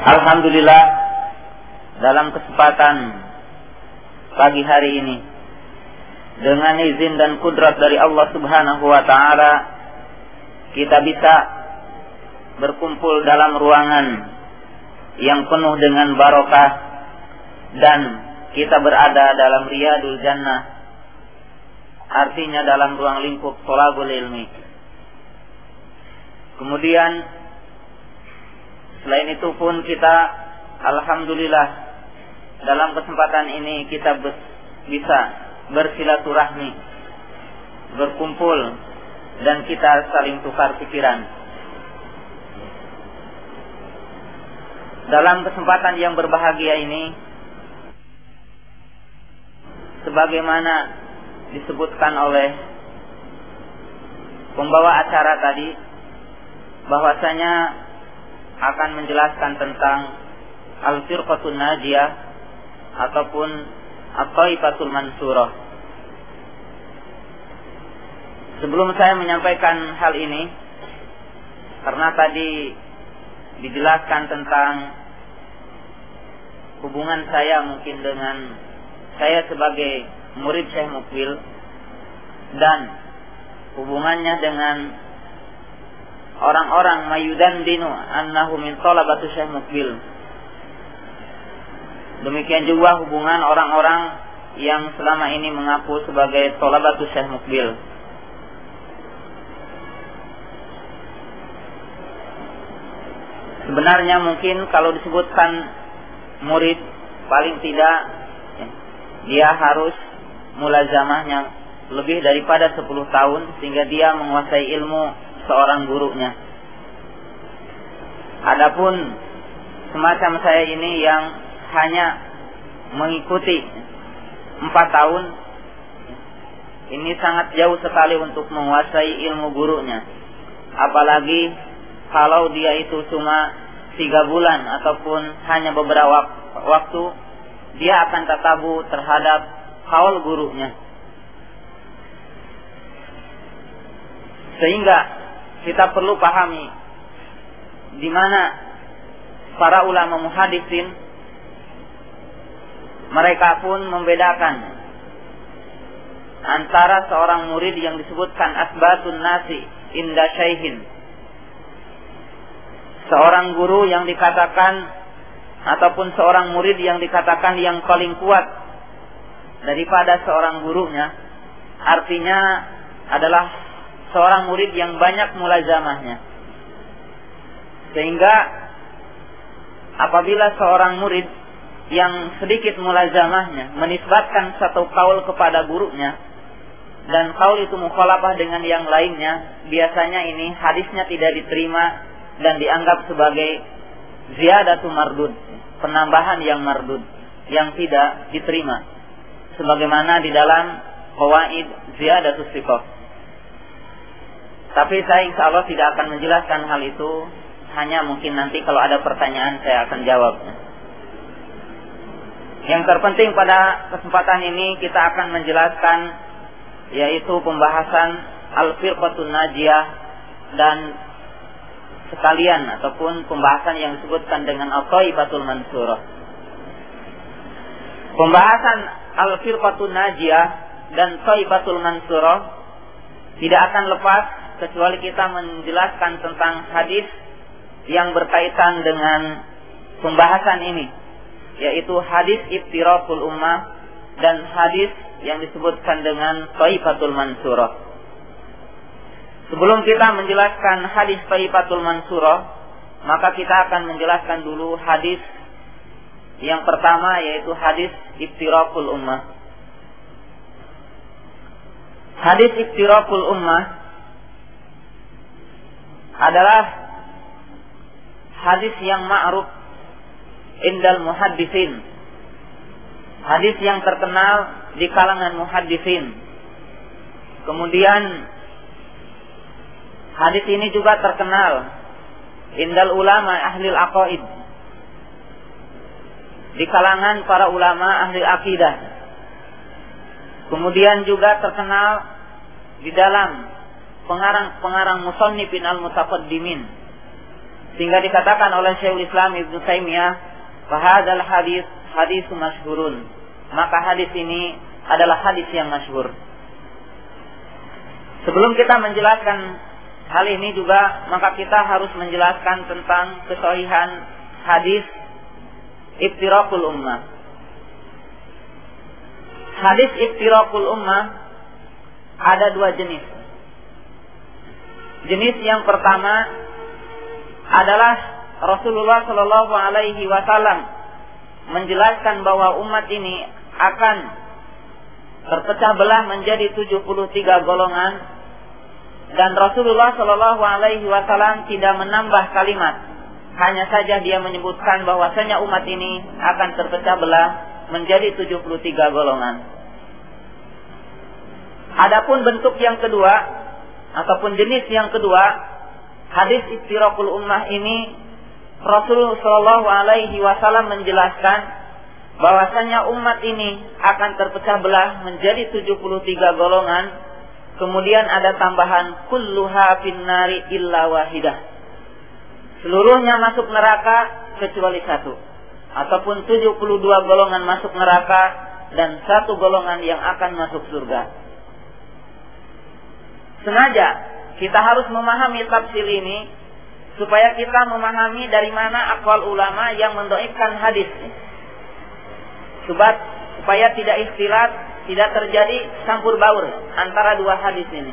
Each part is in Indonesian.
Alhamdulillah, dalam kesempatan pagi hari ini, dengan izin dan kudrat dari Allah Subhanahu wa Ta'ala, kita bisa berkumpul dalam ruangan yang penuh dengan barokah, dan kita berada dalam Riyadul Jannah, artinya dalam ruang lingkup thalabul ilmi. Kemudian selain itu pun kita alhamdulillah dalam kesempatan ini kita bisa bersilaturahmi, berkumpul, dan kita saling tukar pikiran. Dalam kesempatan yang berbahagia ini, sebagaimana disebutkan oleh pembawa acara tadi, bahwasanya akan menjelaskan tentang Al-Firqatun Najiyah ataupun At-Thaifatul Mansurah. Sebelum saya menyampaikan hal ini, karena tadi dijelaskan tentang hubungan saya mungkin dengan saya sebagai murid Syekh Mukbil dan hubungannya dengan orang-orang mayudandinu annahu min thalabati Syekh Mukbil. Demikian juga hubungan orang-orang yang selama ini mengaku sebagai thalabatu Syekh Mukbil. Sebenarnya mungkin kalau disebutkan murid, paling tidak dia harus mulazamahnya lebih daripada 10 tahun sehingga dia menguasai ilmu seorang gurunya. Adapun semacam saya ini yang hanya mengikuti 4 tahun, ini sangat jauh sekali untuk menguasai ilmu gurunya. Apalagi kalau dia itu cuma 3 bulan ataupun hanya beberapa waktu, dia akan tatabu terhadap qaul gurunya. Sehingga kita perlu pahami di mana para ulama muhaditsin mereka pun membedakan antara seorang murid yang disebutkan asbatun nasi inda syaihin, seorang guru yang dikatakan ataupun seorang murid yang dikatakan yang paling kuat daripada seorang gurunya, artinya adalah seorang murid yang banyak mulazamahnya. Sehingga apabila seorang murid yang sedikit mulazamahnya menisbatkan satu qaul kepada gurunya dan qaul itu mukhalafah dengan yang lainnya, biasanya ini hadisnya tidak diterima dan dianggap sebagai ziyadatu mardud, penambahan yang mardud, yang tidak diterima, sebagaimana di dalam qawaid ziyadatus thiqah. Tapi saya insya Allah tidak akan menjelaskan hal itu, hanya mungkin nanti kalau ada pertanyaan saya akan jawab. Yang terpenting pada kesempatan ini kita akan menjelaskan yaitu pembahasan Al-Firqatun Najiyah dan sekalian ataupun pembahasan yang disebutkan dengan At-Thaifatul Mansurah. Pembahasan Al-Firqatun Najiyah dan Thaifatul Mansurah tidak akan lepas kecuali kita menjelaskan tentang hadis yang berkaitan dengan pembahasan ini, yaitu hadis Iftiraqul Ummah dan hadis yang disebutkan dengan Thaifatul Mansurah. Sebelum kita menjelaskan hadis Thaifatul Mansurah, maka kita akan menjelaskan dulu hadis yang pertama, yaitu hadis Iftiraqul Ummah. Hadis Iftiraqul Ummah adalah hadis yang ma'ruf indal muhaddisin, hadis yang terkenal di kalangan muhaddisin. Kemudian hadis ini juga terkenal indal ulama ahli al-aqaid, di kalangan para ulama ahli akidah. Kemudian juga terkenal di dalam pengarang musannifin al-mutaqaddimin, Sehingga dikatakan oleh Syekhul Islam Ibnu Taimiyah, "Fahadzal hadis masyhurun." Maka hadis ini adalah hadis yang masyhur. Sebelum kita menjelaskan hal ini juga, maka kita harus menjelaskan tentang kesahihan hadis iftiraqul ummah. Hadis iftiraqul ummah ada dua jenis. Jenis yang pertama adalah Rasulullah Shallallahu Alaihi Wasallam menjelaskan bahwa umat ini akan terpecah belah menjadi 73 golongan, dan Rasulullah Shallallahu Alaihi Wasallam tidak menambah kalimat, hanya saja dia menyebutkan bahwasanya umat ini akan terpecah belah menjadi 73 golongan. Adapun bentuk yang kedua ataupun jenis yang kedua, hadis iftiraqul ummah ini Rasulullah Shallallahu Alaihi Wasallam menjelaskan bahwasanya umat ini akan terpecah belah menjadi 73 golongan. Kemudian ada tambahan kulluha finnari illa wahidah. Seluruhnya masuk neraka kecuali satu. Ataupun 72 golongan masuk neraka dan satu golongan yang akan masuk surga. Sengaja kita harus memahami tafsir ini supaya kita memahami dari mana aqwal ulama yang mendhaifkan hadis. Supaya tidak ikhtilat, tidak terjadi campur baur antara dua hadis ini.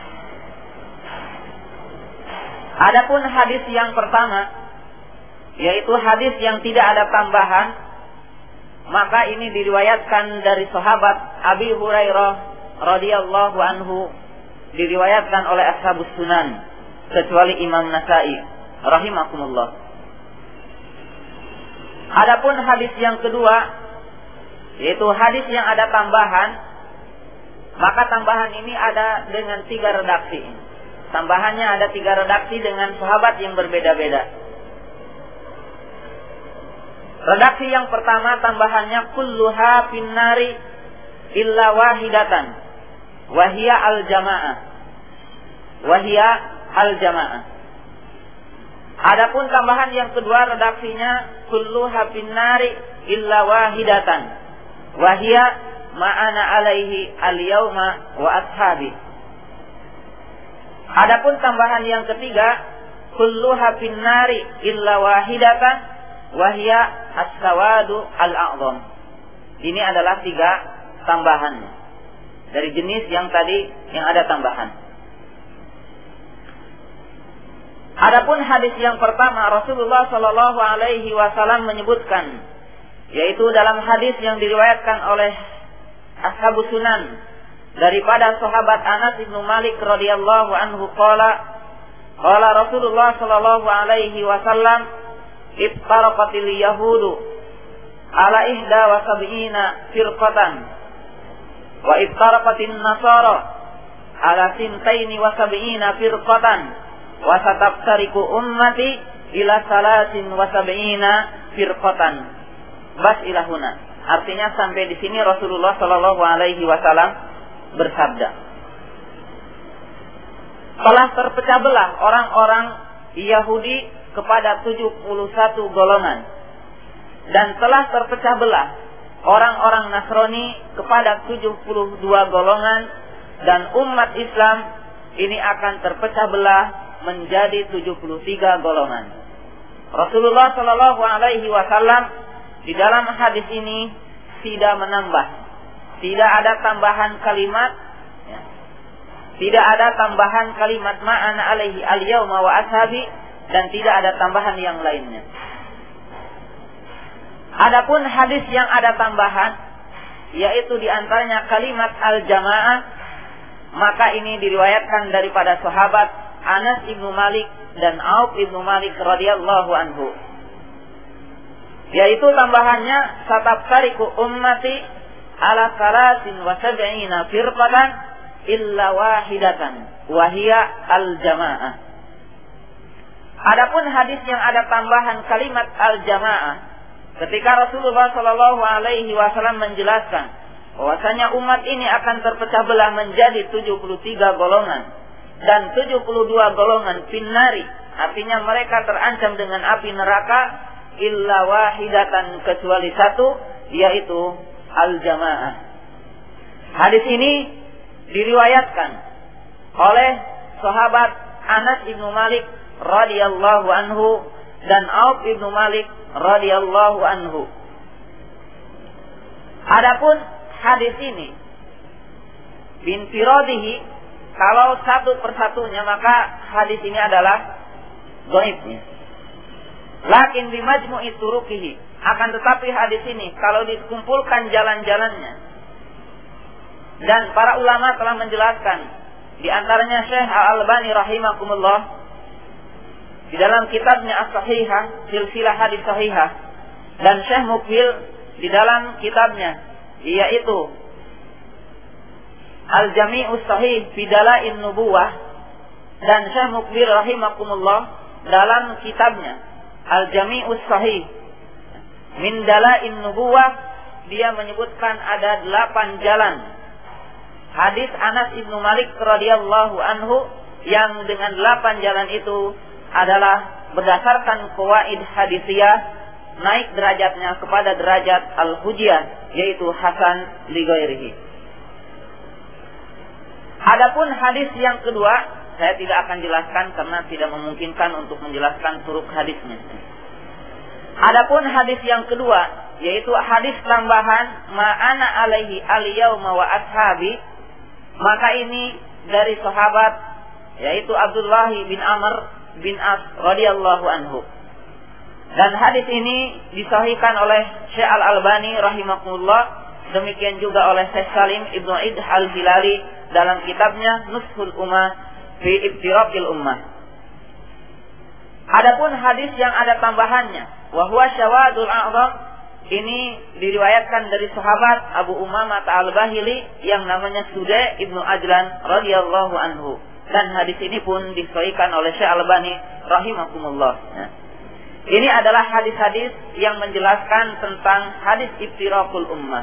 Adapun hadis yang pertama, yaitu hadis yang tidak ada tambahan, maka ini diriwayatkan dari sahabat Abi Hurairah radhiyallahu anhu, diriwayatkan oleh Ashabus Sunan kecuali Imam Nasa'i rahimakumullah. Adapun hadis yang kedua, yaitu hadis yang ada tambahan, maka tambahan ini ada dengan 3 redaksi. Tambahannya ada 3 redaksi dengan sahabat yang berbeda-beda. Redaksi yang pertama, tambahannya kulluha finnari illa wahidatan wahia al-jamaah. Wahia al-jamaah. Adapun tambahan yang kedua, redaksinya kulluha finnari illa wahidatan wahia ma'ana alaihi al-yawma wa ashabi. Adapun tambahan yang ketiga, kulluha finnari illa wahidatan wahia as-sawadu al-a'zam. Ini adalah 3 tambahan dari jenis yang tadi yang ada tambahan. Adapun hadis yang pertama, Rasulullah Shallallahu Alaihi Wasallam menyebutkan, yaitu dalam hadis yang diriwayatkan oleh Ashabus Sunan daripada sahabat Anas bin Malik radhiyallahu anhu, qala Rasulullah Shallallahu Alaihi Wasallam, iftaraqatil yahudu ala 71 firqatan wa iftaraqatin nasara ala 72 firqatan wa satabtariku ummati ila 73 firqatan. Bas ilahuna. Artinya sampai di sini Rasulullah Shallallahu Alaihi Wasallam bersabda, telah terpecah belah orang-orang Yahudi kepada 71 golongan, dan telah terpecah belah orang-orang Nasrani kepada 72 golongan, dan umat Islam ini akan terpecah belah menjadi 73 golongan. Rasulullah Shallallahu Alaihi Wasallam di dalam hadis ini tidak menambah, tidak ada tambahan kalimat, tidak ada tambahan kalimat ma'ana alaihi al-yawma wa ashabi, dan tidak ada tambahan yang lainnya. Adapun hadis yang ada tambahan, yaitu diantaranya kalimat al-jamaah, maka ini diriwayatkan daripada sahabat Anas ibnu Malik dan Auf ibnu Malik radhiyallahu anhu, yaitu tambahannya satabtariku ummati ala 73 firqatan illa wahidatan wahia al-jamaah. Adapun hadis yang ada tambahan kalimat al-jamaah, ketika Rasulullah Shallallahu Alaihi Wasallam menjelaskan bahwasanya umat ini akan terpecah belah menjadi 73 golongan, dan 72 golongan finnari artinya mereka terancam dengan api neraka, illa wahidatan, kecuali satu, yaitu al-jamaah. Hadis ini diriwayatkan oleh sahabat Anas ibnu Malik radhiyallahu anhu dan Auf ibnu Malik radhiyallahu anhu. Adapun hadis ini binfiradihi, kalau satu persatunya maka hadis ini adalah dhaifnya. Lakin bimajmu'i turuqihi, akan tetapi hadis ini kalau dikumpulkan jalan-jalannya, dan para ulama telah menjelaskan, di antaranya Syekh Al-Albani rahimakumullah di dalam kitabnya As-Sahihah, Silsilah Hadis Sahihah, dan Syekh Muqbil di dalam kitabnya yaitu Al-Jami'us Sahih fi Dalail Nubuwah, dan Syekh Muqbil rahimakumullah dalam kitabnya Al-Jami'us Sahih min Dalail Nubuwah, dia menyebutkan ada 8 jalan hadis Anas ibnu Malik radhiyallahu anhu, yang dengan 8 jalan itu adalah berdasarkan qawaid hadisiyah, naik derajatnya kepada derajat al-hujjah, yaitu hasan li ghairihi. Adapun hadis yang kedua, saya tidak akan jelaskan karena tidak memungkinkan untuk menjelaskan turuk hadisnya. Adapun hadis yang kedua, yaitu hadis tambahan ma'ana alaihi al-yauma wa ashabi, maka ini dari sahabat yaitu Abdullah bin Amr bin As radhiyallahu anhu. Dan hadis ini disahihkan oleh Syekh Al-Albani rahimahullah, demikian juga oleh Syekh Salim Ibnu Id Al-Hilali dalam kitabnya Nushul Ummah fi Ibtiraqil Ummah. Adapun hadis yang ada tambahannya, wa huwa syawadul a'zam, ini diriwayatkan dari sahabat Abu Umamah Al-Bahili yang namanya Sudai Ibnu Ajlan radhiyallahu anhu, dan hadis ini pun disahihkan oleh Syekh Al-Albani rahimakumullah. Ini adalah hadis-hadis yang menjelaskan tentang hadis Ibtiraqul Ummah.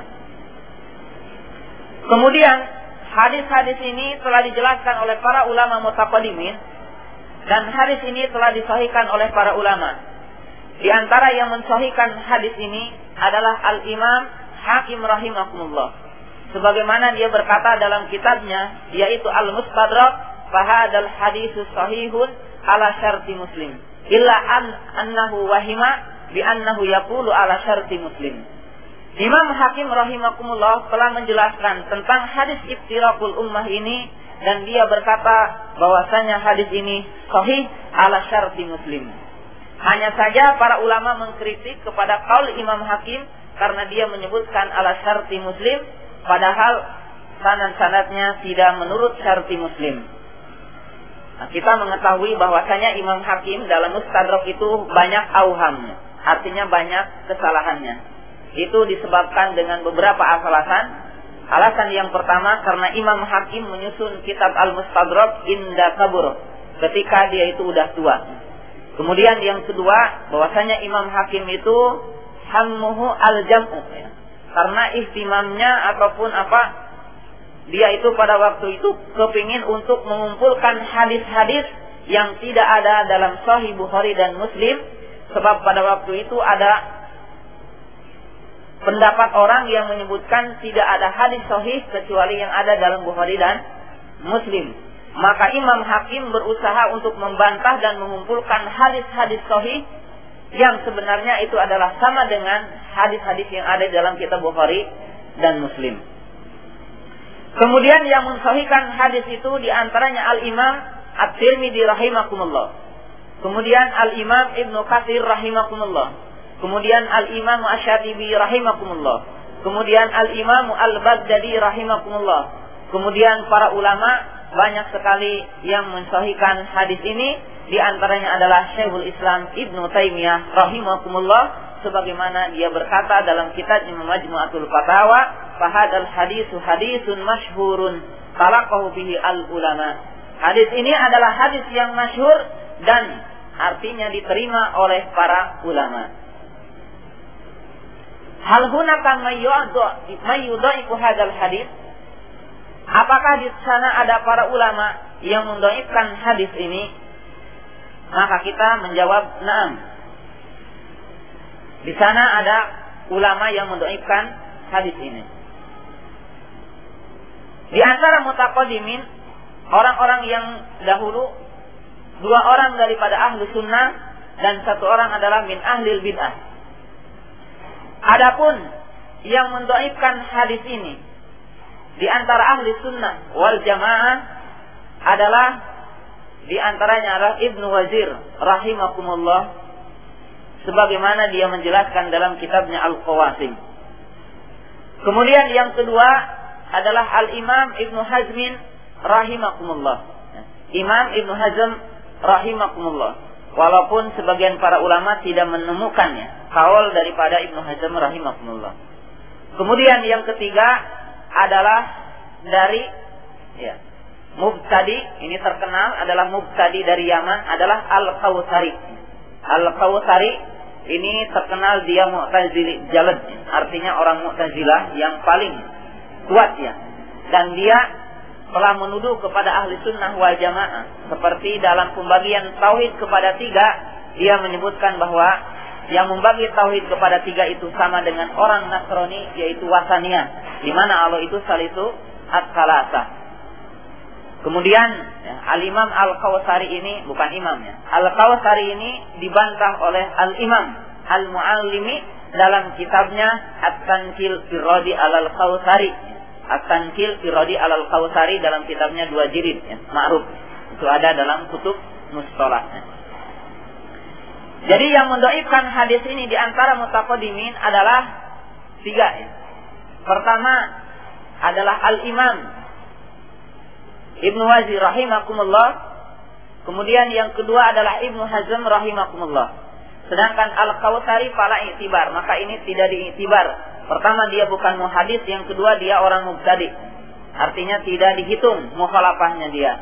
Kemudian hadis-hadis ini telah dijelaskan oleh para ulama mutaqaddimin, dan hadis ini telah disahihkan oleh para ulama. Di antara yang mensahihkan hadis ini adalah Al-Imam Hakim rahimahullah, sebagaimana dia berkata dalam kitabnya yaitu Al-Mustadrak, fahadal hadisus sahihun ala syarti Muslim illa annahu wahima bi annahu yaqulu ala syarti Muslim. Imam Hakim rahimakumullah telah menjelaskan tentang hadis Ibtiraqul Ummah ini, dan dia berkata bahwasanya hadis ini sahih ala syarti Muslim. Hanya saja para ulama mengkritik kepada qaul Imam Hakim karena dia menyebutkan ala syarti Muslim, padahal sanad-sanadnya tidak menurut syarti Muslim. Nah, kita mengetahui bahwasanya Imam Hakim dalam Mustadrak itu banyak auhamnya, artinya banyak kesalahannya. Itu disebabkan dengan beberapa alasan. Alasan yang pertama, karena Imam Hakim menyusun kitab Al-Mustadrak inda kabur, ketika dia itu udah tua. Kemudian yang kedua, bahwasanya Imam Hakim itu hammuhu al-jam'u, ya. Karena ihtimamnya ataupun dia itu pada waktu itu kepingin untuk mengumpulkan hadis-hadis yang tidak ada dalam Sahih Bukhari dan Muslim, sebab pada waktu itu ada pendapat orang yang menyebutkan tidak ada hadis sahih kecuali yang ada dalam Bukhari dan Muslim. Maka Imam Hakim berusaha untuk membantah dan mengumpulkan hadis-hadis sahih yang sebenarnya itu adalah sama dengan hadis-hadis yang ada dalam kitab Bukhari dan Muslim. Kemudian yang mensahihkan hadis itu diantaranya Al-Imam At-Tirmidzi rahimakumullah, kemudian Al-Imam Ibnu Katsir rahimakumullah, kemudian Al-Imam Asy-Syatibi rahimakumullah, kemudian Al-Imam Al-Baghdadi rahimakumullah, kemudian para ulama banyak sekali yang mensahihkan hadis ini. Di antaranya adalah Syekhul Islam Ibnu Taimiyah rahimakumullah, sebagaimana dia berkata dalam kitabnya Majmu'atul Fatawa, fahadal hadisu hadisun masyhurun talaqahu bihi al-ulama. Hadis ini adalah hadis yang masyhur dan artinya diterima oleh para ulama. Hal hunaka mayyudaifu hadal hadis? Apakah di sana ada para ulama yang mendhaifkan hadis ini? Maka kita menjawab na'am. Di sana ada ulama yang mendhaifkan hadis ini. Di antara mutaqaddimin, orang-orang yang dahulu, 2 orang daripada ahli sunnah dan 1 orang adalah min ahlil bid'ah. Adapun yang mendhaifkan hadis ini di antara ahli sunnah wal jamaah adalah di antaranya adalah Ibnu Wazir rahimakumullah, sebagaimana dia menjelaskan dalam kitabnya Al-Qawasim. Kemudian yang kedua adalah Al-Imam Ibnu Hazmin rahimakumullah. Imam Ibnu Hazm rahimakumullah. Walaupun sebagian para ulama tidak menemukannya kaul daripada Ibnu Hazm rahimakumullah. Kemudian yang ketiga adalah dari mubtadi, ini terkenal adalah mubtadi dari Yaman, adalah Al-Kautsari. Al-Kautsari ini terkenal dia Mu'tazili jalad, artinya orang Mu'tazilah yang paling kuat ya. Dan dia telah menuduh kepada ahli sunnah wal jamaah, seperti dalam pembagian tauhid kepada 3, dia menyebutkan bahwa yang membagi tauhid kepada 3 itu sama dengan orang Nasrani, yaitu Wasaniyah, di mana Allah itu salisu at-tsalatsa. Kemudian Al-Imam Al-Kautsari ini bukan imamnya. Al-Kautsari ini dibantah oleh Al-Imam Al-Muallimi dalam kitabnya At-Tankil fi Radi Al-Kautsari. At-Tankil fi Radi Al-Kautsari dalam kitabnya 2 jilid ma'ruf. Itu ada dalam kutub mustalahnya. Jadi yang mendhaifkan hadis ini di antara mutaqaddimin adalah 3 ya. Pertama adalah Al-Imam Ibnu Wazir rahimakumullah. Kemudian yang kedua adalah Ibnu Hazm rahimakumullah. Sedangkan Al-Kautsari fala i'tibar, maka ini tidak diiktibar. Pertama dia bukan muhadis, yang kedua dia orang mubtadi. Artinya tidak dihitung mukhalafahnya dia.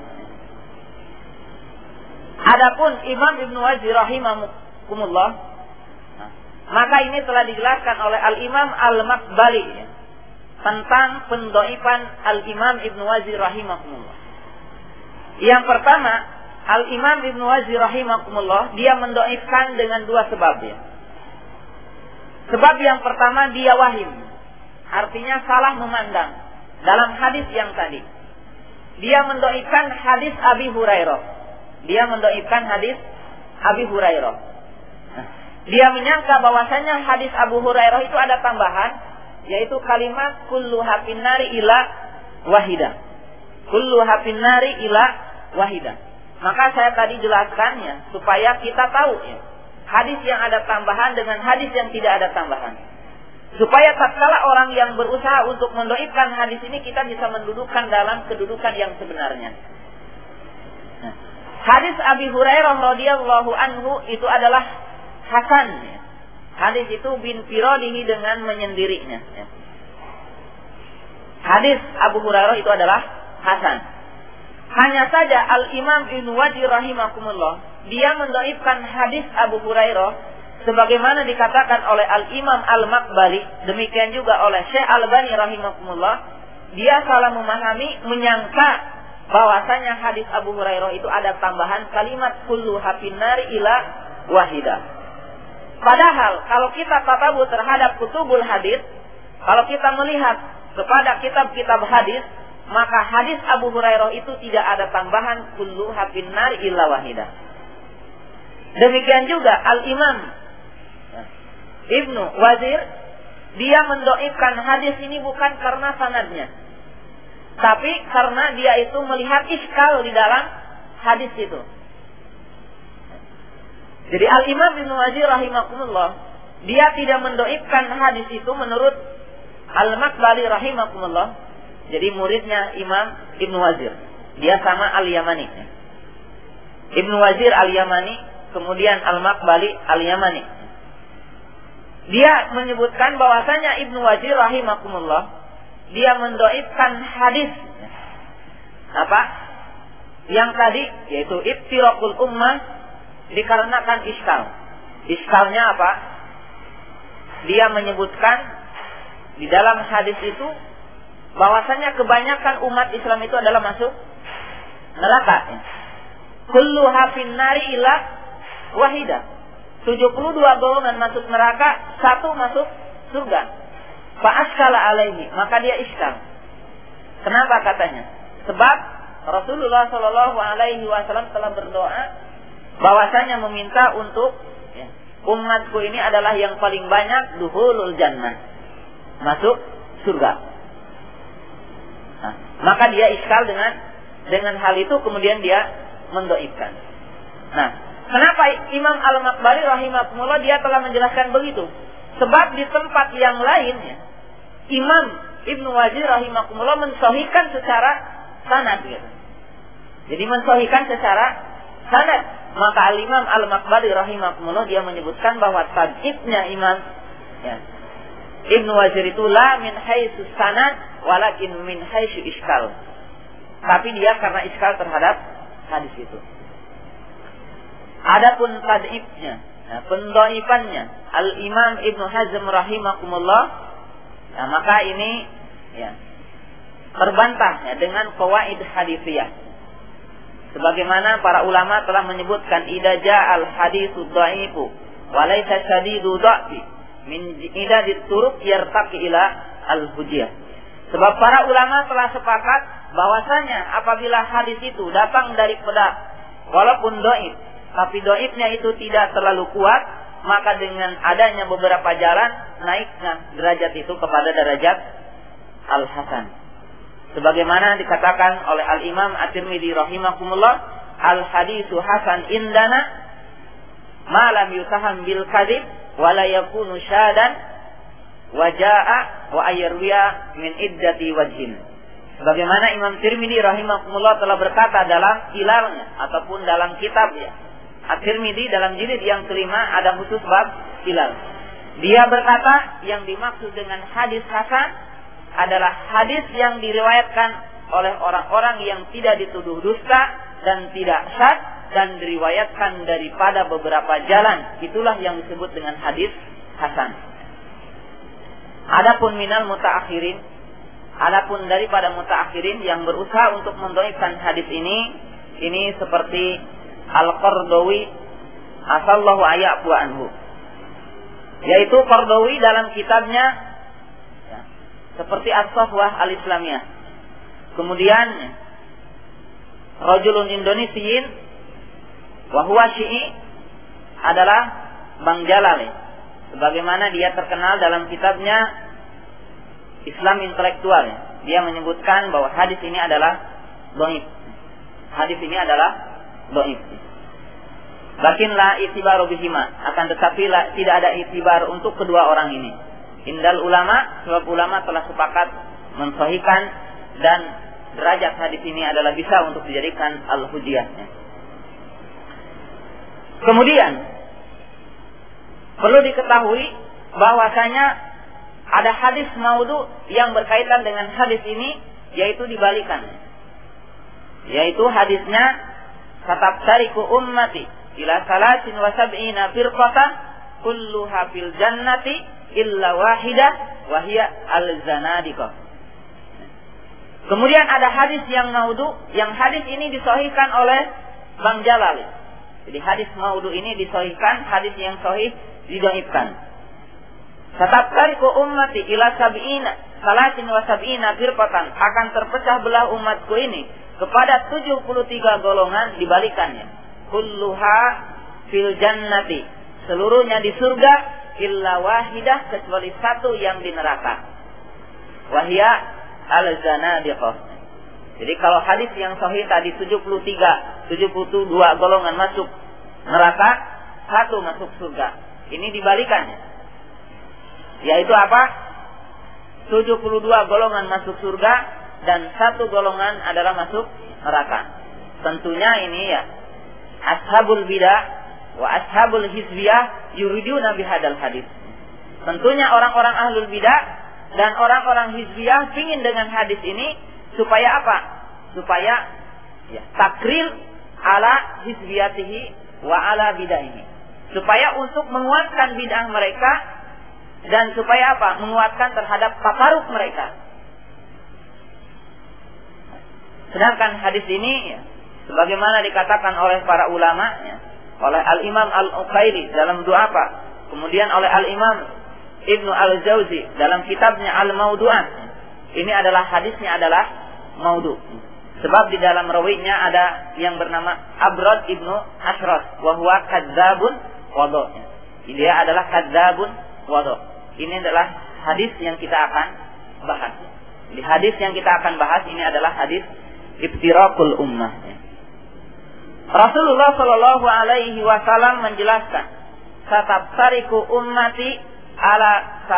Adapun Imam Ibnu Wazir rahimakumullah, maka ini telah dijelaskan oleh Al-Imam Al-Maqbali tentang pendhaifan Al-Imam Ibnu Wazir rahimakumullah. Yang pertama, Al-Imam Ibnu Wazir rahimakumullah, dia mendhaifkan dengan 2 sebab ya. Sebab yang pertama, dia wahim, artinya salah memandang dalam hadis yang tadi. Dia mendhaifkan hadis Abi Hurairah. Dia mendhaifkan hadis Abi Hurairah. Dia menyangka bahwasanya hadis Abu Hurairah itu ada tambahan, yaitu kalimat kullu hafin nari ila wahidah. Kullu hafin nari ila wahidah. Maka saya tadi jelaskannya supaya kita tahu ya, hadis yang ada tambahan dengan hadis yang tidak ada tambahan. Supaya tatkala orang yang berusaha untuk mendhaifkan hadis ini, kita bisa mendudukkan dalam kedudukan yang sebenarnya. Hadis Abi Hurairah radhiyallahu anhu itu adalah hasan ya. Hadis itu bin firadihi dengan menyendirinya ya. Hadis Abu Hurairah itu adalah hasan. Hanya saja Al-Imam Ibnu Wazir rahimakumullah, dia mendhaifkan hadis Abu Hurairah sebagaimana dikatakan oleh Al-Imam Al-Maqbali, demikian juga oleh Syekh Al-Albani rahimakumullah. Dia salah memahami, menyangka bahwasanya hadis Abu Hurairah itu ada tambahan kalimat kullu hafin nari ila wahidah. Padahal kalau kita tatabu terhadap kutubul hadis, kalau kita melihat kepada kitab-kitab hadis, maka hadis Abu Hurairah itu tidak ada tambahan kullu hafin nari illa wahidah. Demikian juga Al-Imam Ibnu Wazir, dia mendhaifkan hadis ini bukan karena sanadnya, tapi karena dia itu melihat iskal di dalam hadis itu. Jadi Al-Imam Ibnu Wazir rahimakumullah, dia tidak mendhaifkan hadis itu menurut Al-Maqbali rahimakumullah. Jadi muridnya Imam Ibnu Wazir, dia sama Al-Yamani. Ibnu Wazir Al-Yamani, kemudian Al-Maqbali Al-Yamani. Dia menyebutkan bahwasanya Ibnu Wazir rahimakumullah, dia mendhaifkan hadis apa? Yang tadi, yaitu iftiraqul ummah, dikarenakan iskal. Iskalnya apa? Dia menyebutkan di dalam hadis itu bahwasanya kebanyakan umat Islam itu adalah masuk neraka. Kullu hafin nari ila wahidah. 72 golongan masuk neraka, 1 masuk surga. Fa askala alaihi, maka dia iskal. Kenapa katanya? Sebab Rasulullah Shallallahu Alaihi Wasallam telah berdoa bahwasanya meminta untuk umatku ini adalah yang paling banyak duhulul jannah, masuk surga. Nah, maka dia iskal dengan hal itu, kemudian dia mendoibkan. Nah, kenapa Imam Al-Maqbari rahimahullah dia telah menjelaskan begitu? Sebab di tempat yang lainnya Imam Ibnu Wazir rahimahullah mensahihkan secara sanad gitu. Jadi mensahihkan secara sanad. Maka Al-Imam Al-Maqbari rahimahullah dia menyebutkan bahwa tad'ifnya Imam Ibnu Wazir itu la min haitsu sanad walakin min haitsu iskal. Tapi dia karena iskal terhadap hadis itu. Adapun tad'ifnya, pendhaifannya Al-Imam Ibnu Hazm rahimahumullah, maka ini terbantahnya dengan qawaid hadisiyah. Sebagaimana para ulama telah menyebutkan idza ja'al haditsu dha'ifu wa laysa shadidu dha'fi min idadit turuq yartaqi ila al-hujjah. Sebab para ulama telah sepakat bahwasanya apabila hadis itu datang daripada walaupun dhaif, tapi dhaifnya itu tidak terlalu kuat, maka dengan adanya beberapa jalan naiknya derajat itu kepada derajat al-hasan. Sebagaimana dikatakan oleh Al-Imam At-Tirmidzi rahimahumullah, al-haditsu hasan indana ma lam yutaham bil kadhib wa la yakunu syadan wa jaa wa ayruya min iddati wajhin. Sebagaimana Imam Tirmidzi rahimahumullah telah berkata dalam ilalnya ataupun dalam kitabnya At-Tirmidzi dalam jilid yang kelima ada khusus bab ilal. Dia berkata yang dimaksud dengan hadis hasan adalah hadis yang diriwayatkan oleh orang-orang yang tidak dituduh dusta dan tidak syadz dan diriwayatkan daripada beberapa jalan. Itulah yang disebut dengan hadis hasan. Adapun minal mutaakhirin, adapun daripada mutaakhirin yang berusaha untuk mendhaifkan hadis ini seperti Al-Qardawi asallahu ayyafu anhu. Yaitu Qardawi dalam kitabnya seperti As-Safwah Al-Islamiyah. Kemudian Rajulun Indonesiyin wa huwa Syi'i adalah Bang Jalal. Sebagaimana dia terkenal dalam kitabnya Islam Intelektual. Dia menyebutkan bahwa hadis ini adalah dhaif. Hadis ini adalah dhaif. Lakin la itibaru bihima, akan tetapi tidak ada itibar untuk kedua orang ini. Indal ulama, sebab ulama telah sepakat mensahihkan dan derajat hadis ini adalah bisa untuk dijadikan al-hujjahnya. Kemudian perlu diketahui bahwasanya ada hadis maudhu yang berkaitan dengan hadis ini, yaitu dibalikan. Yaitu hadisnya satabtariku ummati ila salasin wa sab'ina firqatan kulluha fil jannati illa wahidah wahia al-zanadiqah. Kemudian ada hadis yang maudhu, yang hadis ini disahihkan oleh Bang Jalal. Jadi hadis maudhu ini disahihkan, hadis yang sahih didhaifkan. Satabtariku ummati ila salasin wa sab'ina firqatan, akan terpecah belah umatku ini kepada 73 golongan, dibalikannya. Kulluha fil jannati, seluruhnya di surga, illa wahidah, kecuali satu yang di neraka. Wahia al-zanadiqah. Jadi kalau hadis yang sahih tadi 72 golongan masuk neraka, satu masuk surga. Ini dibalikannya. Yaitu apa? 72 golongan masuk surga dan satu golongan adalah masuk neraka. Tentunya ini ashabul bidah wa ashabul hizbiyah yuriduna bihadal hadis. Tentunya orang-orang ahlul bidah dan orang-orang hizbiyah ingin dengan hadis ini supaya apa? Supaya takril ala hizbiyatihi wa ala bidaihi. Supaya untuk menguatkan bidah mereka dan supaya apa? Menguatkan terhadap takaruf mereka. Sedangkan hadis ini sebagaimana dikatakan oleh para ulama, oleh Al-Imam Al-Uqaili dalam Du'afa, kemudian oleh Al-Imam Ibnu Al-Jauzi dalam kitabnya Al-Maudu'at. Ini adalah hadisnya adalah maudhu. Sebab di dalam rawinya ada yang bernama Abrad Ibnu Ashraf, wa huwa kadzabun wadhu. Dia adalah kadzabun wadhu. Ini adalah hadis yang kita akan bahas. Di hadis yang kita akan bahas ini adalah hadis iftirakul ummah. Rasulullah Shallallahu Alaihi Wasallam menjelaskan, "Satabtariku ummati ala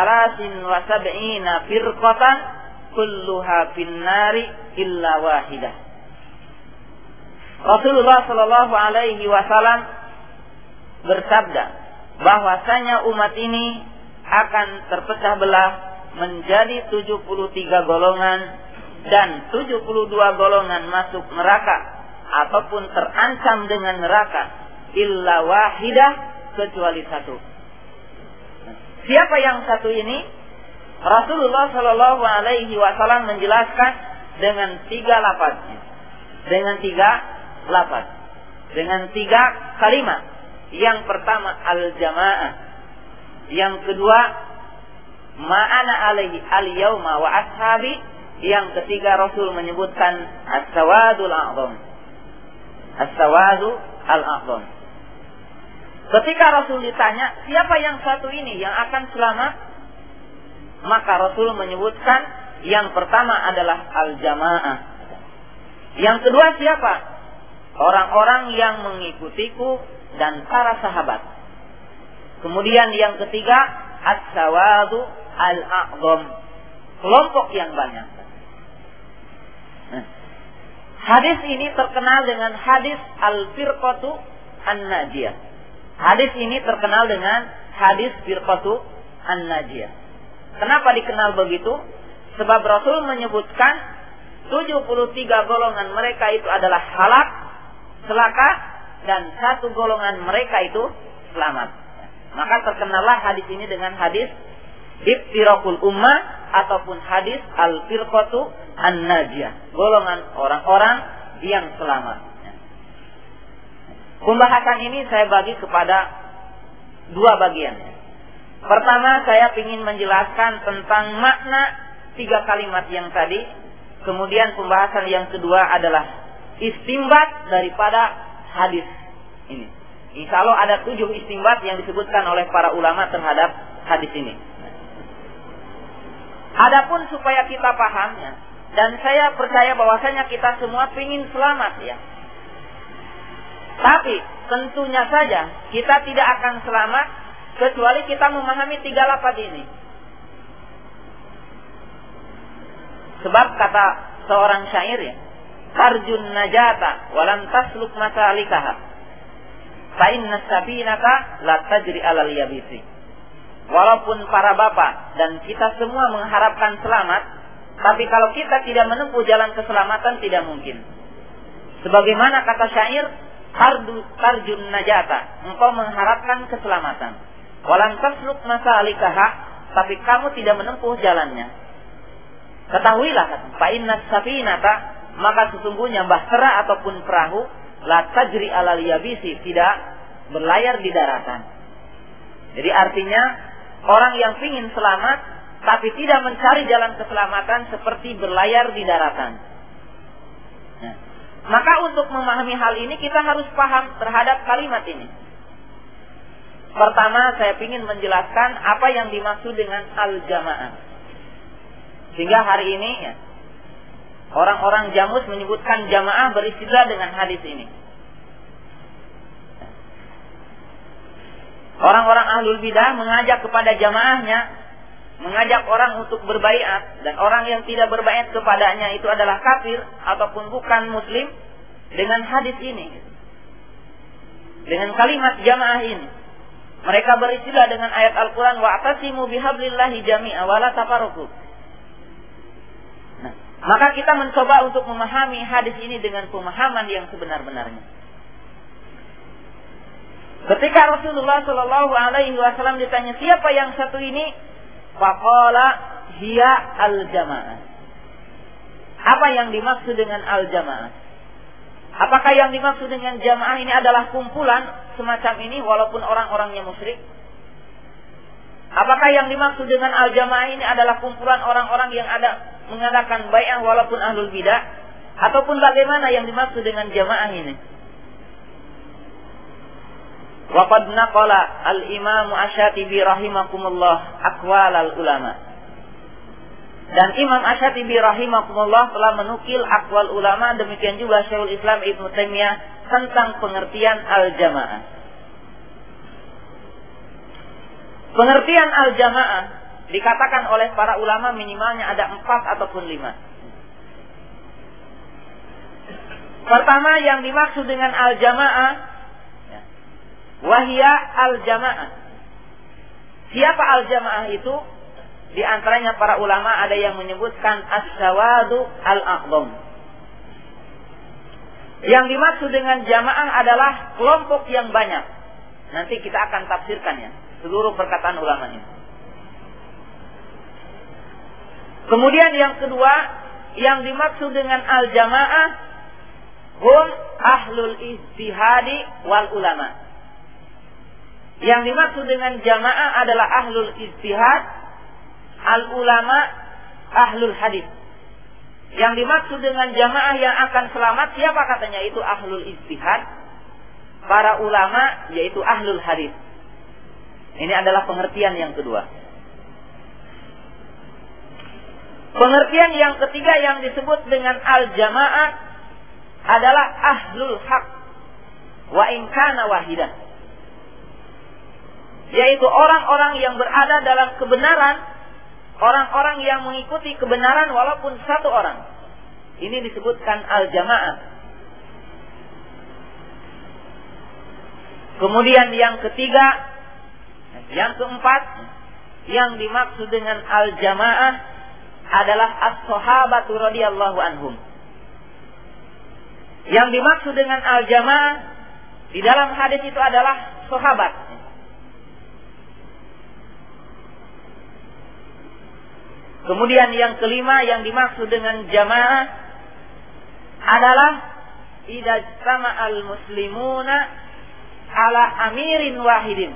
73 firqatan, kulluha finnari illa wahidah." Rasulullah Shallallahu Alaihi Wasallam bersabda bahwasanya umat ini akan terpecah belah menjadi 73 golongan, dan 72 golongan masuk neraka ataupun terancam dengan neraka, illa wahidah, kecuali satu. Siapa yang satu ini? Rasulullah Shallallahu Alaihi Wasallam menjelaskan dengan 3 lafaz, dengan 3 kalimat. Yang pertama al-jamaah, yang kedua ma'ana alaihi al-yauma wa ashabi, yang ketiga Rasul menyebutkan as-sawadul a'zam. As-sawadu al-a'zam. Ketika Rasul ditanya, siapa yang satu ini yang akan selamat? Maka Rasul menyebutkan yang pertama adalah al-jamaah. Yang kedua siapa? Orang-orang yang mengikutiku dan para sahabat. Kemudian yang ketiga as-sawadu al-a'zam, kelompok yang banyak. Hadis ini terkenal dengan hadis al-firqatu an-najiyah. Hadis ini terkenal dengan hadis firqatu an-najiyah. Kenapa dikenal begitu? Sebab Rasul menyebutkan 73 golongan mereka itu adalah halak, celaka, dan 1 golongan mereka itu selamat. Maka terkenallah hadis ini dengan hadis iftirakul ummah ataupun hadis al-firqatu an-najiyah, golongan orang-orang yang selamat. Pembahasan ini saya bagi kepada 2 bagian. Pertama, saya ingin menjelaskan tentang makna 3 kalimat yang tadi. Kemudian pembahasan yang kedua adalah istimbat daripada hadis ini. Insya Allah ada 7 istimbat yang disebutkan oleh para ulama terhadap hadis ini. Adapun supaya kita pahamnya, dan saya percaya bahwasanya kita semua ingin selamat ya. Tapi tentunya saja kita tidak akan selamat kecuali kita memahami 3 lafaz ini. Sebab kata seorang syair ya, "Tarjun najata walam tasluk masalikaha, fa inna sabinaka la tajri 'alal yabisi." Walaupun para bapak dan kita semua mengharapkan selamat, tapi kalau kita tidak menempuh jalan keselamatan tidak mungkin. Sebagaimana kata syair, "Tarjun najata", engkau mengharapkan keselamatan. Walam tasluk masalikaha, tapi kamu tidak menempuh jalannya. Ketahuilah, fa inna safinata, maka sesungguhnya bahtera ataupun perahu, la tajri 'alal yabisi, tidak berlayar di daratan. Jadi artinya orang yang ingin selamat tapi tidak mencari jalan keselamatan seperti berlayar di daratan. Nah, maka untuk memahami hal ini kita harus paham terhadap kalimat ini. Pertama, saya ingin menjelaskan apa yang dimaksud dengan al-jamaah. Sehingga hari ini ya, orang-orang jamus menyebutkan jamaah beristidlal dengan hadis ini. Orang-orang ahlul bidah mengajak kepada jamaahnya, mengajak orang untuk berbaiat, dan orang yang tidak berbaiat kepadanya itu adalah kafir ataupun bukan muslim, dengan hadis ini, dengan kalimat jamaah ini. Mereka beristilah dengan ayat Al-Quran, wa'tasimu bihablillahi jami'a wa la tafarraqu. Nah, maka kita mencoba untuk memahami hadis ini dengan pemahaman yang sebenar-benarnya. Ketika Rasulullah Shallallahu Alaihi Wasallam ditanya siapa yang satu ini, faqala hiya al-jamaah. Apa yang dimaksud dengan al-jamaah? Apakah yang dimaksud dengan jamaah ini adalah kumpulan semacam ini walaupun orang-orangnya musyrik? Apakah yang dimaksud dengan al-jamaah ini adalah kumpulan orang-orang yang ada mengadakan bai'ah walaupun ahlul bidah? Ataupun bagaimana yang dimaksud dengan jamaah ini? Wa qad naqala al-Imam Asy-Syatibi rahimakumullah aqwal al-ulama. Dan Imam Asy-Syatibi rahimakumullah telah menukil aqwal ulama, demikian juga Syekhul Islam Ibnu Taimiyah tentang pengertian al-jamaah. Pengertian al-jamaah dikatakan oleh para ulama minimalnya ada 4 ataupun 5. Pertama yang dimaksud dengan al-jamaah, wahia al-jamaah. Siapa al-jamaah itu? Di antaranya para ulama ada yang menyebutkan as-sawadu al-aqdam. Yang dimaksud dengan jamaah adalah kelompok yang banyak. Nanti kita akan tafsirkannya, seluruh perkataan ulama ini. Kemudian yang kedua, yang dimaksud dengan al-jamaah hum ahlul ijtihadi wal ulama. Yang dimaksud dengan jamaah adalah ahlul ijtihad, al ulama ahlul hadis. Yang dimaksud dengan jamaah yang akan selamat siapa katanya? Itu ahlul ijtihad, para ulama yaitu ahlul hadis. Ini adalah pengertian yang kedua. Pengertian yang ketiga yang disebut dengan al-jamaah adalah ahlul haq wa in kana wahidah. Yaitu orang-orang yang berada dalam kebenaran, orang-orang yang mengikuti kebenaran walaupun satu orang. Ini disebutkan al-jamaah. Kemudian yang ketiga, yang keempat, yang dimaksud dengan al-jamaah adalah as-sahabatu radhiyallahu anhum. Yang dimaksud dengan al-jamaah di dalam hadis itu adalah sahabat. Kemudian yang kelima yang dimaksud dengan jamaah adalah idza jama'al muslimuna ala amirin wahidin.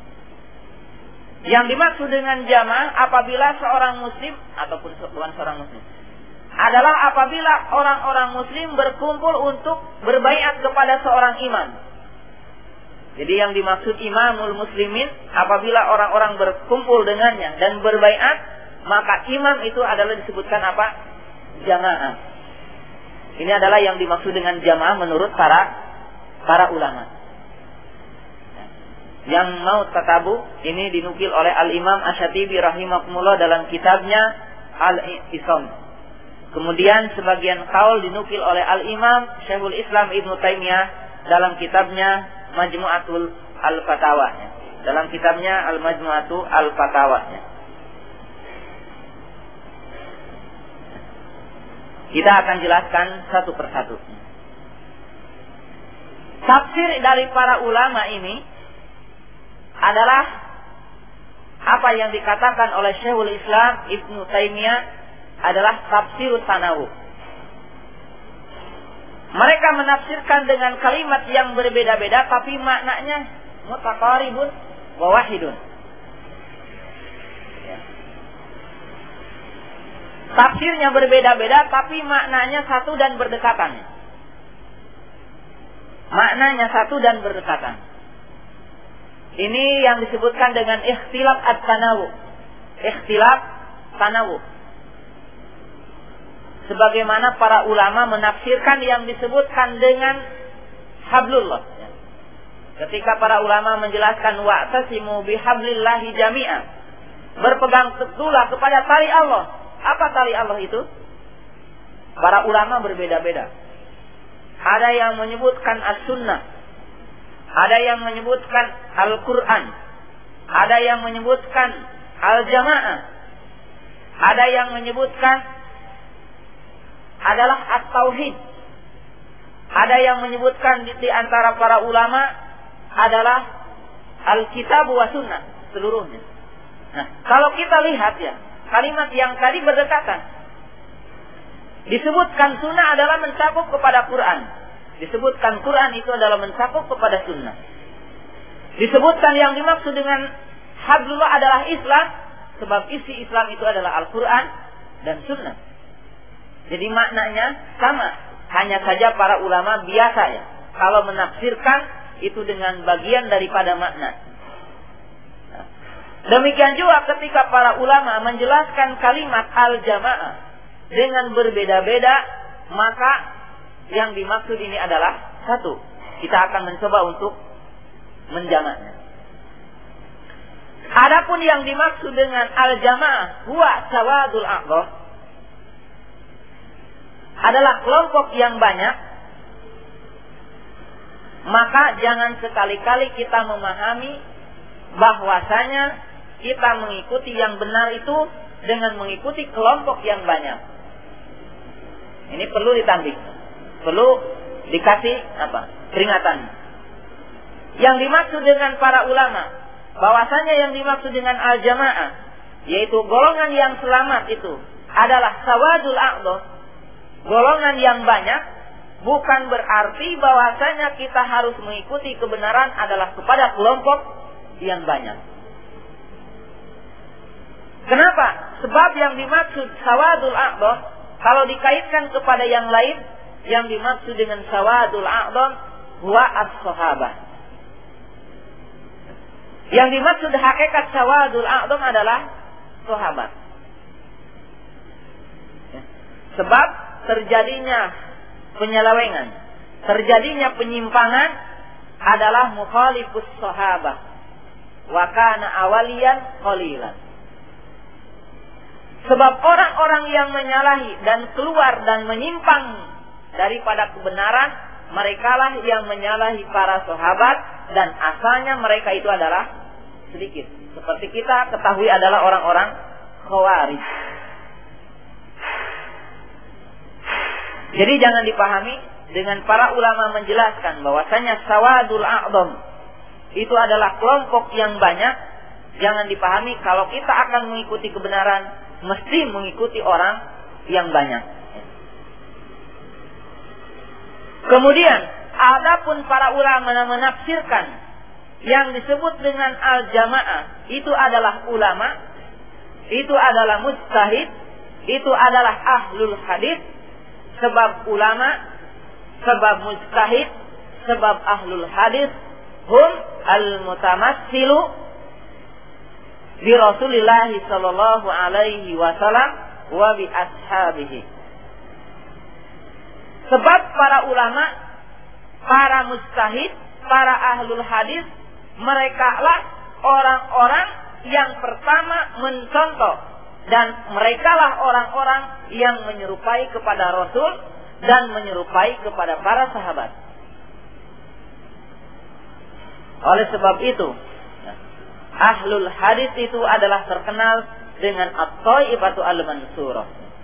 Yang dimaksud dengan jamaah apabila seorang muslim ataupun bukan seorang muslim adalah apabila orang-orang muslim berkumpul untuk berbaiat kepada seorang imam. Jadi yang dimaksud imamul muslimin apabila orang-orang berkumpul dengannya dan berbaiat, maka imam itu adalah disebutkan apa? Jamaah. Ini adalah yang dimaksud dengan jamaah menurut para ulama. Yang mau tatabu ini dinukil oleh Al-Imam Asy-Syatibi rahimahumullah dalam kitabnya Al-I'tisam. Kemudian sebagian qaul dinukil oleh Al-Imam Syekhul Islam Ibnu Taimiyah dalam kitabnya Majmu'atul Al-Fatawa. Dalam kitabnya Al-Majmu'atu Al-Fatawa. Kita akan jelaskan satu persatu. Tafsir dari para ulama ini adalah apa yang dikatakan oleh Syekhul Islam Ibnu Taimiyah adalah tafsir tanawwu. Mereka menafsirkan dengan kalimat yang berbeda-beda tapi maknanya mutaqaribun wa wahidun. Tafsirnya berbeda-beda tapi maknanya satu dan berdekatan. Maknanya satu dan berdekatan. Ini yang disebutkan dengan ikhtilaf at-tanawwu. Ikhtilaf tanawwu. Sebagaimana para ulama menafsirkan yang disebutkan dengan hablullah. Ketika para ulama menjelaskan wa'tasimu bihablillahi jami'an. Berpegang teguhlah kepada tali Allah. Apa tali Allah itu? Para ulama berbeda-beda. Ada yang menyebutkan as-sunnah. Ada yang menyebutkan Al-Quran. Ada yang menyebutkan al-jamaah. Ada yang menyebutkan adalah at-tauhid. Ada yang menyebutkan di antara para ulama adalah al-kitab wa sunnah seluruhnya. Nah, kalau kita lihat ya, kalimat yang tadi berdekatan. Disebutkan sunnah adalah mencakup kepada Quran. Disebutkan Quran itu adalah mencakup kepada sunnah. Disebutkan yang dimaksud dengan hablullah adalah Islam, sebab isi Islam itu adalah Al-Quran dan sunnah. Jadi maknanya sama, hanya saja para ulama biasa ya, kalau menafsirkan itu dengan bagian daripada makna. Demikian juga ketika para ulama menjelaskan kalimat al-jamaah dengan berbeda-beda, maka yang dimaksud ini adalah satu. Kita akan mencoba untuk menjamaknya. Adapun yang dimaksud dengan al-jamaah huwa sawadul a'dhah, adalah kelompok yang banyak, maka jangan sekali-kali kita memahami bahwasanya kita mengikuti yang benar itu dengan mengikuti kelompok yang banyak. Ini perlu ditambah, perlu dikasih peringatan. Yang dimaksud dengan para ulama, bahwasanya yang dimaksud dengan al-jamaah, yaitu golongan yang selamat itu adalah sawadul a'dhah, golongan yang banyak, bukan berarti bahwasanya kita harus mengikuti kebenaran adalah kepada kelompok yang banyak. Kenapa? Sebab yang dimaksud sawadul a'dhah, kalau dikaitkan kepada yang lain, yang dimaksud dengan sawadul a'dhah huwa as-sahabah. Yang dimaksud hakikat sawadul a'dhah adalah sahabat. Sebab terjadinya penyelewengan, terjadinya penyimpangan adalah mukhalifus sahabah wa kana awaliyan qalilan. Sebab orang-orang yang menyalahi dan keluar dan menyimpang daripada kebenaran, merekalah yang menyalahi para sahabat, dan asalnya mereka itu adalah sedikit. Seperti kita ketahui adalah orang-orang Khawarij. Jadi jangan dipahami dengan para ulama menjelaskan bahwasanya sawadul a'dham itu adalah kelompok yang banyak. Jangan dipahami kalau kita akan mengikuti kebenaran mesti mengikuti orang yang banyak. Kemudian adapun para ulama menafsirkan yang disebut dengan al-jamaah itu adalah ulama, itu adalah mujtahid, itu adalah ahlul hadis. Sebab ulama, sebab mujtahid, sebab ahlul hadis hum al-mutamassilu bi Rasulillah sallallahu alaihi wasallam wa bi ashabihi. Sebab para ulama, para mujtahid, para ahlul hadis, mereka lah orang-orang yang pertama mencontoh, dan mereka lah orang-orang yang menyerupai kepada Rasul dan menyerupai kepada para sahabat. Oleh sebab itu, ahlul hadis itu adalah terkenal dengan at-taifatu al-mansurah.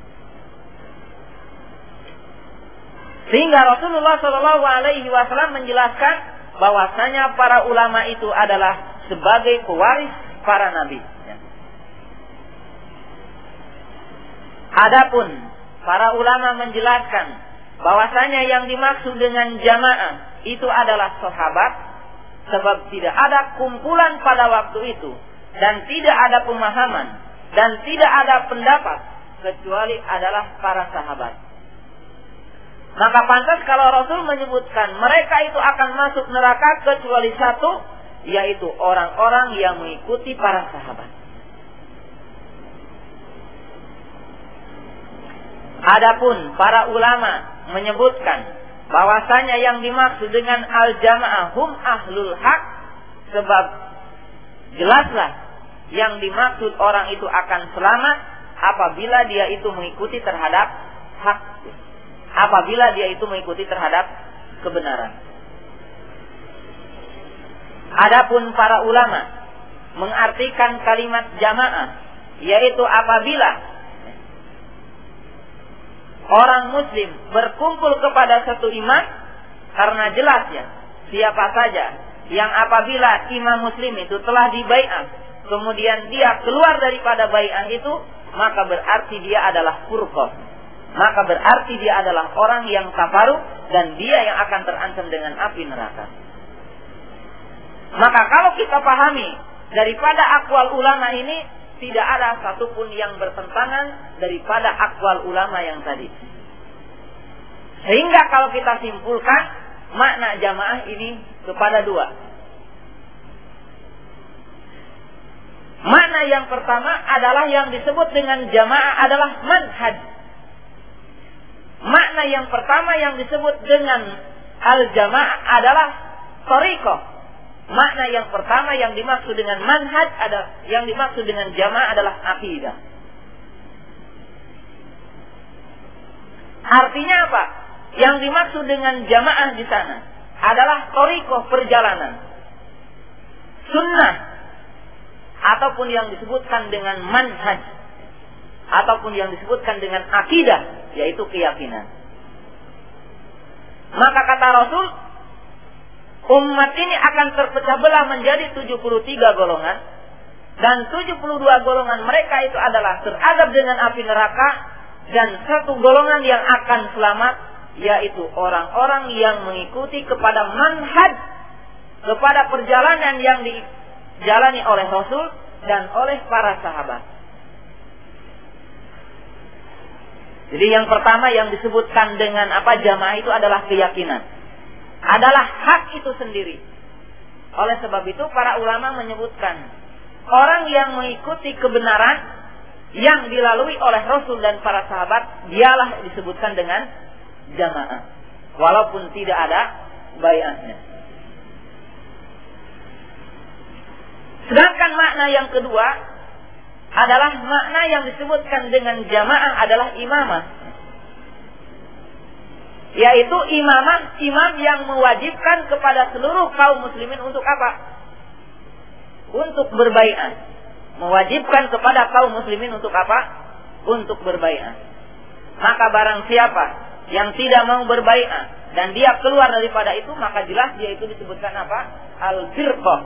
Sehingga Rasulullah Shallallahu Alaihi Wasallam menjelaskan bahwasanya para ulama itu adalah sebagai pewaris para nabi. Adapun para ulama menjelaskan bahwasanya yang dimaksud dengan jamaah itu adalah sahabat, sebab tidak ada kumpulan pada waktu itu, dan tidak ada pemahaman, dan tidak ada pendapat kecuali adalah para sahabat. Maka pantas kalau Rasul menyebutkan mereka itu akan masuk neraka kecuali satu, yaitu orang-orang yang mengikuti para sahabat. Adapun para ulama menyebutkan bahwasanya yang dimaksud dengan al-jamaah hum ahlul haq, sebab jelaslah yang dimaksud orang itu akan selamat apabila dia itu mengikuti terhadap hak, apabila dia itu mengikuti terhadap kebenaran. Adapun para ulama mengartikan kalimat jamaah, yaitu apabila orang muslim berkumpul kepada satu imam, karena jelas ya, siapa saja yang apabila imam muslim itu telah dibai'ah, kemudian dia keluar daripada bai'ah itu, maka berarti dia adalah furqah. maka berarti dia adalah orang yang kafaru dan dia yang akan terancam dengan api neraka. Maka kalau kita pahami daripada aqwal ulama ini, tidak ada satupun yang bertentangan daripada aqwal ulama yang tadi. Sehingga kalau kita simpulkan makna jamaah ini kepada dua. Makna yang pertama adalah yang disebut dengan jamaah adalah manhaj. Makna yang pertama yang disebut dengan al-jamaah adalah thariqah. Makna yang pertama yang dimaksud dengan manhaj adalah, yang dimaksud dengan jamaah adalah akidah. Artinya apa? Yang dimaksud dengan jamaah di sana adalah thariqah, perjalanan, sunnah, ataupun yang disebutkan dengan manhaj, ataupun yang disebutkan dengan akidah, yaitu keyakinan. Maka kata Rasul, umat ini akan terpecah belah menjadi 73 golongan, dan 72 golongan mereka itu adalah terazab dengan api neraka, dan satu golongan yang akan selamat, yaitu orang-orang yang mengikuti kepada manhaj, kepada perjalanan yang dijalani oleh Rasul dan oleh para sahabat. Jadi yang pertama yang disebutkan dengan apa jamaah itu adalah keyakinan, adalah hak itu sendiri. Oleh sebab itu para ulama menyebutkan orang yang mengikuti kebenaran yang dilalui oleh Rasul dan para sahabat, dialah disebutkan dengan jamaah, walaupun tidak ada bai'ahnya. Sedangkan makna yang kedua adalah makna yang disebutkan dengan jamaah adalah imamah, yaitu imam yang mewajibkan kepada seluruh kaum muslimin untuk apa? Untuk berbai'ah. Mewajibkan kepada kaum muslimin untuk apa? Untuk berbai'ah. Maka barang siapa yang tidak mau berbai'ah dan dia keluar daripada itu, maka jelas dia itu disebutkan apa? Al-firqah.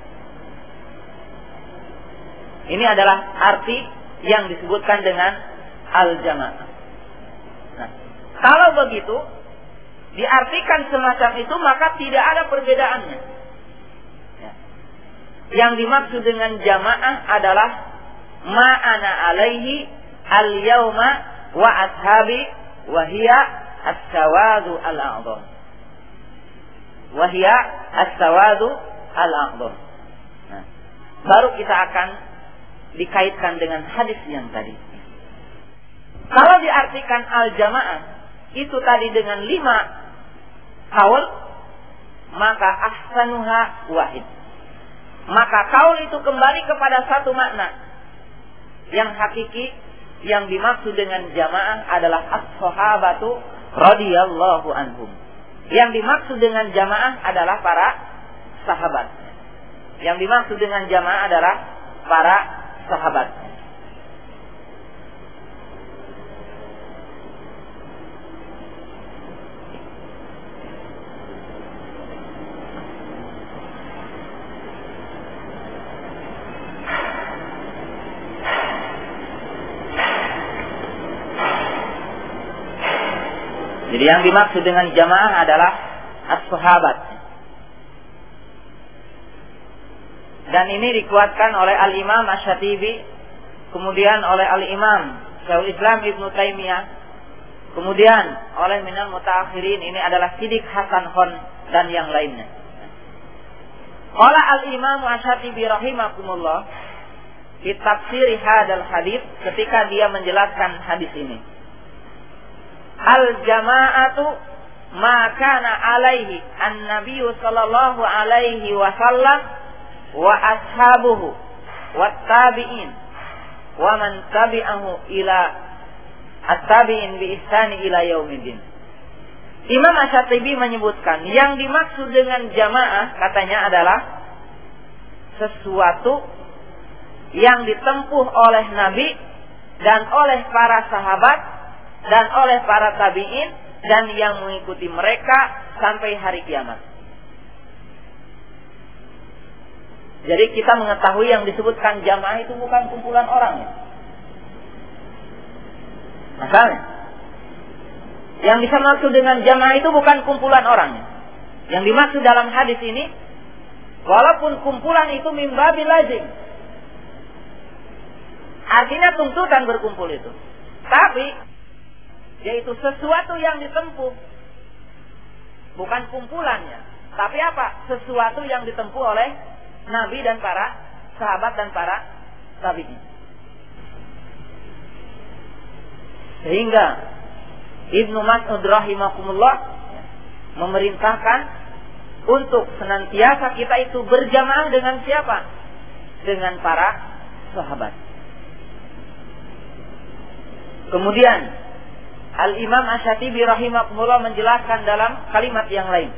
Ini adalah arti yang disebutkan dengan al-jamaah. Nah, kalau begitu diartikan semacam itu, maka tidak ada perbedaannya. Ya. Yang dimaksud dengan jamaah adalah ma'ana alaihi al-yawma wa ashabi wa hiya as-sawadu al-a'dham. Wa hiya as-sawadu al-a'dham. Nah, baru kita akan dikaitkan dengan hadis yang tadi. Kalau diartikan al-jamaah itu tadi dengan 5 kaul, maka ahsanuha wahid. Maka kaul itu kembali kepada satu makna. Yang hakiki yang dimaksud dengan jamaah adalah as-sahabatu radhiyallahu anhum. Yang dimaksud dengan jamaah adalah para sahabat. Yang dimaksud dengan jamaah adalah para sahabat. Jadi yang dimaksud dengan jamaah adalah as-sahabat. Dan ini dikuatkan oleh Al-Imam Asy-Syatibi, kemudian oleh Al-Imam Syekhul Islam Ibnu Taimiyah, kemudian oleh minal mutaakhirin, ini adalah Sidik Hasan Khan dan yang lainnya. Qala Al-Imam Asy-Syatibi rahimakumullah fi tafsir hadzal hadits, ketika dia menjelaskan hadis ini. Al-jama'atu ma kana alaihi an-nabiy sallallahu alaihi wasallam wa ashabuhu wat tabi'in wa man tabi'ahu ila at-tabi'in bi ihsani ila yaumiddin. Imam Asy-Syatibi menyebutkan yang dimaksud dengan jamaah katanya adalah sesuatu yang ditempuh oleh Nabi dan oleh para sahabat dan oleh para tabi'in dan yang mengikuti mereka sampai hari kiamat. Jadi kita mengetahui yang disebutkan jamaah itu bukan kumpulan orang. Misalnya, Yang bisa maksud dengan jamaah itu bukan kumpulan orangnya. Yang dimaksud dalam hadis ini, walaupun kumpulan itu min babil lazim, artinya tuntutan berkumpul itu, tapi yaitu sesuatu yang ditempuh, bukan kumpulannya, tapi apa? Sesuatu yang ditempuh oleh Nabi dan para sahabat dan para tabi'in. Sehingga Ibnu Mas'ud rahimahumullah memerintahkan untuk senantiasa kita itu berjamaah dengan siapa? Dengan para sahabat. Kemudian Al-Imam Asy-Syatibi rahimahullah menjelaskan dalam kalimat yang lain,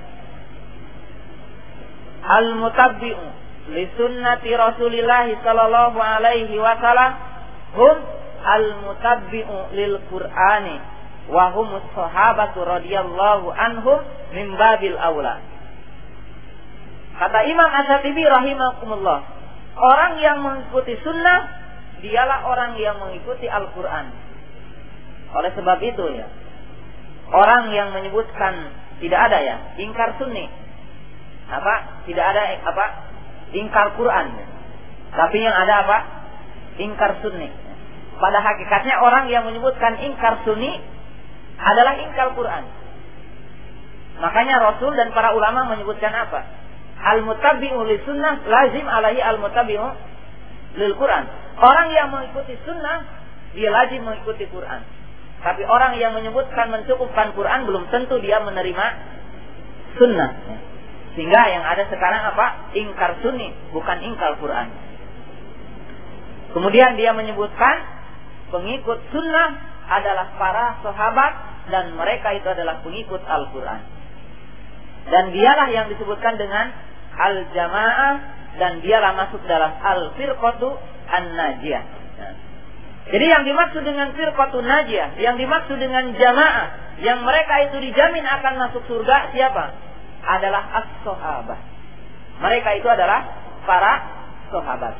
Al-mutabbi'u li sunnati Rasulillah sallallahu alaihi wasallam hum al-mutabbi'u lil Qur'ani wa humus sahabatu radhiyallahu anhum min babil aula. Kata Imam Asy-Syatibi rahimahumullah, orang yang mengikuti sunnah dialah orang yang mengikuti Al-Qur'an. Oleh sebab itu ya, orang yang menyebutkan tidak ada ya ingkar sunni, tidak ada ingkar Quran, tapi yang ada ingkar sunni. Pada hakikatnya orang yang menyebutkan ingkar sunni adalah ingkar Quran. Makanya Rasul dan para ulama menyebutkan apa? Al-mutabbi'u li sunnah lazim alaihi al-mutabbi'u lil Quran. Orang yang mengikuti sunnah dia lazim mengikuti Quran. Tapi orang yang menyebutkan mencukupkan Quran belum tentu dia menerima sunnah. Sehingga yang ada sekarang ingkar sunni, bukan ingkar Quran. Kemudian dia menyebutkan pengikut sunnah adalah para sahabat dan mereka itu adalah pengikut Al-Quran. Dan dialah yang disebutkan dengan al-jamaah dan dialah masuk dalam al-firqatu an-najiyah. Jadi yang dimaksud dengan firqatun najiyah, yang dimaksud dengan jamaah, yang mereka itu dijamin akan masuk surga siapa? Adalah as-sahabah. Mereka itu adalah para sahabat.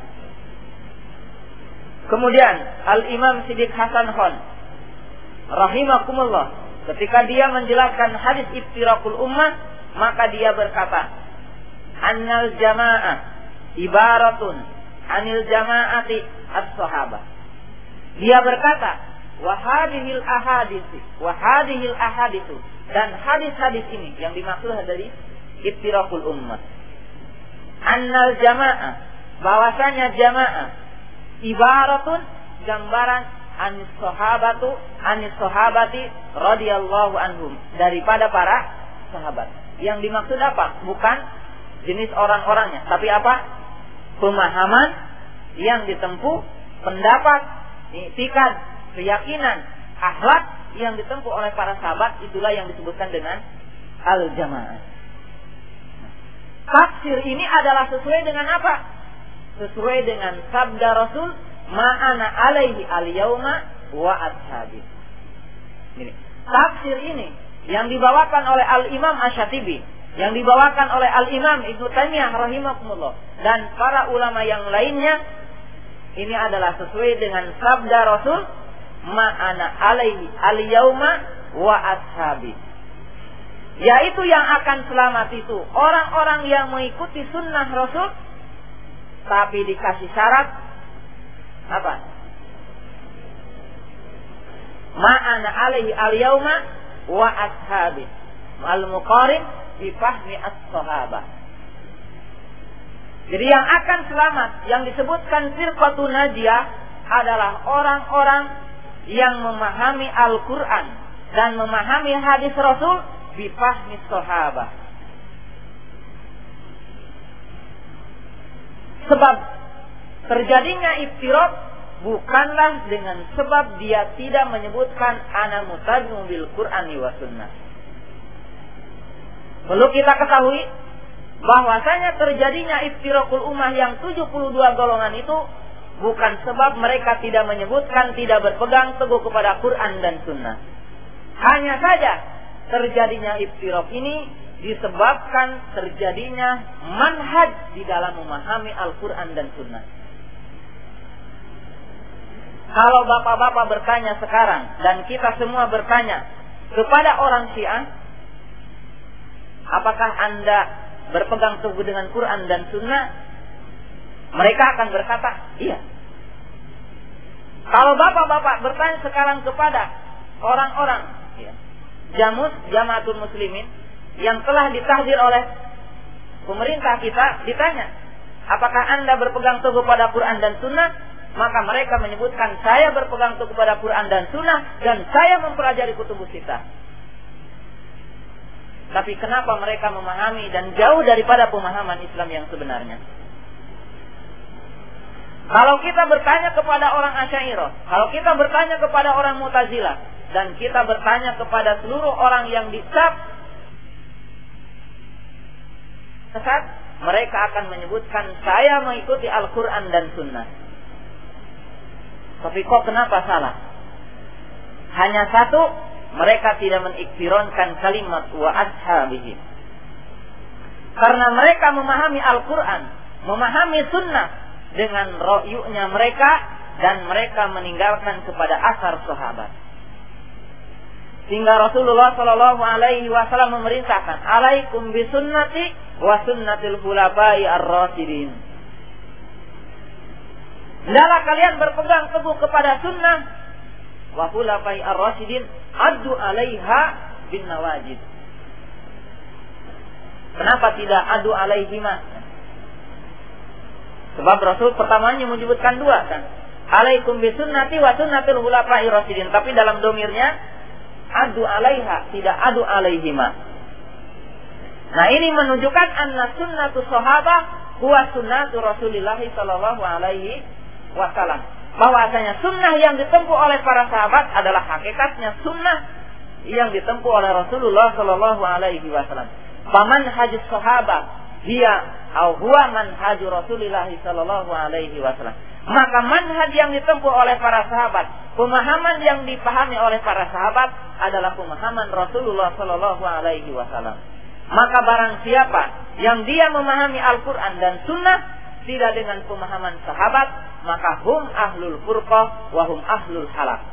Kemudian Al-Imam Siddiq Hasan Khan rahimakumullah, ketika dia menjelaskan hadis iftiraqul ummah, maka dia berkata, annal jamaah ibaratun anil jamaati as-sahabah. Dia berkata, wahadihil ahaditsu, dan hadis-hadis ini yang dimaksud dari iftiraqul ummah. Annal jamaah, bahwasanya jamaah ibaratun gambaran anis sahabati radhiyallahu anhum, daripada para sahabat. Yang dimaksud apa? Bukan jenis orang-orangnya, tapi apa? Pemahaman yang ditempuh, pendapat, i'tikad, keyakinan, akhlak yang ditempuh oleh para sahabat, itulah yang disebutkan dengan al-jamaah. Tafsir ini adalah sesuai dengan apa? Sesuai dengan sabda Rasul, ma'ana alaihi al-yauma wa ashabi. Ini tafsir ini yang dibawakan oleh Al-Imam Asy-Syatibi, yang dibawakan oleh Al-Imam Ibnu Taimiyah rahimahumullah dan para ulama yang lainnya. Ini adalah sesuai dengan sabda Rasul, ma'ana alaihi al-yauma wa ashabi. Yaitu yang akan selamat itu orang-orang yang mengikuti sunnah Rasul, tapi dikasih syarat apa? Ma'ana alaihi al-yauma wa ashabi. Al-muqarin bi fahmi as-sahabah. Jadi yang akan selamat, yang disebutkan firqatun najiyah adalah orang-orang yang memahami Al-Quran dan memahami hadis Rasul bifahmi sahabah. Sebab terjadinya iftiraq bukanlah dengan sebab dia tidak menyebutkan ana mutabi'un bil Qur'ani wa sunnah. Perlu kita ketahui bahwasanya terjadinya iftiraqul ummah yang 72 golongan itu bukan sebab mereka tidak menyebutkan, tidak berpegang teguh kepada Quran dan sunnah. Hanya saja terjadinya iftiraq ini disebabkan terjadinya manhaj di dalam memahami Al-Quran dan sunnah. Kalau bapak-bapak bertanya sekarang dan kita semua bertanya, kepada orang Syiah, apakah Anda berpegang teguh dengan Quran dan Sunnah? Mereka akan berkata, iya. Kalau bapak-bapak bertanya sekarang kepada orang-orang Jamaatul Muslimin yang telah ditahdir oleh pemerintah kita, ditanya, apakah Anda berpegang teguh pada Quran dan Sunnah? Maka mereka menyebutkan, saya berpegang teguh pada Quran dan Sunnah, dan saya mempelajari kutubus sittah. Tapi kenapa mereka memahami dan jauh daripada pemahaman Islam yang sebenarnya? Kalau kita bertanya kepada orang Asy'ariyah, kalau kita bertanya kepada orang Mu'tazilah, dan kita bertanya kepada seluruh orang yang dicap sesat, mereka akan menyebutkan, saya mengikuti Al-Quran dan Sunnah. Tapi kok kenapa salah? Hanya satu, mereka tidak mengiktironkan kalimat wa ashabihi. Karena mereka memahami Al-Quran, memahami Sunnah dengan ro'yu'nya mereka, dan mereka meninggalkan kepada asar sahabat. Sehingga Rasulullah Shallallahu Alaihi Wasallam memerintahkan, alaikum bisunnati wa sunnatil khulafai ar-rasyidin. Hendaklah kalian berpegang teguh kepada sunnah wa khulafai ar-rasyidin, addu alaiha bin nawajid. Kenapa tidak adu alaihima? Sebab Rasul pertamanya menyebutkan dua kan. Alaikum bisunnati wa sunnatil khulafai ar-rasyidin. Tapi dalam domirnya adu alaiha, tidak adu alaihima. Nah, ini menunjukkan anna sunnatu sahabah huwa sunnatu Rasulillah sallallahu alaihi wasallam. Bahwasanya sunnah yang ditempuh oleh para sahabat adalah hakikatnya sunnah yang ditempuh oleh Rasulullah sallallahu alaihi wasallam. Faman hajus sahabah dia au huwa manhaju Rasulillah sallallahu alaihi wasallam. Maka manhaj yang ditempuh oleh para sahabat, pemahaman yang dipahami oleh para sahabat adalah pemahaman Rasulullah sallallahu alaihi wasallam. Maka barang siapa yang dia memahami Al-Quran dan Sunnah tidak dengan pemahaman sahabat, maka hum ahlul furqah wa hum ahlul halak.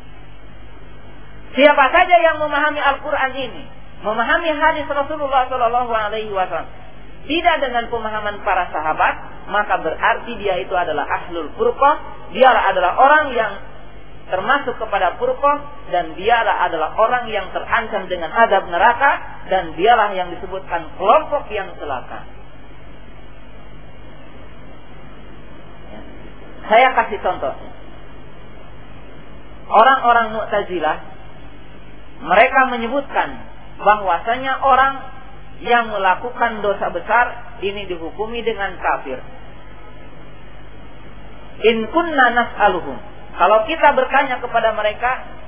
Siapa saja yang memahami Al-Quran ini, memahami hadis Rasulullah sallallahu alaihi wasallam tidak dengan pemahaman para sahabat, maka berarti dia itu adalah ahlul furqah, dia adalah orang yang termasuk kepada furqah, dan dialah adalah orang yang terancam dengan azab neraka, dan dialah yang disebutkan kelompok yang celaka. Saya kasih contoh. Orang-orang Mu'tazilah, mereka menyebutkan bahwasanya orang yang melakukan dosa besar ini dihukumi dengan kafir. In kunna nas'aluhum, kalau kita bertanya kepada mereka,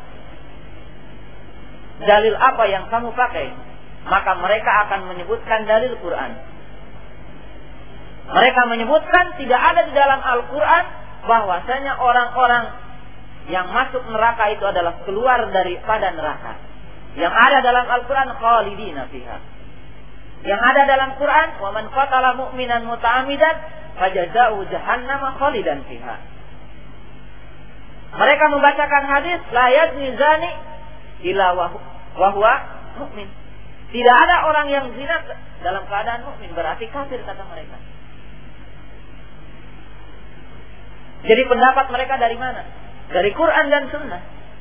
dalil apa yang kamu pakai, maka mereka akan menyebutkan dalil Quran. Mereka menyebutkan tidak ada di dalam Al-Quran bahwasanya orang-orang yang masuk neraka itu adalah keluar daripada neraka. Yang ada dalam Al-Quran khalidina fiha. Yang ada dalam Quran, wa man qatala mu'minan muta'ammidan fajaza'u jahannam khalidan fiha. Mereka membacakan hadis la yazni zani illa wa huwa mu'min. Tidak ada orang yang zina dalam keadaan mukmin, berarti kafir kata mereka. Jadi pendapat mereka dari mana? Dari Quran dan Sunnah.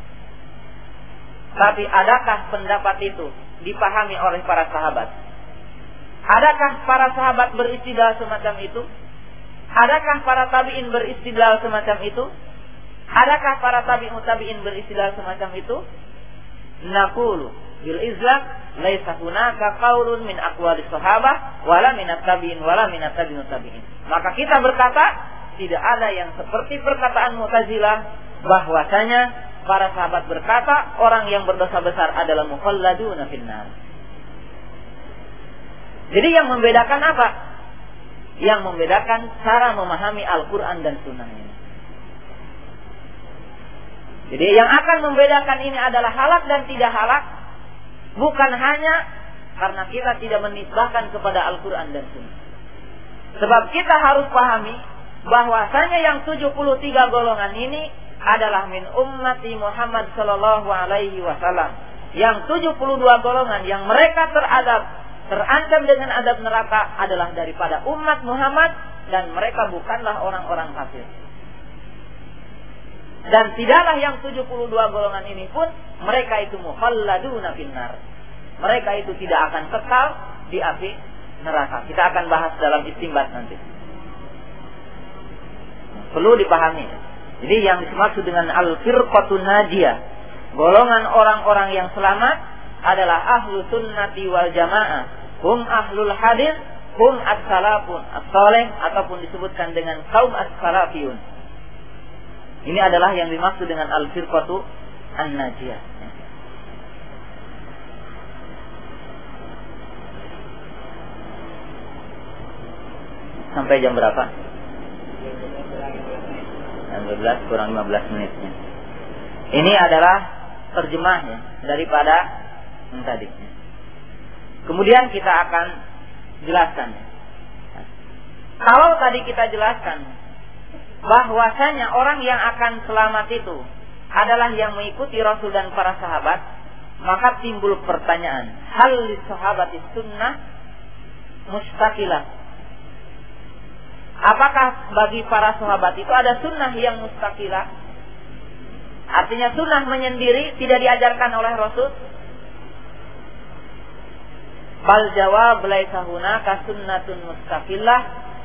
Tapi adakah pendapat itu dipahami oleh para sahabat? Adakah para sahabat beristidlal semacam itu? Adakah para tabi'in beristidlal semacam itu? Adakah para tabi'in beristidlal semacam itu? Naqulu bil izlaq laisa hunaka qaulun min aqwalis sahabah wala minat tabi'in wala minat tabi'in. Maka kita berkata, tidak ada yang seperti perkataan Mu'tazilah bahwasanya para sahabat berkata orang yang berdosa besar adalah mukhalladuna finnar. Jadi yang membedakan apa? Yang membedakan cara memahami Al-Quran dan Sunnah ini. Jadi yang akan membedakan ini adalah halak dan tidak halak, bukan hanya karena kita tidak menisbahkan kepada Al-Quran dan Sunnah. Sebab kita harus pahami bahwasanya yang 73 golongan ini adalah min ummati Muhammad sallallahu alaihi wasallam, yang 72 golongan yang mereka terancam dengan azab neraka adalah daripada umat Muhammad, dan mereka bukanlah orang-orang kafir. Dan tidaklah yang 72 golongan ini pun mereka itu mukhalladuna finnar. Mereka itu tidak akan kekal di api neraka. Kita akan bahas dalam istinbat nanti. Perlu dipahami. Jadi yang dimaksud dengan al-firqatun najiyah, golongan orang-orang yang selamat adalah ahlu sunnati wal jamaah. Hum ahlul hadis, hum as-salafun as-salih, ataupun disebutkan dengan kaum as-salafiyun. Ini adalah yang dimaksud dengan al-firqatu an-najiyah. Sampai jam berapa? Jam 12 kurang 15 menitnya. Ini adalah terjemahnya daripada yang tadi. Kemudian kita akan jelaskan. Kalau tadi kita jelaskan bahwasanya orang yang akan selamat itu adalah yang mengikuti Rasul dan para sahabat, maka timbul pertanyaan, hal li sahabati sunnah mustaqilah. Apakah bagi para sahabat itu ada sunnah yang mustaqilah? Artinya sunnah menyendiri, tidak diajarkan oleh Rasul? Bal jawab laisa hunaka sunnatun mustaqillah.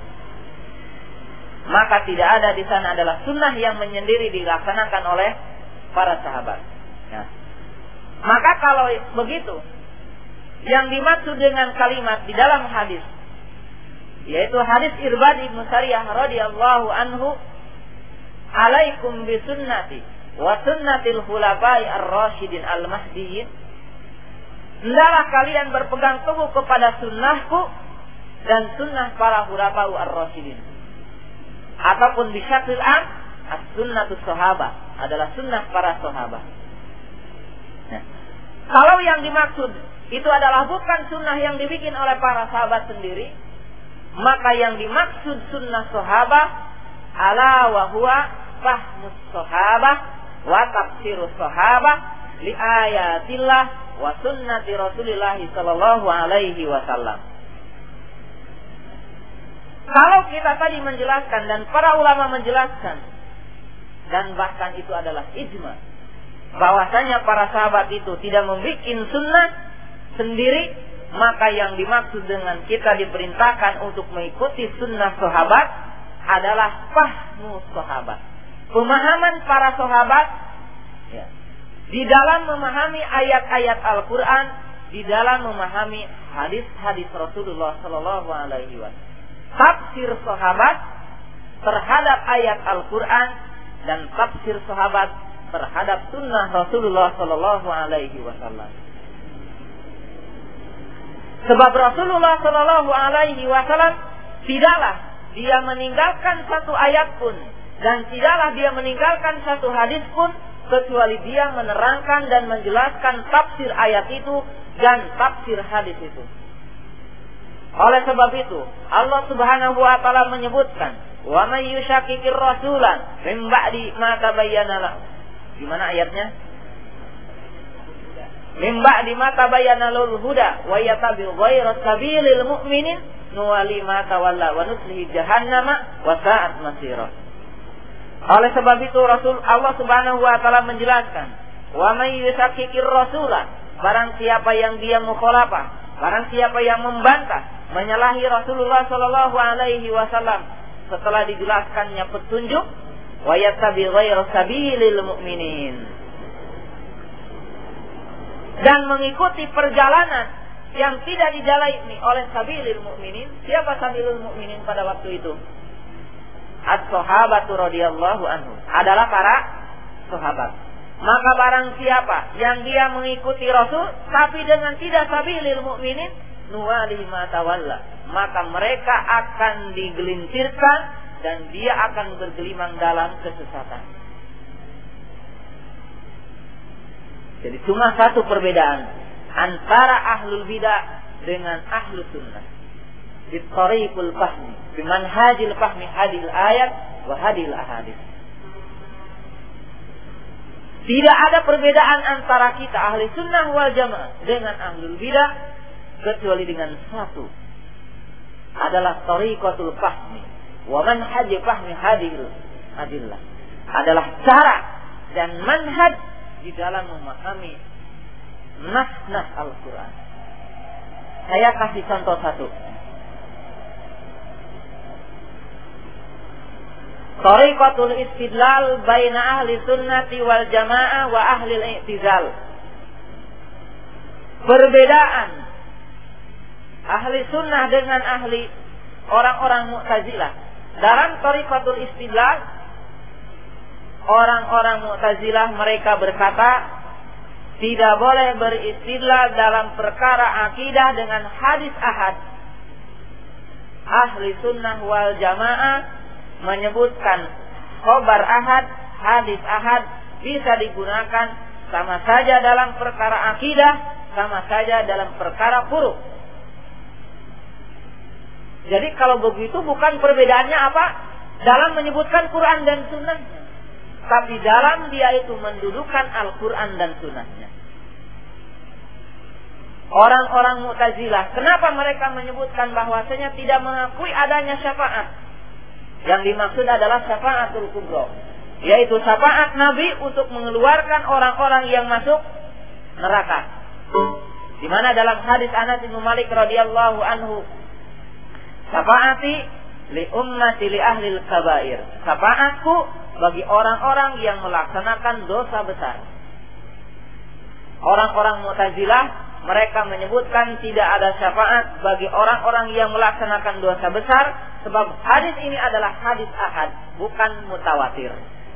Maka tidak ada di sana adalah sunnah yang menyendiri dilaksanakan oleh para sahabat. Nah, maka kalau begitu, yang dimaksud dengan kalimat di dalam hadis, yaitu hadis Irbad ibn Sariyah radhiyallahu anhu, alaikum bi sunnati wa sunnatil khulafai ar-rasyidin al-mahdiyyin, hendaklah kalian berpegang teguh kepada sunnahku dan sunnah para khulafau ar-rasyidin. Ataupun bisyakil am, as-sunnatus sahabah, adalah sunnah para sahabat. Nah, kalau yang dimaksud itu adalah bukan sunnah yang dibikin oleh para sahabat sendiri, maka yang dimaksud sunnah sahabah ala wa huwa fahmus sahabah wa tafsirus sahabah li ayatillah wa sunnati Rasulillah sallallahu alaihi wasallam. Kalau kita tadi menjelaskan dan para ulama menjelaskan, dan bahkan itu adalah ijma, bahwasanya para sahabat itu tidak membuat sunnah sendiri, maka yang dimaksud dengan kita diperintahkan untuk mengikuti sunnah sahabat adalah fahmu sahabat, pemahaman para sahabat ya, di dalam memahami ayat-ayat Al-Quran, di dalam memahami hadis-hadis Rasulullah Sallallahu Alaihi Wasallam, tafsir sahabat terhadap ayat Al-Quran dan tafsir sahabat terhadap sunnah Rasulullah Sallallahu Alaihi Wasallam. Sebab Rasulullah Sallallahu Alaihi Wasallam tidaklah dia meninggalkan satu ayat pun dan tidaklah dia meninggalkan satu hadis pun kecuali dia menerangkan dan menjelaskan tafsir ayat itu dan tafsir hadis itu. Oleh sebab itu Allah Subhanahu wa taala menyebutkan, wa may yushaqiqir rasulan min ba'di ma tabayyana lahu. Gimana ayatnya? Min ba'di ma tabayyana lahul huda wa yattabi' ghayra sabilil mu'minin nuwali ma tawalla wa nuslihi jahannama wa sa'at masira. Oleh sebab itu Rasul Allah Subhanahu wa taala menjelaskan, wa may yushaqiqir rasulan, barang siapa yang dia mukhalafah, barang siapa yang membantah, menyalahi Rasulullah Sallallahu Alaihi Wasallam setelah dijelaskannya petunjuk, wa yattabi' ghayra sabilil mu'minin, dan mengikuti perjalanan yang tidak dijalani oleh sabilil mu'minin. Siapa sabilil mu'minin pada waktu itu? As-sahabatu radhiyallahu anhu, adalah para sahabat. Maka barang siapa yang dia mengikuti Rasul tapi dengan tidak sabilil mu'minin, nuwalihi ma tawalla, maka mereka akan digelincirkan dan dia akan bergelimang dalam kesesatan. Jadi cuma satu perbedaan antara ahlul bidah dengan ahlus sunnah, di tariqul fahmi, bi manhajil fahmi hadil ayat wa hadil ahadits. Tidak ada perbedaan antara kita ahli sunnah wal jamaah dengan ahlul bidah kecuali dengan satu, adalah tariqatul fahmi wa manhaj fahmi hadil adillah, adalah cara dan manhaj di dalam memahami nas-nas Al-Quran. Saya kasih contoh satu. Tariqatul istidlal baina ahli sunnati wal jamaah wa ahli al-i'tizal. Perbedaan ahli sunnah dengan ahli orang-orang Mu'tazilah. Dalam tariqatul istidlal, orang-orang Mu'tazilah mereka berkata tidak boleh beristidlal dalam perkara akidah dengan hadis ahad. Ahli sunnah wal jamaah menyebutkan khobar ahad, hadis ahad bisa digunakan sama saja dalam perkara akidah, sama saja dalam perkara furu'. Jadi kalau begitu bukan perbedaannya apa? Dalam menyebutkan Quran dan sunnahnya, tapi dalam dia itu mendudukan Al-Quran dan sunnahnya. Orang-orang Mu'tazilah, kenapa mereka menyebutkan bahwasanya tidak mengakui adanya syafaat? Yang dimaksud adalah syafaatul kubra, yaitu syafaat Nabi untuk mengeluarkan orang-orang yang masuk neraka. Di mana dalam hadis Anas bin Malik radhiyallahu anhu, syafaati li ummati li ahlil kabair, syafaatku bagi orang-orang yang melaksanakan dosa besar. Orang-orang Mu'tazilah mereka menyebutkan tidak ada syafaat bagi orang-orang yang melaksanakan dosa besar, sebab hadis ini adalah hadis ahad, bukan mutawatir.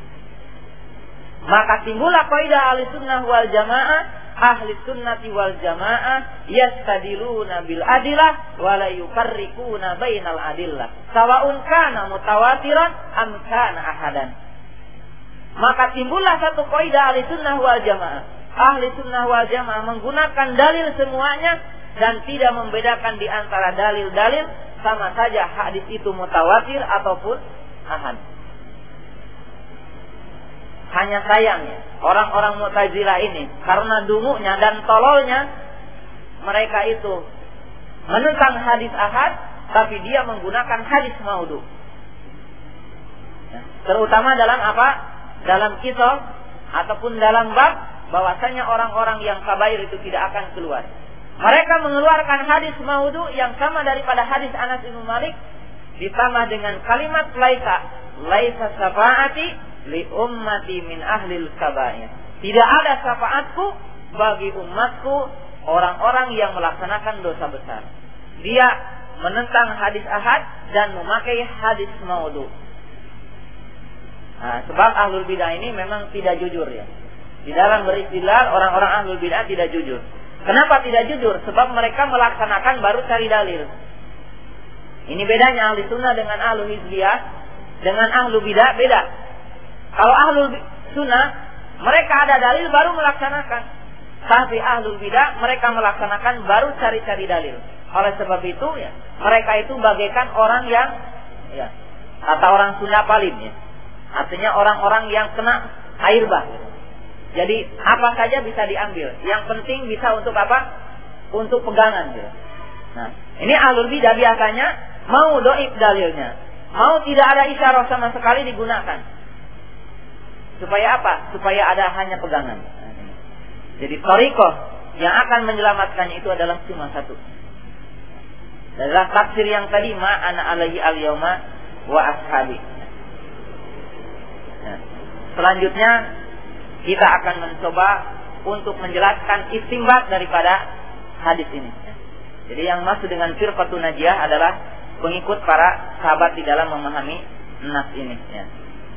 Maka timbullah kaidah ahli sunnah wal jamaah, ahli sunnati wal jamaah yastadiluna bil adilah wa la yufarriquna bainal adillah sawaun kana mutawatiran am kana ahadan. Maka timbullah satu kaidah ahli sunnah wal jamaah. Ahli sunnah wal jamaah menggunakan dalil semuanya dan tidak membedakan di antara dalil-dalil, sama saja hadis itu mutawatir ataupun ahad. Hanya sayangnya orang-orang Mu'tazilah ini karena dunguknya dan tololnya, mereka itu menentang hadis ahad, tapi dia menggunakan hadis maudhu. Terutama dalam apa? Dalam kisah ataupun dalam bab bahwasanya orang-orang yang kabair itu tidak akan keluar. Mereka mengeluarkan hadis maudhu yang sama daripada hadis Anas bin Malik, ditambah dengan kalimat laisa syafaati li ummati min ahlil kabair. Tidak ada syafaatku bagi umatku orang-orang yang melaksanakan dosa besar. Dia menentang hadis ahad dan memakai hadis maudhu. Nah, sebab ahlul bidah ini memang tidak jujur ya. Di dalam beristidlal orang-orang ahlul bidah tidak jujur. Kenapa tidak jujur? Sebab mereka melaksanakan baru cari dalil. Ini bedanya ahli sunnah dengan ahlul hizbiyah, dengan ahlul bidah beda. Kalau ahlul sunnah mereka ada dalil baru melaksanakan. Tapi ahlul bidah mereka melaksanakan baru cari-cari dalil. Oleh sebab itu ya, mereka itu bagaikan orang yang ya, kata orang Sunda palim ya. Artinya orang-orang yang kena air bah. Jadi apa saja bisa diambil. Yang penting bisa untuk apa? Untuk pegangan. Gitu. Nah, ini ahlul bidah biasanya mau doib dalilnya, mau tidak ada isyarah sama sekali digunakan. Supaya apa? Supaya ada hanya pegangan. Jadi thariqah yang akan menyelamatkannya itu adalah cuma satu. Adalah tafsir yang tadi ma ana alaihi al-yauma wa ashabi. Nah, selanjutnya kita akan mencoba untuk menjelaskan istinbat daripada hadis ini. Jadi yang maksud dengan firqatun najiyah adalah pengikut para sahabat di dalam memahami nas ini. Ya.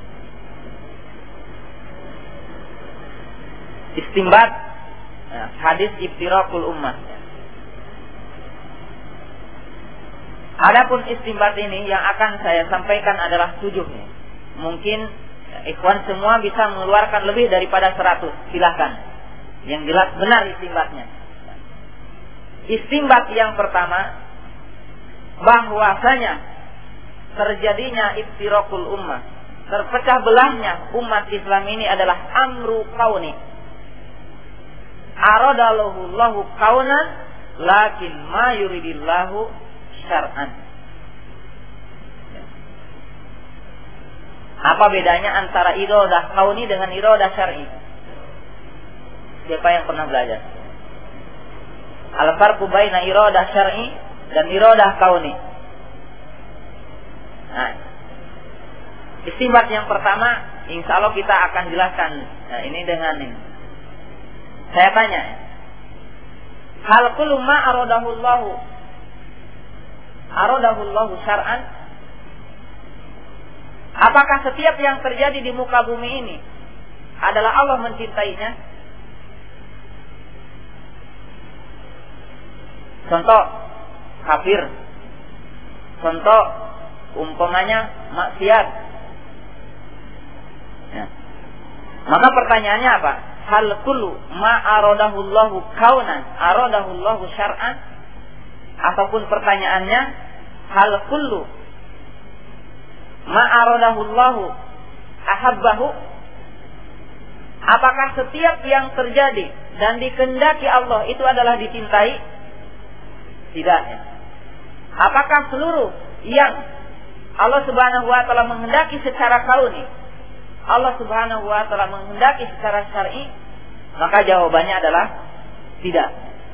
Istinbat hadis iftiraqul ummah. Adapun istinbat ini yang akan saya sampaikan adalah 7. Mungkin ikhwan semua bisa mengeluarkan lebih daripada 100. Silahkan. Yang jelas benar istinbatnya. Istinbat yang pertama, bahwasanya terjadinya iftiraqul ummah, terpecah belahnya umat Islam ini adalah amru kauni. Aradallahu Allahu kaunan lakin ma yuridillahu syar'an. Apa bedanya antara iradah kauni dengan iradah syar'i? Siapa yang pernah belajar? Al-farqu baina iradah syar'i dan iradah kauni. Nah, istinbat yang pertama, insya Allah kita akan jelaskan. Nah, ini dengan ini. Saya tanya, hal kullu ma aradahullahu syar'an? Apakah setiap yang terjadi di muka bumi ini adalah Allah mencintainya? Contoh kafir, contoh umpamanya maksiat. Ya. Maka pertanyaannya apa? Hal kullu ma aradahullahu kaunan aradahullahu syar'an? Ataupun pertanyaannya, hal kullu ma aradahullahu ahabbahu? Apakah setiap yang terjadi dan dikehendaki Allah itu adalah dicintai? Tidak. Apakah seluruh yang Allah Subhanahu wa taala menghendaki secara kauni, Allah Subhanahu wa taala menghendaki secara syar'i? Maka jawabannya adalah tidak.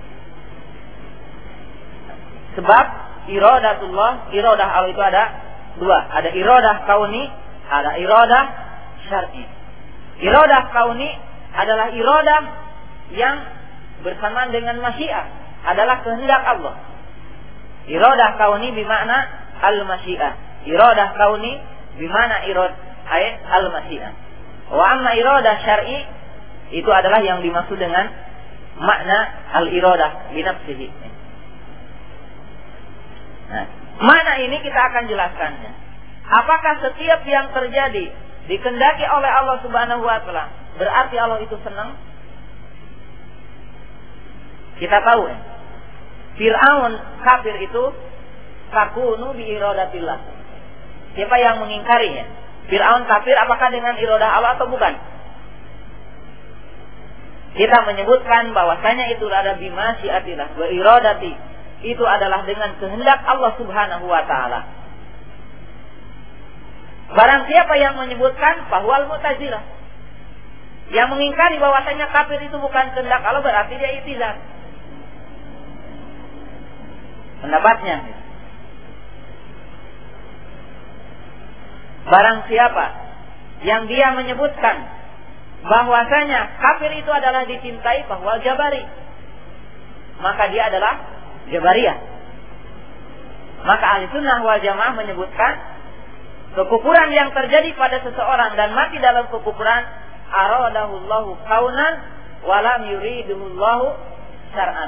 Sebab iradah Allah itu ada dua. Ada iradah kauni, ada iradah syar'i. Iradah kauni adalah iradah yang bersamaan dengan masyiah, adalah kehendak Allah. Iradah kauni bermakna al-masyiah. Iradah kauni bermakna ayat al-masyiah. Wa amma iradah syar'i itu adalah yang dimaksud dengan makna al-iradah binafsihi. Nah, mana ini kita akan jelaskannya. Apakah setiap yang terjadi dikehendaki oleh Allah Subhanahu wa taala berarti Allah itu senang? Kita tahu ya, Fir'aun kafir itu takunu bi iradatillah. Siapa yang mengingkarinya? Fir'aun kafir apakah dengan iradah Allah atau bukan? Kita menyebutkan bahwasanya itu ada bimasyiatillah wa iradati. Itu adalah dengan kehendak Allah Subhanahu wa taala. Barang siapa yang menyebutkan bahwa al-Mu'tazilah yang mengingkari bahwasanya kafir itu bukan kehendak Allah, berarti dia i'tizal. Pendapatnya. Barang siapa yang dia menyebutkan bahwasanya kafir itu adalah dicintai bahwa Jabari, maka dia adalah Jabariyah. Maka Ahlussunnah wal Jamaah menyebutkan kekufuran yang terjadi pada seseorang dan mati dalam kekufuran, aradahullahu kaunan wa lam yuridullahu syar'an.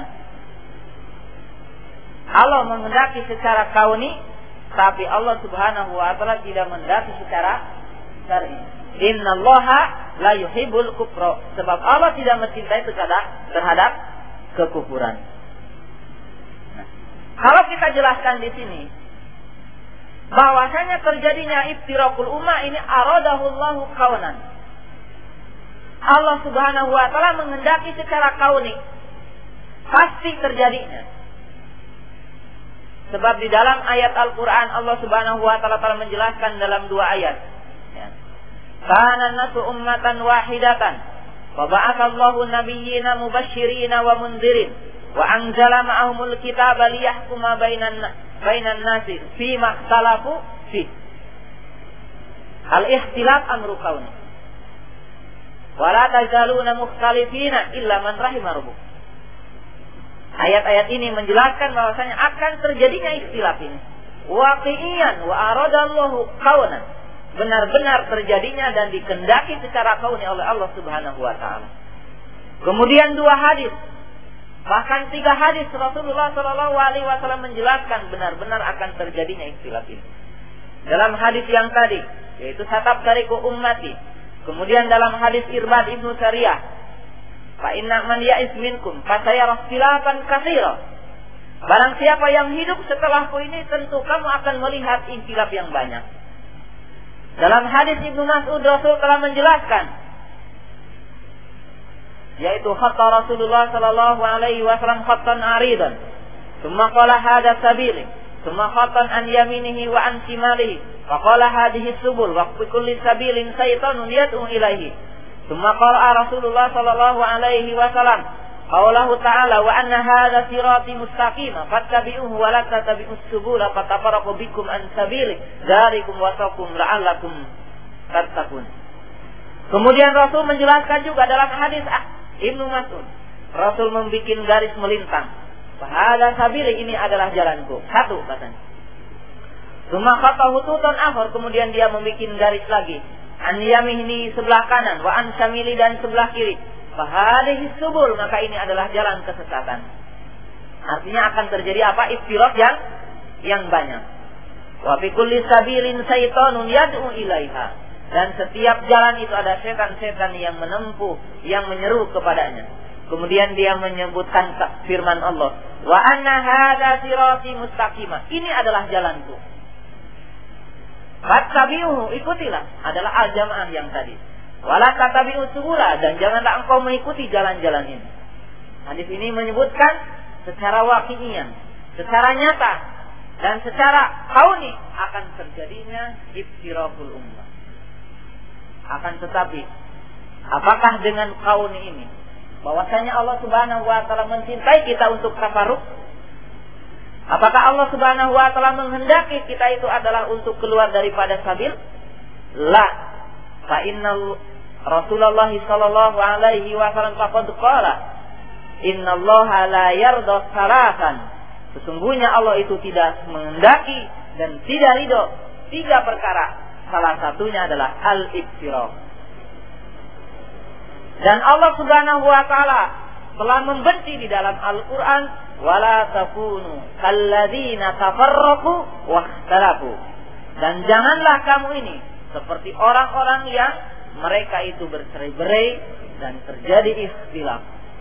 Allah menghendaki secara kauni, tapi Allah Subhanahu wa taala tidak menghendaki secara syar'i. Innallaha la yuhibbul kufra. Sebab Allah tidak mencintai terhadap kekufuran. Nah, kalau kita jelaskan di sini bahwasanya terjadinya iftirakul ummah ini aradahullahu kaunan. Allah Subhanahu wa taala menghendaki secara kauni. Pasti terjadinya. Sebab di dalam ayat Al-Qur'an Allah Subhanahu wa taala telah menjelaskan dalam dua ayat. Ya. Kana nasu ummatan wahidatan wa ba'atsallahu nabiyyina mubashshirina wa mundzirin wa anzala ma'ahumul kitaba liyahkuma bainan nasi fima ikhtalafu fi. Al-ikhtilaf amru kauni. Wa la tazaluna mukhtalifina illa man rahima rabbuk. Ayat-ayat ini menjelaskan bahwasanya akan terjadinya ikhtilaf ini. Waqi'iyan wa aradallahu kaunan. Benar-benar terjadinya dan dikehendaki secara kauni oleh Allah Subhanahu wa taala. Kemudian dua hadis, bahkan tiga hadis Rasulullah sallallahu alaihi wasallam menjelaskan benar-benar akan terjadinya ikhtilaf ini. Dalam hadis yang tadi, yaitu satab tariku ummati. Kemudian dalam hadis Irbad Ibnu Sariyah, fa inna man ya'is minkum fa sayara ikhtilafan katsira. Barang siapa yang hidup setelahku ini tentu kamu akan melihat ikhtilaf yang banyak. Dalam hadis Ibnu Mas'ud Rasul telah menjelaskan, yaitu khatta Rasulullah sallallahu alaihi wasallam khattan aridan, thumma qala hadha sabili, thumma khattan an yaminihi wa an shimalihi, fa qala hadhihi subul wa fi kulli sabilin syaitanun yad'u ilaihi. Thumma qala Rasulullah sallallahu alaihi wasallam qaulahu ta'ala wa anna hadha sirati mustaqima fattabi'uhu wa la tattabi'us subula fatafarraqu bikum an sabili dzalikum wasaqum la'allakum tattaqun. Kemudian Rasul menjelaskan juga dalam hadis Ibnu Mas'ud, Rasul membuat garis melintang. Hadza sabili, ini adalah jalanku. Satu katanya. Tsumma khata hututan akhar, kemudian dia membuat garis lagi. An yamini sebelah kanan, wa an samili dan sebelah kiri. Fahadihi subul, maka ini adalah jalan kesesatan. Artinya akan terjadi apa? Iftirak yang banyak. Wa fi kulli sabilin syaitanun yad'u ilaiha. Dan setiap jalan itu ada setan-setan yang menempuh, yang menyeru kepadanya. Kemudian dia menyebutkan firman Allah, wa anna hadza sirati mustaqimah. Ini adalah jalanku. Fattabi'uhu, ikutilah, adalah al-jamaah yang tadi. Wala tatabi'us subula, dan janganlah engkau mengikuti jalan-jalan ini. Hadis ini menyebutkan secara waqi'iyah, secara nyata dan secara kauni akan terjadinya iftirakul ummah. Akan tetapi, apakah dengan kauni ini bahwasanya Allah Subhanahu wa taala mencintai kita untuk tafarruq? Apakah Allah Subhanahu wa taala menghendaki kita itu adalah untuk keluar daripada sabil? La. Fa innal Rasulullah sallallahu alaihi wasallam faqad qala, "Innallaha la yarda salatan." Sesungguhnya Allah itu tidak menghendaki dan tidak ridho tiga perkara. Salah satunya adalah al-iftirak. Dan Allah Subhanahu wa taala telah membenci di dalam Al-Qur'an, "Wala takunu kalladzina tafarraqu wa ikhtalafu." Dan janganlah kamu ini seperti orang-orang yang mereka itu bercerai-berai dan terjadi ikhtilaf.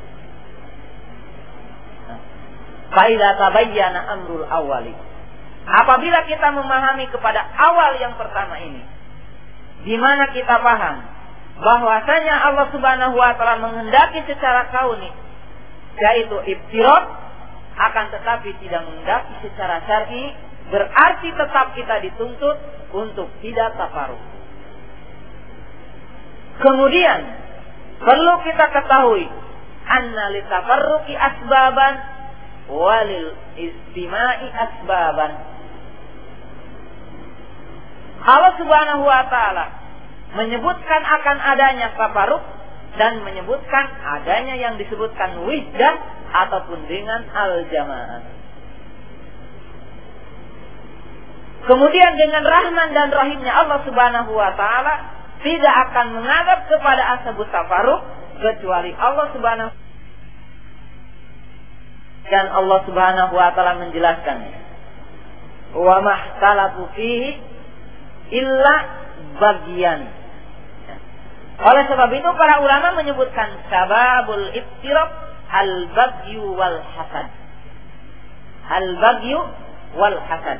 Faida tabayyana amrul awali. Apabila kita memahami kepada awal yang pertama ini, di mana kita paham bahwasanya Allah Subhanahu wa taala menghendaki secara kauni, yaitu iftirak, akan tetapi tidak menghendaki secara syar'i, berarti tetap kita dituntut untuk tidak tafarruq. Kemudian perlu kita ketahui anna litafarruqi asbaban walil istima'i asbaban. Allah Subhanahu wa taala menyebutkan akan adanya tafarruq dan menyebutkan adanya yang disebutkan wihdah ataupun dengan al-jamaah. Kemudian dengan rahman dan rahimnya Allah Subhanahu wa taala tidak akan menganggap kepada ashabut tafarruq kecuali Allah Subhanahu. Dan Allah Subhanahu wa taala menjelaskan, wa mahtalafu fihi illa bagian. Oleh sebab itu para ulama menyebutkan sababul iftirak al-bagyu wal hasad. Al-bagyu wal hasad.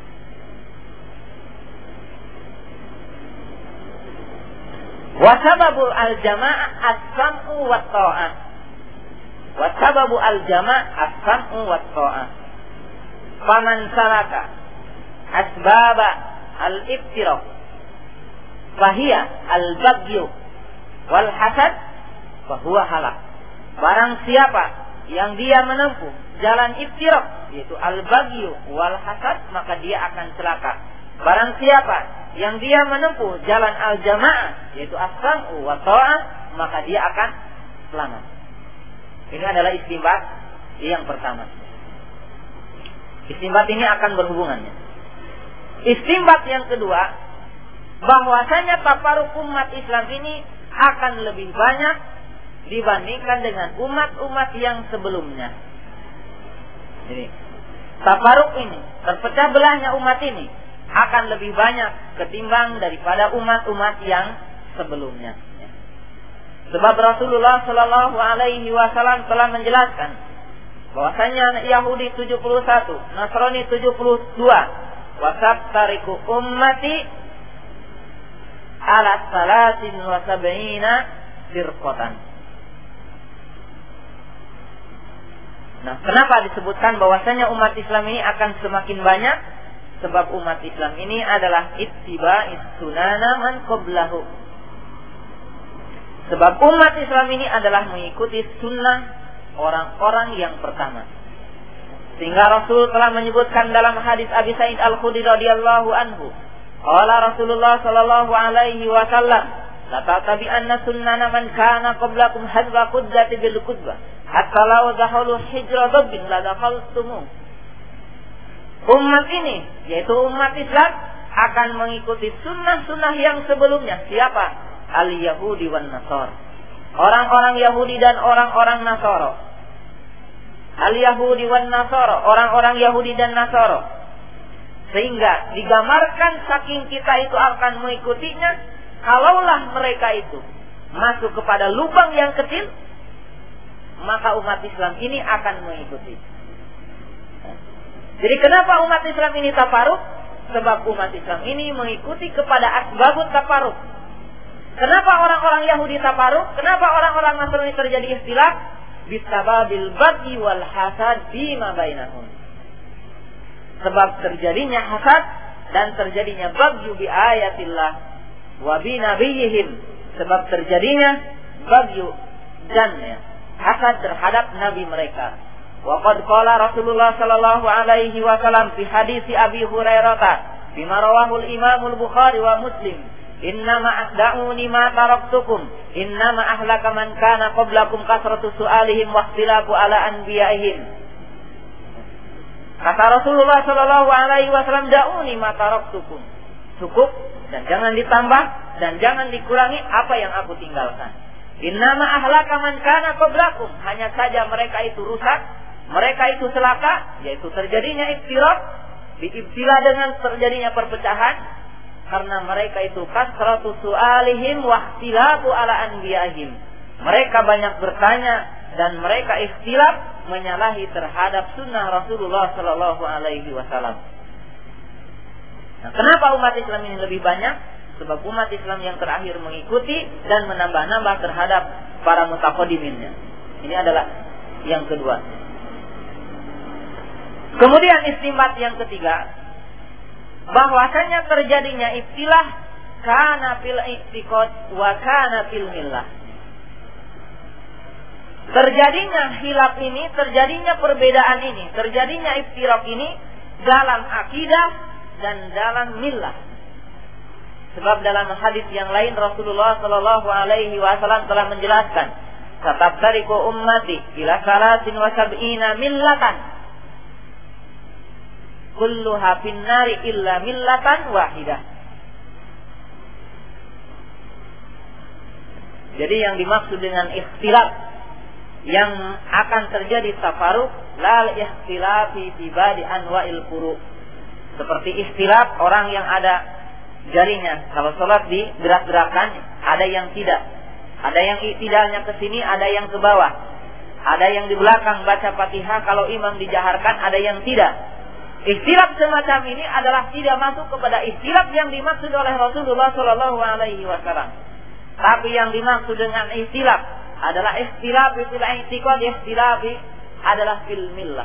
Wa sababu al-jama'ah as-sam'u wa ta'ah. Wa sababu al-jama'ah as-sam'u wa ta'ah. Faman salaka asbaba al-iftiraq fahiya al-bagyu wal hasad fahuwa halak. Barang siapa yang dia menempuh jalan iftiraq, yaitu al-bagyu wal hasad, maka dia akan celaka. Barang siapa yang dia menempuh jalan al-jamaah, yaitu as-sam'u wa ta'ah, maka dia akan selamat. Ini adalah istinbat yang pertama. Istinbat ini akan berhubungannya. Istinbat yang kedua, bahwasanya tafarruq umat Islam ini akan lebih banyak dibandingkan dengan umat-umat yang sebelumnya. Jadi, tafarruq ini, terpecah belahnya umat ini akan lebih banyak ketimbang daripada umat-umat yang sebelumnya. Sebab Rasulullah Shallallahu Alaihi Wasallam telah menjelaskan bahwasanya Yahudi 71, Nasrani 72, wasaftariku ummati ala 73 firqatan. Nah, kenapa disebutkan bahwasanya umat Islam ini akan semakin banyak? Sebab umat Islam ini adalah ittiba'is sunana man qablahu. Sebab umat Islam ini adalah mengikuti sunnah orang-orang yang pertama. Sehingga Rasul telah menyebutkan dalam hadis Abi Sa'id Al-Khudri radhiyallahu anhu, qala Rasulullah sallallahu alaihi wasallam, la tattabi'anna sunnana man kana qablakum hadba qudzati bil qudzah, hatta law dahalu hijra dabbin la dakhaltumu. Umat ini, yaitu umat Islam, akan mengikuti sunnah-sunnah yang sebelumnya. Siapa? Al-Yahudi wan Nasara. Orang-orang Yahudi dan orang-orang Nasara. Al-Yahudi wan Nasara, orang-orang Yahudi dan Nasara. Sehingga digambarkan saking kita itu akan mengikutinya, kalaulah mereka itu masuk kepada lubang yang kecil, maka umat Islam ini akan mengikuti. Jadi kenapa umat Islam ini tafarruq? Sebab umat Islam ini mengikuti kepada asbabut tafarruq. Kenapa orang-orang Yahudi tafarruq? Kenapa orang-orang Nasrani terjadi ikhtilaf? Bisababil baghi wal hasad bima bainahum. Sebab terjadinya hasad dan terjadinya baghi bi ayatillah wa bi nabiyihim. Sebab terjadinya baghi dan hasad terhadap nabi mereka. Wa qad qala Rasulullah sallallahu alaihi wasallam fi hadis Abi Hurairah bima rawahu al-Imam al-Bukhari wa Muslim, innama asda'uni ma taraktukum innama ahlaka man kana qablakum kasratu su'alihim wa ikhtilafu ala anbiya'ihim. Kata Rasulullah sallallahu alaihi wasallam, da'uni ma taraktukum, cukup dan jangan ditambah dan jangan dikurangi apa yang aku tinggalkan. Innama ahlaka man kana qablakum, hanya saja mereka itu rusak, mereka itu celaka, yaitu terjadinya iftirak, diibtila dengan terjadinya perpecahan, karena mereka itu kasratu su'alihim wa ikhtilafu ala anbiya'ihim. Mereka banyak bertanya dan mereka ikhtilaf menyalahi terhadap sunnah Rasulullah sallallahu alaihi wasallam. Nah, kenapa umat Islam ini lebih banyak? Sebab umat Islam yang terakhir mengikuti dan menambah-nambah terhadap para mutaqaddiminnya. Ini adalah yang kedua. Kemudian istimbat yang ketiga, bahwasanya terjadinya ikhtilaf kana fil i'tiqad wa kana fil millah. Terjadinya khilaf ini, terjadinya perbedaan ini, terjadinya iftirak ini dalam akidah dan dalam millah. Sebab dalam hadis yang lain Rasulullah sallallahu alaihi wasallam telah menjelaskan, "Sataftariqu ummati ila 73 millatan. Kulluha finnari illa millatan wahidah." Jadi yang dimaksud dengan ikhtilaf yang akan terjadi tafarruq lal ikhtilafi fi badi anwa'il furu'. Seperti ikhtilaf orang yang ada jarinya, kalau sholat digerak-gerakkan, ada yang tidak. Ada yang iktidalnya ke sini, ada yang ke bawah. Ada yang di belakang baca Fatihah, kalau imam dijaharkan, ada yang tidak. Ikhtilaf semacam ini adalah tidak masuk kepada ikhtilaf yang dimaksud oleh Rasulullah sallallahu alaihi wasallam. Tapi yang dimaksud dengan ikhtilaf adalah ikhtilaf fil i'tiqad, ikhtilaf adalah fil millah.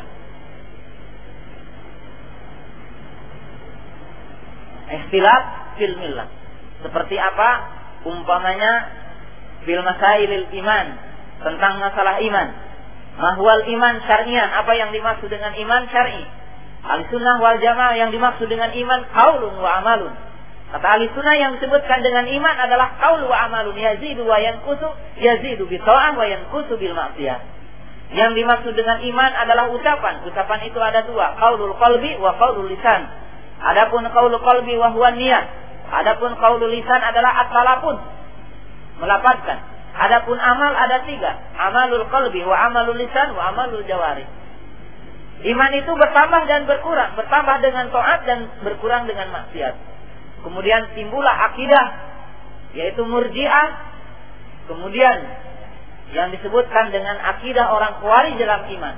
Ikhtilaf fil millah. Seperti apa? Umpamanya bil masailil iman, tentang masalah iman. Mahwal iman syar'iyan, apa yang dimaksud dengan iman syar'i? Ahlussunnah wal jamaah yang dimaksud dengan iman qaulun wa amalun. Kata ahlussunnah yang disebutkan dengan iman adalah qaul wa amalun, yazidu wa yanqusu, yazidu bi ta'ah wa yanqusu bil ma'siyah. Yang dimaksud dengan iman adalah ucapan. Ucapan itu ada dua, qaulul qalbi wa qaulul lisan. Adapun qaulul qalbi wa huwa niyat. Adapun qaulul lisan adalah at-talafuz, melafazkan. Adapun amal ada tiga, amalul qalbi wa amalul lisan wa amalul jawarih. Iman itu bertambah dan berkurang, bertambah dengan taat dan berkurang dengan maksiat. Kemudian timbullah akidah, yaitu murji'ah. Kemudian yang disebutkan dengan akidah orang Khawarij dalam iman.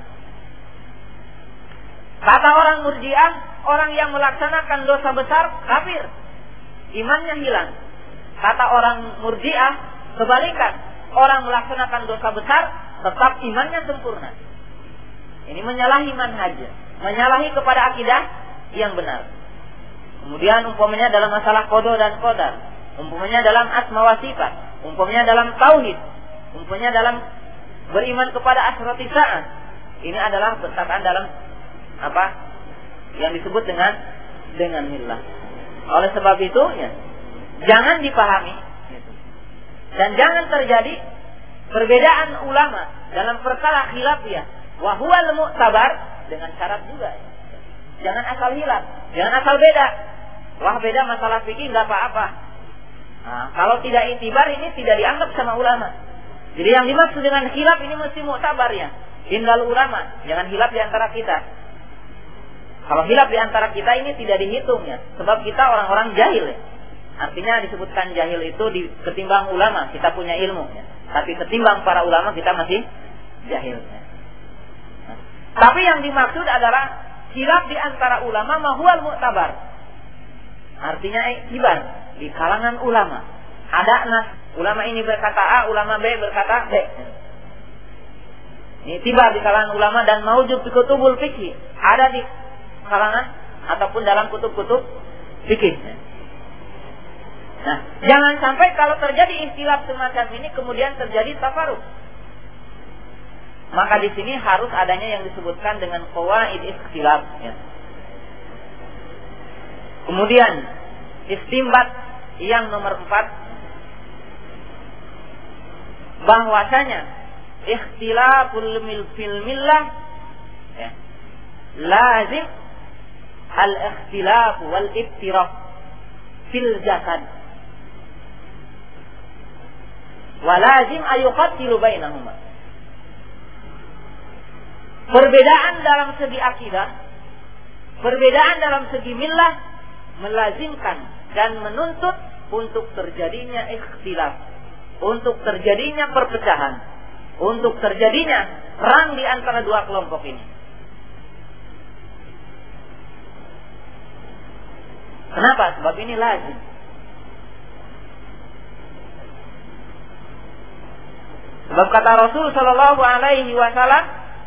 Kata orang murji'ah, orang yang melaksanakan dosa besar kafir, imannya hilang. Kata orang Murji'ah, kebalikan. Orang melaksanakan dosa besar, tetap imannya sempurna. Ini menyalahi manhaj, menyalahi kepada akidah yang benar. Kemudian umpamanya dalam masalah qada dan qadar, umpamanya dalam asma wa sifat, umpamanya dalam tauhid, umpamanya dalam beriman kepada asyrati sa'ah. Ini adalah berkaitan dalam apa? Yang disebut dengan millah. Oleh sebab itu, ya, jangan dipahami dan jangan terjadi perbedaan ulama dalam perkara khilafiyah wa huwal mu'tabar dengan syarat juga. Jangan asal hilaf, jangan asal beda. Wah, beda masalah fikih enggak apa-apa. Nah, kalau tidak itibar ini tidak dianggap sama ulama. Jadi yang dimaksud dengan khilaf ini mesti mu'tabar ya. Indal ulama, jangan hilaf di antara kita. Kalau hilaf di antara kita ini tidak dihitung ya, sebab kita orang-orang jahil ya. Artinya disebutkan jahil itu ketimbang ulama, kita punya ilmu ya. Tapi ketimbang para ulama kita masih jahil ya. Nah, tapi yang dimaksud adalah khilaf di antara ulama mahual mu'tabar. Artinya iktibar di kalangan ulama. Ada nas, ulama ini berkata A, ulama B berkata B. Ini tiba di kalangan ulama dan maujud di kutubul fikih. Ada di kalangan ataupun dalam kutub-kutub fikih. Nah, jangan sampai kalau terjadi ikhtilaf semacam ini kemudian terjadi tafarruq. Maka di sini harus adanya yang disebutkan dengan qawaid ikhtilaf ya. Kemudian istimbat yang nomor 4, bahwasanya ikhtilaful fil millah ya, lazim al-ikhtilaf wal iftiraq fil jasad wa lazim ayuqatilu bainahuma. Perbedaan dalam segi akidah, perbedaan dalam segi millah melazimkan dan menuntut untuk terjadinya ikhtilaf, untuk terjadinya perpecahan, untuk terjadinya perang di antara dua kelompok ini. Kenapa? Sebab ini lazim. Sebab kata Rasul Shallallahu Alaihi Wasallam,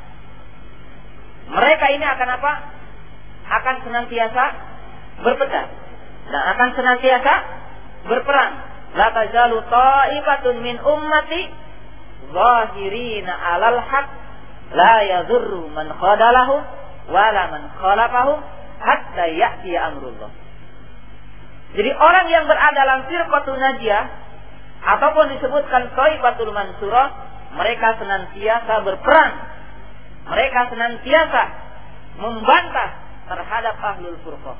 mereka ini akan apa? Akan senantiasa berpecah dan akan senantiasa berperang. La tazalu ta'ifatun min ummati zahirina 'alal haq la yadhurru man khadalahu wala man khalafahu hatta ya'ti amrullah. Jadi orang yang berada dalam firqatun najiyah ataupun disebutkan thaifatul mansurah, mereka senantiasa berperang. Mereka senantiasa membantah terhadap ahlul furqah.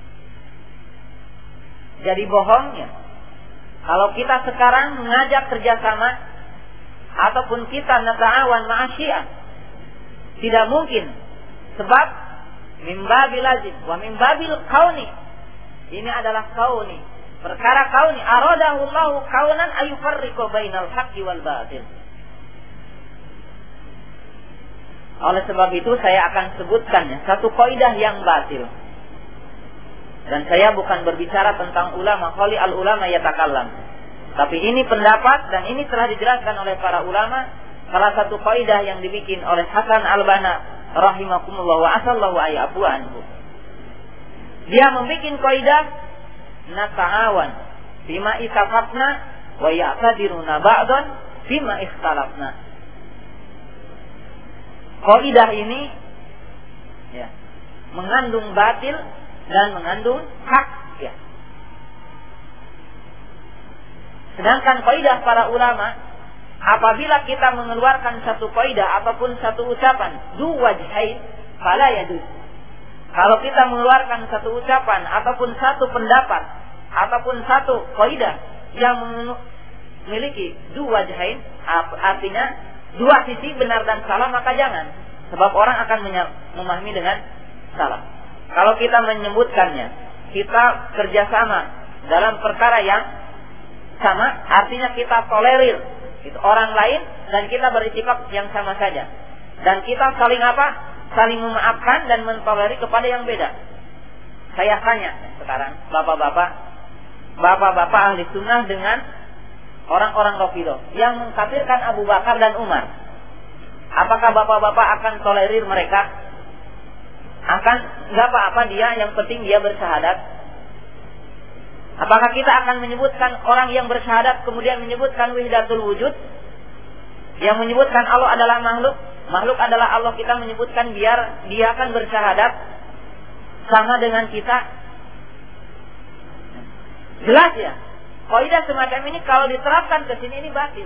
Jadi bohongnya kalau kita sekarang mengajak kerjasama ataupun kita nata'awan ma'asyiah, tidak mungkin. Sebab mimbabil lazim wa mimbabil kauni, ini adalah kauni, perkara kauni. Aradahu Allahu kaunan ayufarriqu bainal haqqi wal batil. Oleh sebab itu saya akan sebutkannya satu kaidah yang batil. Dan saya bukan berbicara tentang ulama, khali al ulama yatakallam. Tapi ini pendapat dan ini telah dijelaskan oleh para ulama. Salah satu kaidah yang dibikin oleh Hasan al-Banna rahimakumullah wa asallahu ayyabu anhu. Dia membikin kaidah nata'awan bima itafaqna wa ya'tadiruna ba'dan bima ikhtalafna. Kaidah ini ya, mengandung batil dan mengandung hak ya. Sedangkan kaidah para ulama, apabila kita mengeluarkan satu kaidah ataupun satu ucapan du wajhain fala yajuz. Kalau kita mengeluarkan satu ucapan ataupun satu pendapat ataupun satu kaidah yang memiliki du wajhain, artinya dua sisi benar dan salah, maka jangan. Sebab orang akan memahami dengan salah. Kalau kita menyebutkannya, kita kerjasama dalam perkara yang sama, artinya kita tolerir itu orang lain dan kita beristifat yang sama saja. Dan kita saling apa? Saling memaafkan dan mentolerir kepada yang beda. Saya tanya sekarang, bapak-bapak, bapak-bapak ahli sunnah dengan orang-orang Rafidhah yang mengkafirkan Abu Bakar dan Umar. Apakah bapak-bapak akan tolerir mereka? Nggak apa-apa dia, yang penting dia bersyahadat. Apakah kita akan menyebutkan orang yang bersyahadat kemudian menyebutkan wahdatul wujud, yang menyebutkan Allah adalah makhluk, makhluk adalah Allah, kita menyebutkan biar dia akan bersyahadat sama dengan kita? Jelas ya, kaidah semacam ini kalau diterapkan ke sini ini batil.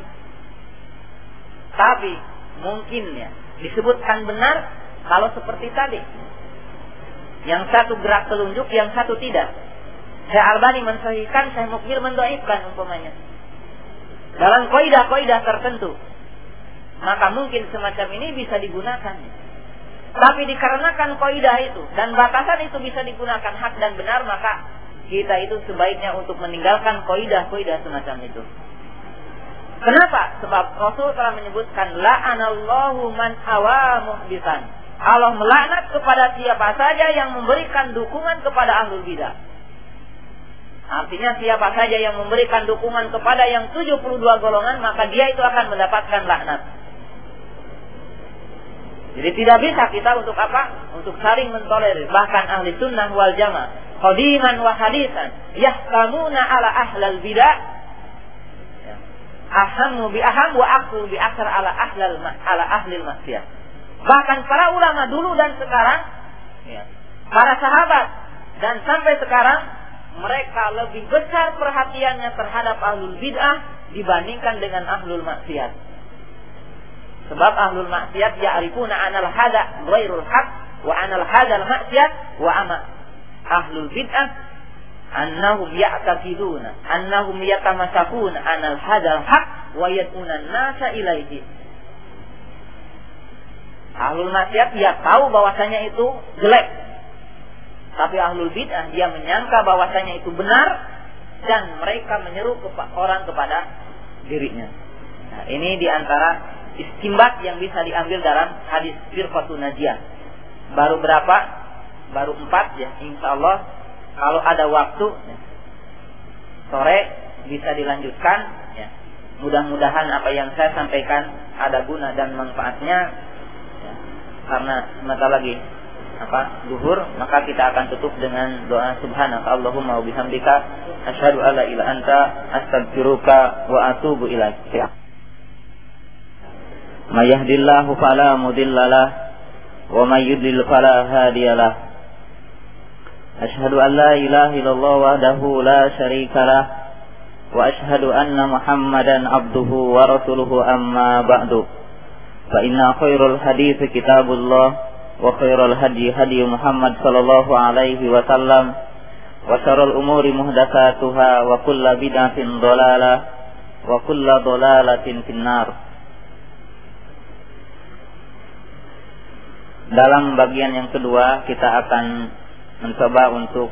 Tapi mungkin ya disebutkan benar kalau seperti tadi, yang satu gerak telunjuk, yang satu tidak. Syekh Albani mensahihkan, Syekh Mukbil mendoifkan umpamanya dalam kaidah-kaidah tertentu, maka mungkin semacam ini bisa digunakan. Tapi dikarenakan kaidah itu dan batasan itu bisa digunakan hak dan benar, maka kita itu sebaiknya untuk meninggalkan kaidah-kaidah semacam itu. Kenapa? Sebab Rasul telah menyebutkan la'anallahu man awa muhdisan. Allah melaknat kepada siapa saja yang memberikan dukungan kepada ahlul bidah. Artinya siapa saja yang memberikan dukungan kepada yang 72 golongan, maka dia itu akan mendapatkan laknat. Jadi tidak bisa kita untuk apa? Untuk saling mentolerir. Bahkan ahli sunnah wal jamaah qadiman wa hadisan yahkamuna ala ahlal bidah, ahammu bi aham wa aku bi akthar ala ahlil maksiyah. Bahkan para ulama dulu dan sekarang, para sahabat dan sampai sekarang, mereka lebih besar perhatiannya terhadap ahlul bid'ah dibandingkan dengan ahlul maksiat. Sebab ahlul maksiat ya'rifuna anal hada ghairul haq wa anal hadal maksiat wa ama. Ahlul bid'ah annahum ya'taqiduna annahum yatamasakuna anal hadal haq wa yad'una an-nasa ilaihi. Ahlul maksiat dia tahu bahwasanya itu jelek, tapi ahlul bid'ah dia menyangka bahwasanya itu benar dan mereka menyeru orang kepada dirinya. Nah, ini diantara istimbat yang bisa diambil dalam hadis firqatun najiyah. Baru berapa? Baru 4 ya. Insyaallah kalau ada waktu ya, sore bisa dilanjutkan ya. Mudah-mudahan apa yang saya sampaikan ada guna dan manfaatnya ya. Karena sebentar lagi zuhur, maka kita akan tutup dengan doa subhanaka Allahumma wa bihamdika asyhadu an la ilaha anta astaghfiruka wa atubu ilaik. May yahdihillahu fala mudhillalah wa may yudlil fala hadiyalah. Asyhadu an la ilaha illallah wahdahu la syarikalah wa asyhadu anna Muhammadan abduhu wa rasuluhu amma ba'du. Fa inna khairul hadits kitabullah wa khairul hadi hadi Muhammad sallallahu alaihi wasallam wa syarrul umuri muhdatsatuha wa kullu bid'atin dhalalah wa kullu dhalalatin finnar. Dalam bagian yang kedua kita akan mencoba untuk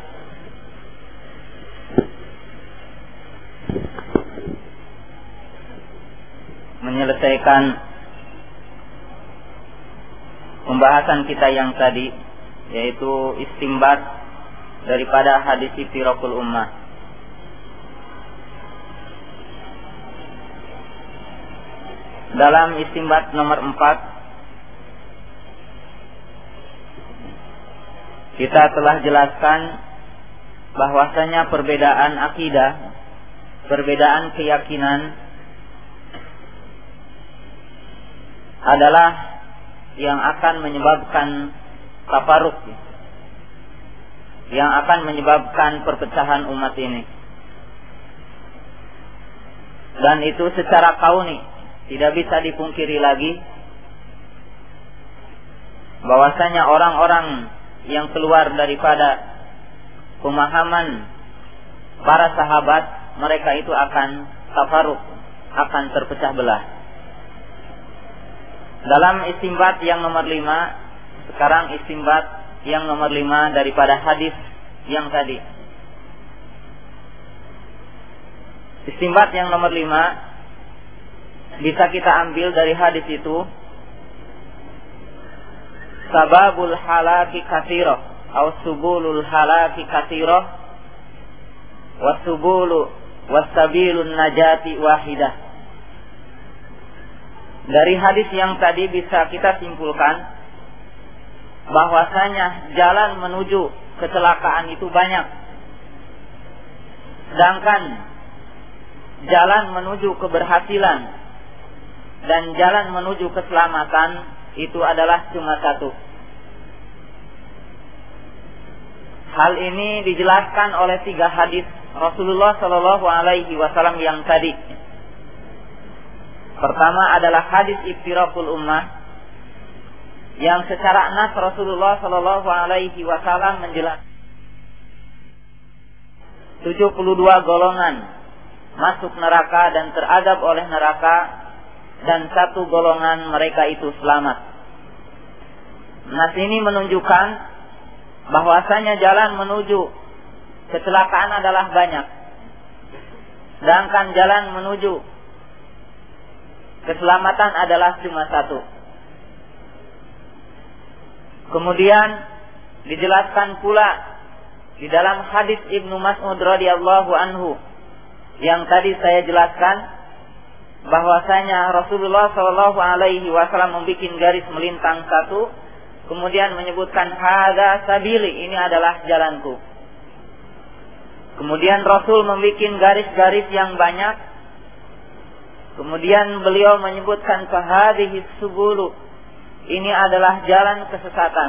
menyelesaikan pembahasan kita yang tadi, yaitu istimbat daripada hadis iftiraqul ummah. Dalam istimbat nomor 4 kita telah jelaskan bahwasanya perbedaan akidah, perbedaan keyakinan adalah yang akan menyebabkan tafarruq, yang akan menyebabkan perpecahan umat ini. Dan itu secara kauni tidak bisa dipungkiri lagi bahwasanya orang-orang yang keluar daripada pemahaman para sahabat, mereka itu akan tafarruq, akan terpecah belah. Dalam istimbat yang nomor 5, sekarang istimbat yang nomor 5 daripada hadis yang tadi. Istimbat yang nomor 5 bisa kita ambil dari hadis itu. Sababul halaki katsirah atau subulul halaki katsirah wasubulu wasabilun najati wahidah. Dari hadis yang tadi bisa kita simpulkan bahwasanya jalan menuju kecelakaan itu banyak, sedangkan jalan menuju keberhasilan dan jalan menuju keselamatan itu adalah cuma satu. Hal ini dijelaskan oleh 3 hadis Rasulullah Shallallahu Alaihi Wasallam yang tadi. Pertama adalah hadis iftiraqul ummah, yang secara nas Rasulullah Shallallahu Alaihi Wasallam menjelaskan 72 golongan masuk neraka dan teradab oleh neraka, dan 1 golongan mereka itu selamat. Nas ini menunjukkan bahwasanya jalan menuju kecelakaan adalah banyak, sedangkan jalan menuju keselamatan adalah cuma 1. Kemudian dijelaskan pula di dalam hadis Ibnu Mas'ud radhiyallahu anhu yang tadi saya jelaskan, bahwasanya Rasulullah Shallallahu Alaihi Wasallam membuat garis melintang 1, kemudian menyebutkan hadza sabili, ini adalah jalanku. Kemudian Rasul membuat garis-garis yang banyak. Kemudian beliau menyebutkan fahadhihi subulu, ini adalah jalan kesesatan.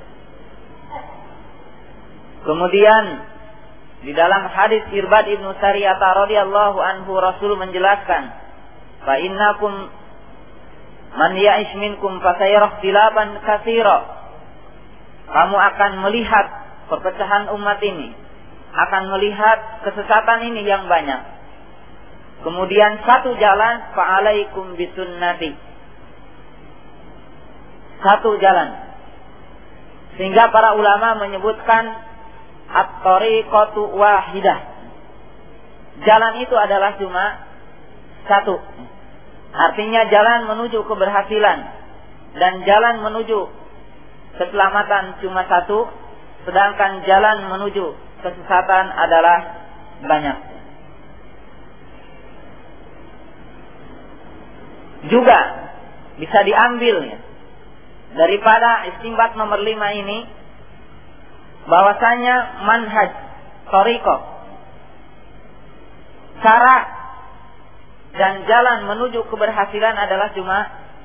Kemudian di dalam hadis Irbad ibnu Sariyah radhiyallahu anhu Rasul menjelaskan, fa innakum man ya'ish minkum fasayara ikhtilafan katsira. Kamu akan melihat perpecahan umat ini, akan melihat kesesatan ini yang banyak. Kemudian 1 jalan, fa'alaikum bisunnati. 1 jalan. Sehingga para ulama menyebutkan at-tariqatu wahidah. Jalan itu adalah cuma 1. Artinya jalan menuju keberhasilan dan jalan menuju keselamatan cuma 1, sedangkan jalan menuju kesesatan adalah banyak. Juga bisa diambil daripada istinbat nomor 5 ini, bahwasanya manhaj thariqah, cara dan jalan menuju keberhasilan adalah cuma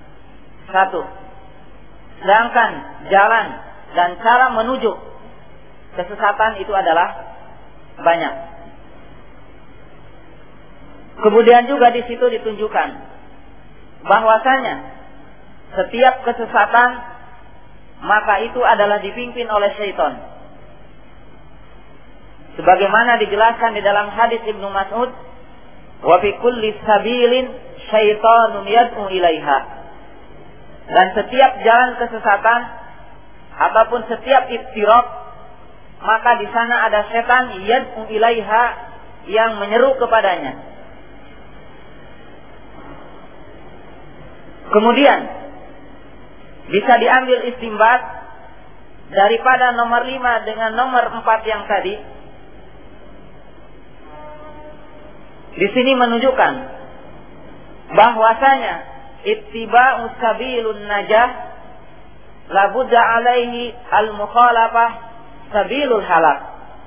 1, sedangkan jalan dan cara menuju kesesatan itu adalah banyak. Kemudian juga di situ ditunjukkan bahwasanya setiap kesesatan maka itu adalah dipimpin oleh syaitan. Sebagaimana dijelaskan di dalam hadis Ibnu Mas'ud, wa fi kulli sabilin syaitanun yad'u ilaiha. Dan setiap jalan kesesatan ataupun setiap iftiraq, maka di sana ada setan yad'u ilaiha yang menyeru kepadanya. Kemudian bisa diambil istinbat daripada nomor 5 dengan nomor 4 yang tadi. Di sini menunjukkan bahwasanya ittiba'u sabilun najah la budda alaihi al-mukhalafah sabilul halak.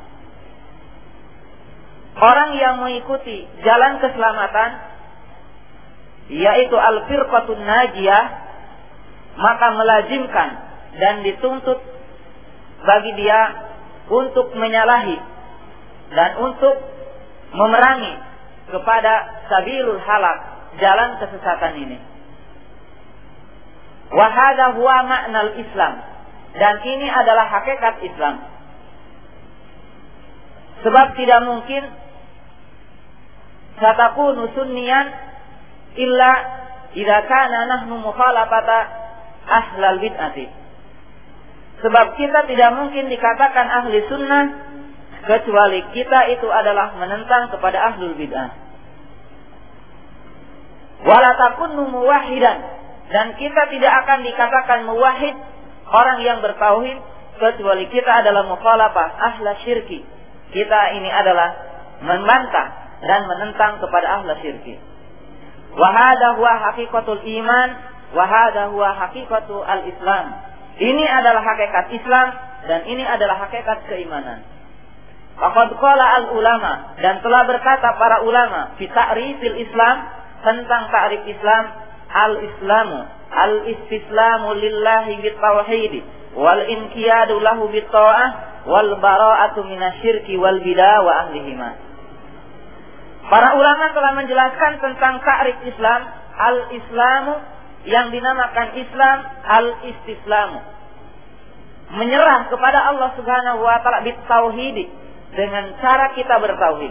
Orang yang mengikuti jalan keselamatan, yaitu al-firqatun najiyah, maka melazimkan dan dituntut bagi dia untuk menyalahi dan untuk memerangi kepada sabilul halak, jalan kesesatan ini. Wa hadza huwa ma'nal Islam, dan ini adalah hakikat Islam. Sebab tidak mungkin satakunu sunniyan illa idza kana nahnu mukhalafata ahlal bid'ati. Sebab kita tidak mungkin dikatakan ahli sunnah kecuali kita itu adalah menentang kepada ahlul bid'ah. Wala takunu muwahhidan, dan kita tidak akan dikatakan muwahhid, orang yang bertauhid, kecuali kita adalah mukhalafah ahla syirki. Kita ini adalah membantah dan menentang kepada ahli syirki. Wa hadha huwa haqiqatul iman wa hadha huwa haqiqatul al-Islam. Ini adalah hakikat Islam dan ini adalah hakikat keimanan. Faqad qala al-ulama, dan telah berkata para ulama fi ta'rifil Islam, tentang ta'rif Islam, al-Islamu al-istislamu lillahi bitauhid wal inqiyadu lahu bitta'ah wal bara'atu minasyirki wal bidah wa ahlihima. Para ulama telah menjelaskan tentang ta'rif Islam. Al-Islamu, yang dinamakan Islam, al-istislamu, menyerah kepada Allah Subhanahu wa taala bitauhid, dengan cara kita bertauhid.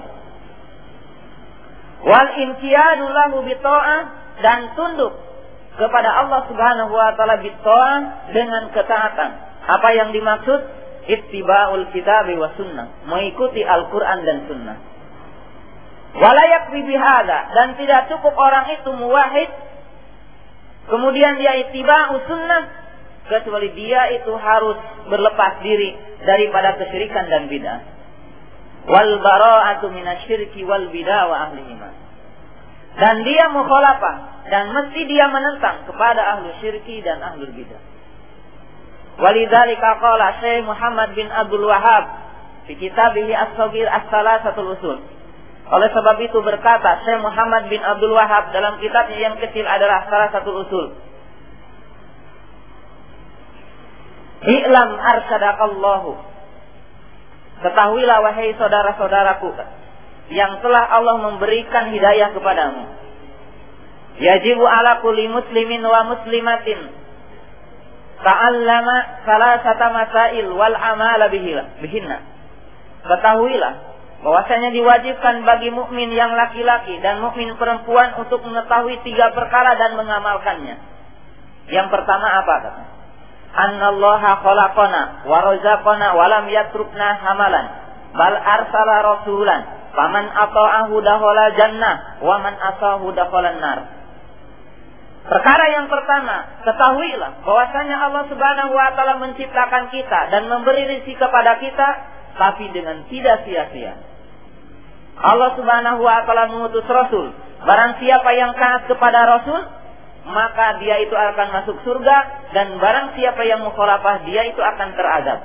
Wal inqiyadu lahu bitta'ah, dan tunduk kepada Allah Subhanahu wa taala bitta'ah, dengan ketaatan. Apa yang dimaksud? Ittiba'ul kitabi wa sunnah, mengikuti Al-Qur'an dan sunnah. Wala yakfi bihadza, dan tidak cukup orang itu muwahhid kemudian dia ittiba'us sunnah, kecuali dia itu harus berlepas diri daripada kesyirikan dan bid'ah. Wal bara'atu minasyirki wal bidah wa ahlihima, dan dia mukhalafah dan mesti dia menentang kepada ahlu syirki dan ahlu bidah. Walidzalika qala Syekh Muhammad bin Abdul Wahhab fi kitabih as-saghir as-salasatul usul. Oleh sebab itu berkata Syekh Muhammad bin Abdul Wahhab dalam kitabnya yang kecil adalah salah satu usul. I'lam arsyadakallahu, ketahuilah wahai saudara-saudaraku yang telah Allah memberikan hidayah kepadamu. Yajibu ala kulli muslimin wa muslimatin ta'allama salasata masail wal amala bihinna. Ketahuilah bahwasanya diwajibkan bagi mukmin yang laki-laki dan mukmin perempuan untuk mengetahui 3 perkara dan mengamalkannya. Yang pertama apa kata? Annallaha khalaqana wa razaqana wa lam yatrukna hamalan bal arsala rasulan faman ata'ahu dakhala jannah wa man asahu dakhala nar. Perkara yang pertama, ketahuilah bahwasanya Allah Subhanahu wa taala menciptakan kita dan memberi rezeki kepada kita, tapi dengan tidak sia-sia. Allah Subhanahu wa taala mengutus rasul. Barang siapa yang taat kepada rasul, maka dia itu akan masuk surga, dan barang siapa yang mukhalafah, dia itu akan terazab.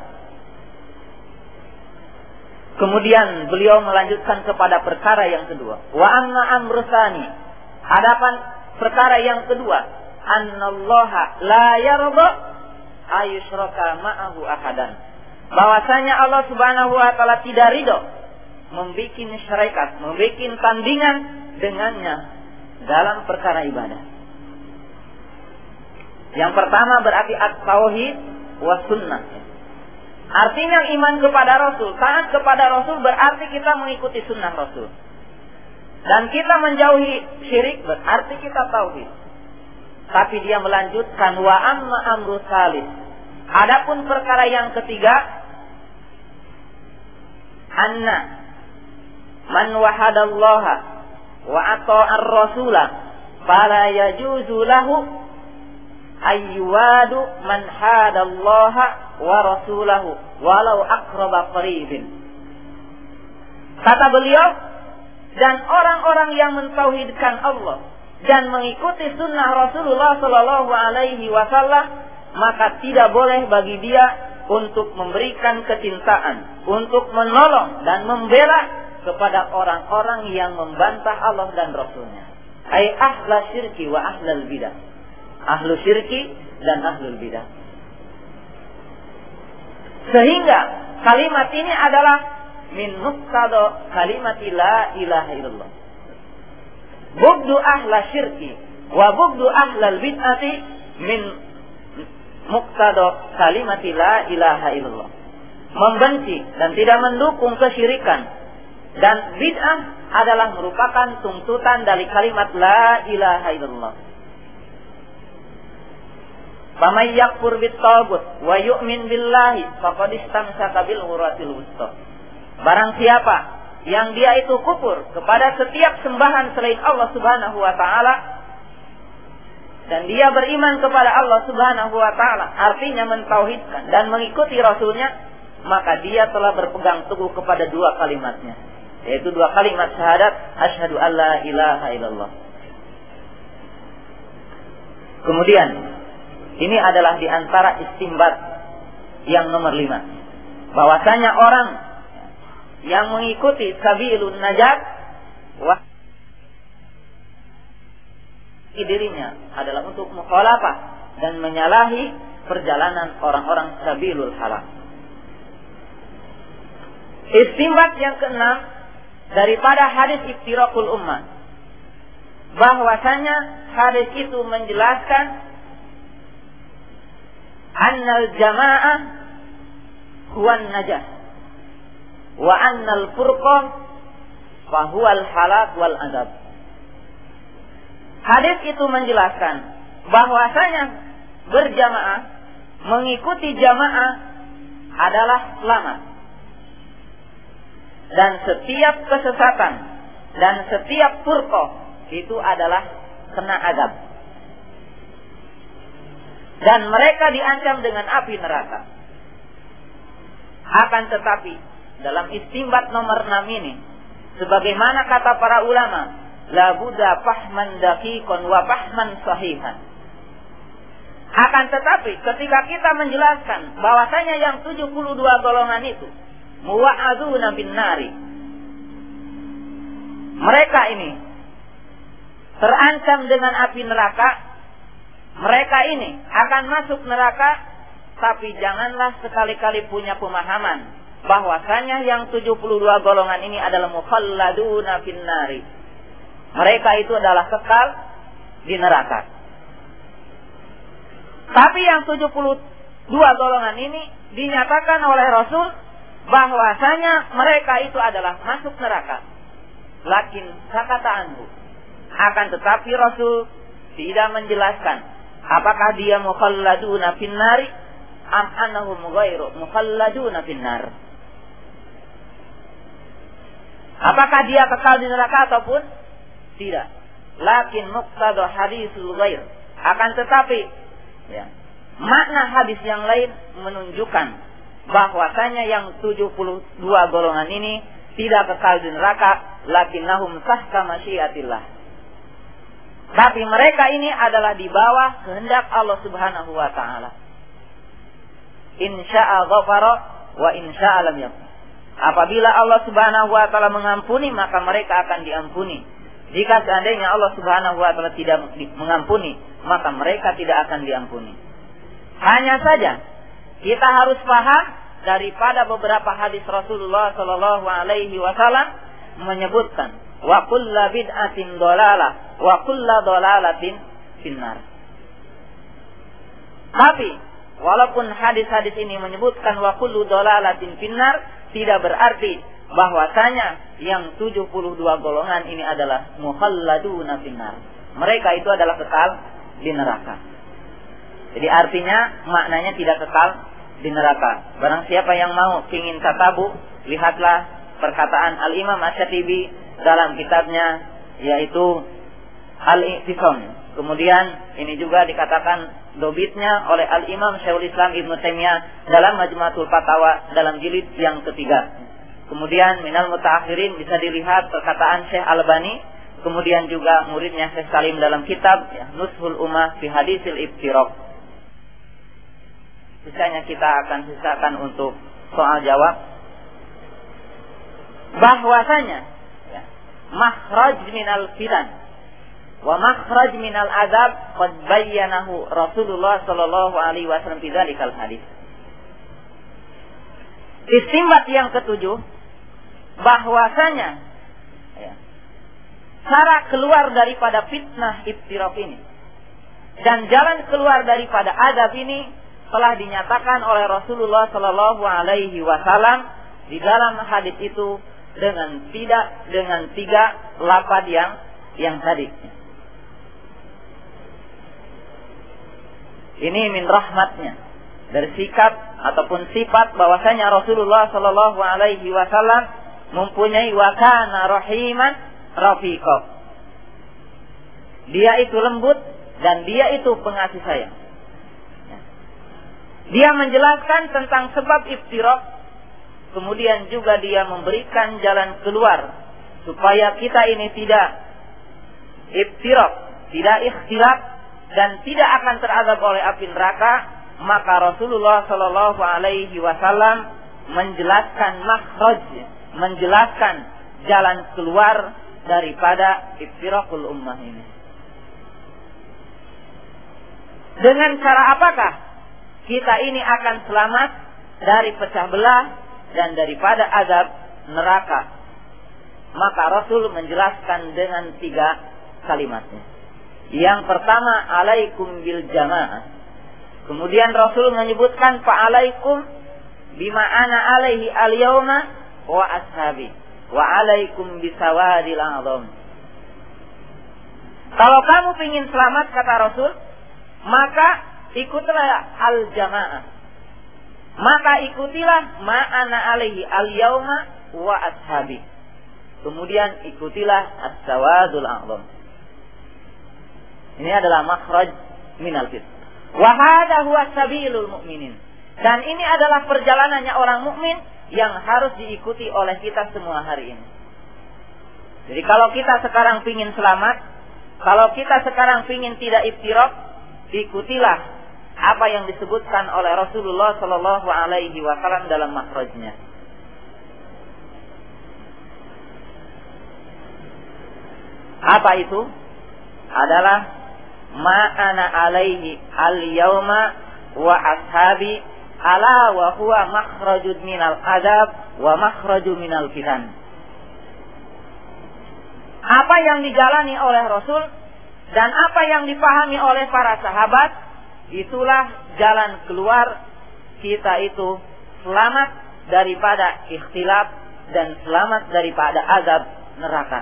Kemudian beliau melanjutkan kepada perkara yang kedua. Wa amma amrusani, hadapan perkara yang kedua, annallaha la yarda ayyushraka ma'ahu ahadan. Bahwasanya Allah Subhanahu wa taala tidak ridho membuat syarikat, membuat tandingan dengannya dalam perkara ibadah. Yang pertama berarti at-tauhid wa sunnah. Artinya iman kepada Rasul, taat kepada Rasul berarti kita mengikuti sunnah Rasul. Dan kita menjauhi syirik berarti kita tauhid. Tapi dia melanjutkan wa amma amru salis. Adapun perkara yang ketiga, anna man wahadallaha wa ata'ar rasulah fala yajuzu lahu ayyuwadu man hadallaha wa rasulahu walau aqraba qaribin. Kata beliau, dan orang-orang yang mentauhidkan Allah dan mengikuti sunnah Rasulullah Sallallahu Alaihi Wasallam, maka tidak boleh bagi dia untuk memberikan kecintaan, untuk menolong dan membela kepada orang-orang yang membantah Allah dan Rasulnya. Ay ahla syirki wa ahlal bidah, ahlu syirki dan ahlul bidah. Sehingga kalimat ini adalah min muqtada kalimati la ilaha illallah. Bugdu ahla syirki wa bugdu ahlal bid'ati min muqtada kalimati la ilaha illallah. Membenci dan tidak mendukung kesyirikan dan bid'ah adalah merupakan tuntutan dari kalimat la ilaha illallah. Faman yakfur bit-taghut wa yu'min billahi faqad istamsaka bil urwatil wuthqa. Barang siapa yang dia itu kufur kepada setiap sembahan selain Allah Subhanahu wa taala dan dia beriman kepada Allah Subhanahu wa taala, artinya mentauhidkan dan mengikuti rasulnya, maka dia telah berpegang teguh kepada 2 kalimatnya. yaitu 2 kalimat syahadat, asyhadu alla ilaha illallah. Kemudian ini adalah di antara istinbat yang nomor 5, bahwasanya orang yang mengikuti sabilun najat dirinya adalah untuk mukhalafah dan menyalahi perjalanan orang-orang sabilul halal. Istinbat yang ke-6 daripada hadis iftirakul ummah, bahwasanya hadis itu menjelaskan annal jamaah huwan najah wa annal furqah fa huwal halak wal adab. Hadis itu menjelaskan bahwasanya berjamaah, mengikuti jamaah adalah selamat, dan setiap kesesatan dan setiap furqah itu adalah kena azab, dan mereka diancam dengan api neraka. Akan tetapi dalam istinbat nomor 6 ini, sebagaimana kata para ulama, la budda fahman daqiqan wa fahman sahihan. Akan tetapi ketika kita menjelaskan bahwasanya yang 72 golongan itu muwa'adzuna bin nari, mereka ini terancam dengan api neraka, mereka ini akan masuk neraka, tapi janganlah sekali-kali punya pemahaman bahwasanya yang 72 golongan ini adalah mukhalladuna bin nari. Mereka itu adalah kekal di neraka. Tapi yang 72 golongan ini dinyatakan oleh Rasul bahwasanya mereka itu adalah masuk neraka. Lakin sakata anhu. Akan tetapi Rasul tidak menjelaskan apakah dia mukhalladuna finnari am annahum ghairu mukhalladuna finnar. Apakah dia kekal di neraka ataupun tidak. Lakin muqtada hadisul ghair. Akan tetapi ya, makna hadis yang lain menunjukkan bahwasanya yang 72 golongan ini tidak kekal di neraka, lakinnahum tahta masyiatillah. Tapi mereka ini adalah di bawah kehendak Allah Subhanahu wa taala. Insya'a ghafara wa insya'a lam yaghfir. Apabila Allah Subhanahu wa taala mengampuni, maka mereka akan diampuni. Jika seandainya Allah Subhanahu wa taala tidak mengampuni, maka mereka tidak akan diampuni. Hanya saja kita harus paham daripada beberapa hadis Rasulullah sallallahu alaihi wasallam menyebutkan wa kullu bid'atin dhalalah wa kullu dhalalatin finnar. Tapi walaupun hadis-hadis ini menyebutkan wa kullu dhalalatin finnar, tidak berarti bahwasanya yang 72 golongan ini adalah mukhalladuna finnar. Mereka itu adalah kekal di neraka. Jadi artinya maknanya tidak kekal di neraka. Barang siapa yang mau ingin tatabu, lihatlah perkataan Al-Imam Asy-Syatibi dalam kitabnya yaitu Al-I'tisam. Kemudian ini juga dikatakan dobitnya oleh Al-Imam Syekhul Islam Ibnu Taimiyah dalam Majmu'atul Fatawa dalam jilid yang ketiga. Kemudian minal mutaakhirin bisa dilihat perkataan Syekh Albani, kemudian juga muridnya Syekh Salim dalam kitab ya, Nushul Ummah fi Hadisil Iftiraq. Sisanya kita akan sisakan untuk soal jawab. Bahwasanya ya, makhraj minal fitan wa makhraj minal azab qad bayyanahu Rasulullah sallallahu alaihi wasallam fi dzalikal hadis. Istinbat yang ketujuh, bahwasanya ya, cara keluar daripada fitnah iftiraq ini dan jalan keluar daripada azab ini telah dinyatakan oleh Rasulullah sallallahu alaihi wasallam di dalam hadis itu dengan tiga lafaz yang tadi. Ini min rahmatnya, dari sikap ataupun sifat bahwasanya Rasulullah sallallahu alaihi wasallam mempunyai wa kana rahiman rafiqa. Dia itu lembut dan dia itu pengasih sayang. Dia menjelaskan tentang sebab iftiraq kemudian juga dia memberikan jalan keluar supaya kita ini tidak iftirak, tidak ikhtilaf, dan tidak akan terazab oleh api neraka, maka Rasulullah Shallallahu Alaihi Wasallam menjelaskan makhraj, menjelaskan jalan keluar daripada iftirakul ummah ini. Dengan cara apakah kita ini akan selamat dari pecah belah dan daripada azab neraka? Maka Rasul menjelaskan dengan 3 kalimatnya. Yang pertama, alaikum bil jamaah. Kemudian Rasul menyebutkan fa'alaikum bima ana alaihi al-yawma wa ashabi wa alaikum bisawadil a'zam. Kalau kamu ingin selamat, kata Rasul, maka ikutilah al-jamaah. Maka ikutilah ma ana alaihi al-yawma wa ashabi. Kemudian ikutilah as-sawadul a'zam. Ini adalah makhraj minal fit. Wa hadha huwa sabilul mu'minin. Dan ini adalah perjalanannya orang mukmin yang harus diikuti oleh kita semua hari ini. Jadi kalau kita sekarang pingin selamat, kalau kita sekarang pingin tidak iftirak, ikutilah apa yang disebutkan oleh Rasulullah Sallallahu Alaihi Wasallam dalam makhrajnya. Apa itu? Adalah ma'ana alaihi al-yawma wa ashabi ala wa huwa makhrajud minal adab wa makhraju minal fitan. Apa yang dijalani oleh Rasul dan apa yang dipahami oleh para sahabat, itulah jalan keluar kita itu selamat daripada ikhtilaf dan selamat daripada azab neraka.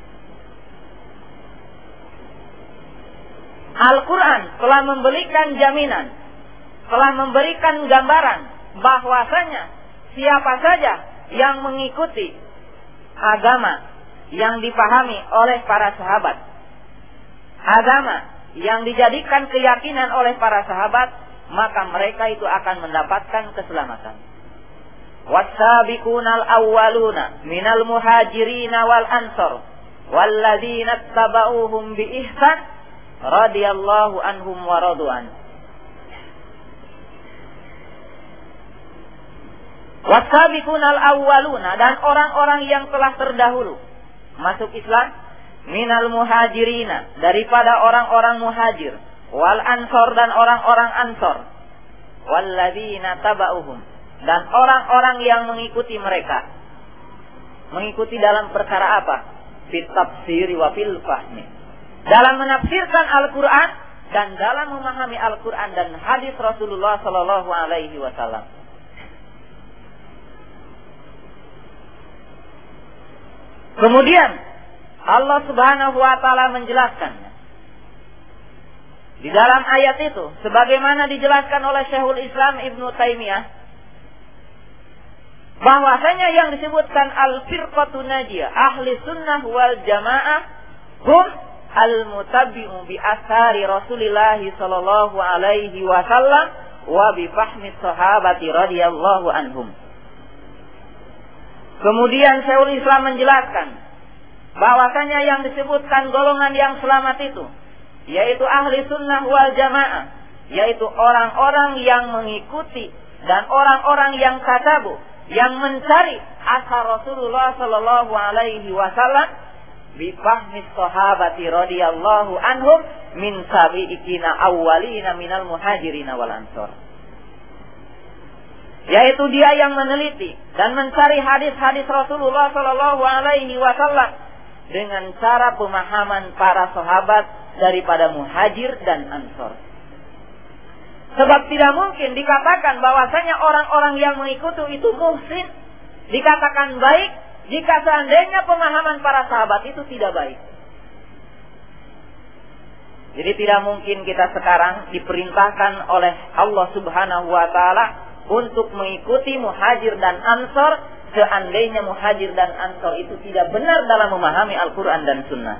Al-Quran telah memberikan jaminan, telah memberikan gambaran bahwasanya siapa saja yang mengikuti agama yang dipahami oleh para sahabat, agama yang dijadikan keyakinan oleh para sahabat, maka mereka itu akan mendapatkan keselamatan. Wassabiqunal awwaluna minal muhajirina wal ansar walladzina tabauhum bi ihsan radhiyallahu anhum wa radu'an. Wassabiqunal awwaluna, dan orang-orang yang telah terdahulu masuk Islam, minal muhajirina, daripada orang-orang muhajir, wal ansor, dan orang-orang ansor, walladzina tabauhum, dan orang-orang yang mengikuti mereka. Mengikuti dalam perkara apa? Fit tafsiri wa fil fahmi, dalam menafsirkan Al-Quran dan dalam memahami Al-Quran dan hadis Rasulullah Sallallahu Alaihi Wasallam. Kemudian Allah Subhanahu Wa Taala menjelaskan di dalam ayat itu, sebagaimana dijelaskan oleh Syekhul Islam Ibnu Taimiyah, bahwasanya yang disebutkan al-firqatun najiyah, ahli sunnah wal jamaah, hum al-mutabi'u bi athari Rasulillah sallallahu alaihi wasallam wa bi fahmi sahabati radhiyallahu anhum. Kemudian Syekhul Islam menjelaskan bahwasanya yang disebutkan golongan yang selamat itu yaitu ahli sunnah wal jamaah, yaitu orang-orang yang mengikuti dan orang-orang yang tatabu, yang mencari asar Rasulullah sallallahu alaihi wasallam bi fahmi sahabati radhiyallahu anhum min sabiqina awwalina minal muhajirin wal ansor. Yaitu dia yang meneliti dan mencari hadis-hadis Rasulullah sallallahu alaihi wasallam dengan cara pemahaman para sahabat daripada muhajir dan ansor. Sebab tidak mungkin dikatakan bahwasanya orang-orang yang mengikuti itu muhsin, dikatakan baik, jika seandainya pemahaman para sahabat itu tidak baik. Jadi tidak mungkin kita sekarang diperintahkan oleh Allah Subhanahu wa Ta'ala untuk mengikuti muhajir dan ansor, seandainya muhajir dan ansor itu tidak benar dalam memahami Al-Quran dan Sunnah.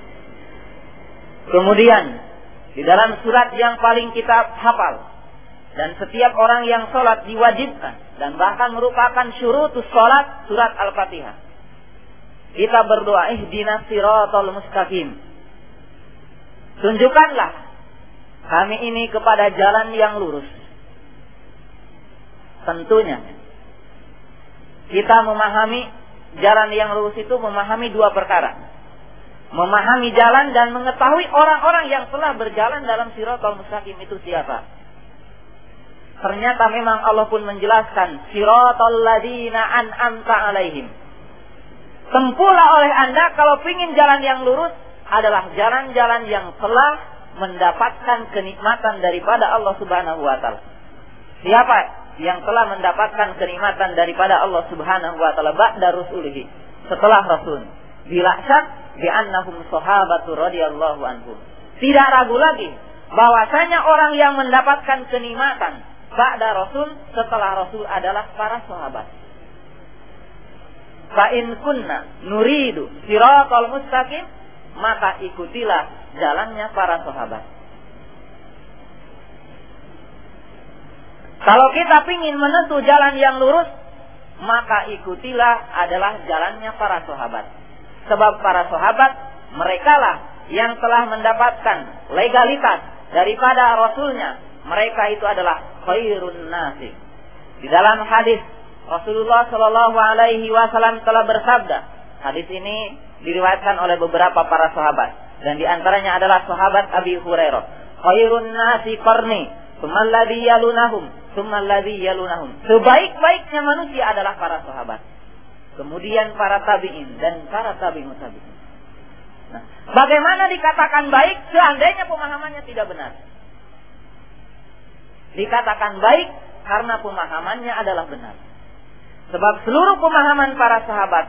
Kemudian di dalam surat yang paling kita hafal, Dan setiap orang yang sholat diwajibkan. Dan bahkan merupakan syurutus sholat surat Al-Fatihah. Kita berdoa, ihdinas siratal mustaqim. Tunjukkanlah kami ini kepada jalan yang lurus. Tentunya kita memahami jalan yang lurus itu memahami dua perkara. Memahami jalan dan mengetahui orang-orang yang telah berjalan dalam siratal mustaqim itu siapa. Ternyata memang Allah pun menjelaskan siratal ladzina an'amta alaihim. Tempuhlah oleh Anda kalau ingin jalan yang lurus adalah jalan-jalan yang telah mendapatkan kenikmatan daripada Allah Subhanahu wa taala. Siapa yang telah mendapatkan kenikmatan daripada Allah Subhanahu wa taala ba'da rusulihi, setelah rasul? Bila'sad bi'annahum sahabatu radhiyallahu anhum. Tidak ragu lagi bahwasanya orang yang mendapatkan kenikmatan ba'da rasul, setelah rasul adalah para sahabat. Fa in kunna nuridu siratal mustaqim, maka ikutilah jalannya para sahabat. Kalau kita ingin menempuh jalan yang lurus, maka ikutilah adalah jalannya para sahabat. Sebab para sahabat, merekalah yang telah mendapatkan legalitas daripada rasulnya. Mereka itu adalah khairun nasi. Di dalam hadis Rasulullah Shallallahu Alaihi Wasallam telah bersabda. Hadis ini diriwayatkan oleh beberapa para sahabat dan diantaranya adalah sahabat Abi Hurairah. Khairun nasi qarni, tsumma alladzi yalunahum, tsumma alladzi yalunahum. Sebaik-baiknya manusia adalah para sahabat. Kemudian para tabi'in dan para tabi'ut tabi'in. Nah, bagaimana dikatakan baik seandainya pemahamannya tidak benar? Dikatakan baik karena pemahamannya adalah benar. Sebab seluruh pemahaman para sahabat,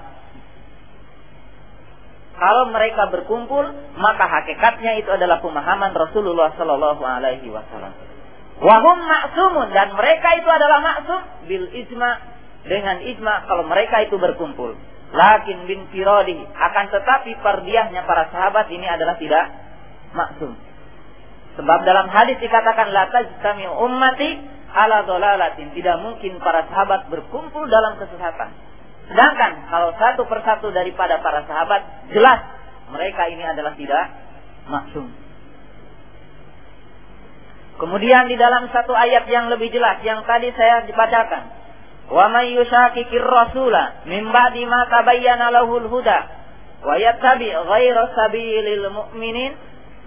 kalau mereka berkumpul, maka hakikatnya itu adalah pemahaman Rasulullah Sallallahu Alaihi Wasallam. Wahum ma'sumun, dan mereka itu adalah maksum bil ijma, dengan ijma kalau mereka itu berkumpul. Lakin bin firadi, akan tetapi perdiahnya para sahabat ini adalah tidak maksum. Sebab dalam hadis dikatakan la tajtami ummati ala dolalatin, tidak mungkin para sahabat berkumpul dalam kesesatan. Sedangkan kalau satu persatu daripada para sahabat, jelas mereka ini adalah tidak maksum. Kemudian di dalam satu ayat yang lebih jelas yang tadi saya dibacakan, wa may yushaqiqir rasula min ba'di ma tabayyana lahul huda wa yattabi ghayra sabilil mu'minin.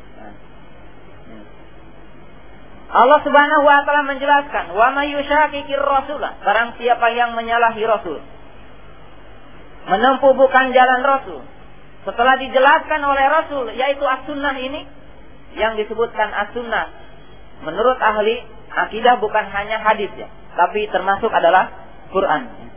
Allah Subhanahu wa taala menjelaskan, wa may yushaqiqir rasula, barang siapa yang menyalahi rasul, menempuh bukan jalan rasul. Setelah dijelaskan oleh rasul, yaitu as-sunnah ini, yang disebutkan as-sunnah menurut ahli akidah bukan hanya hadis ya, tapi termasuk adalah Quran.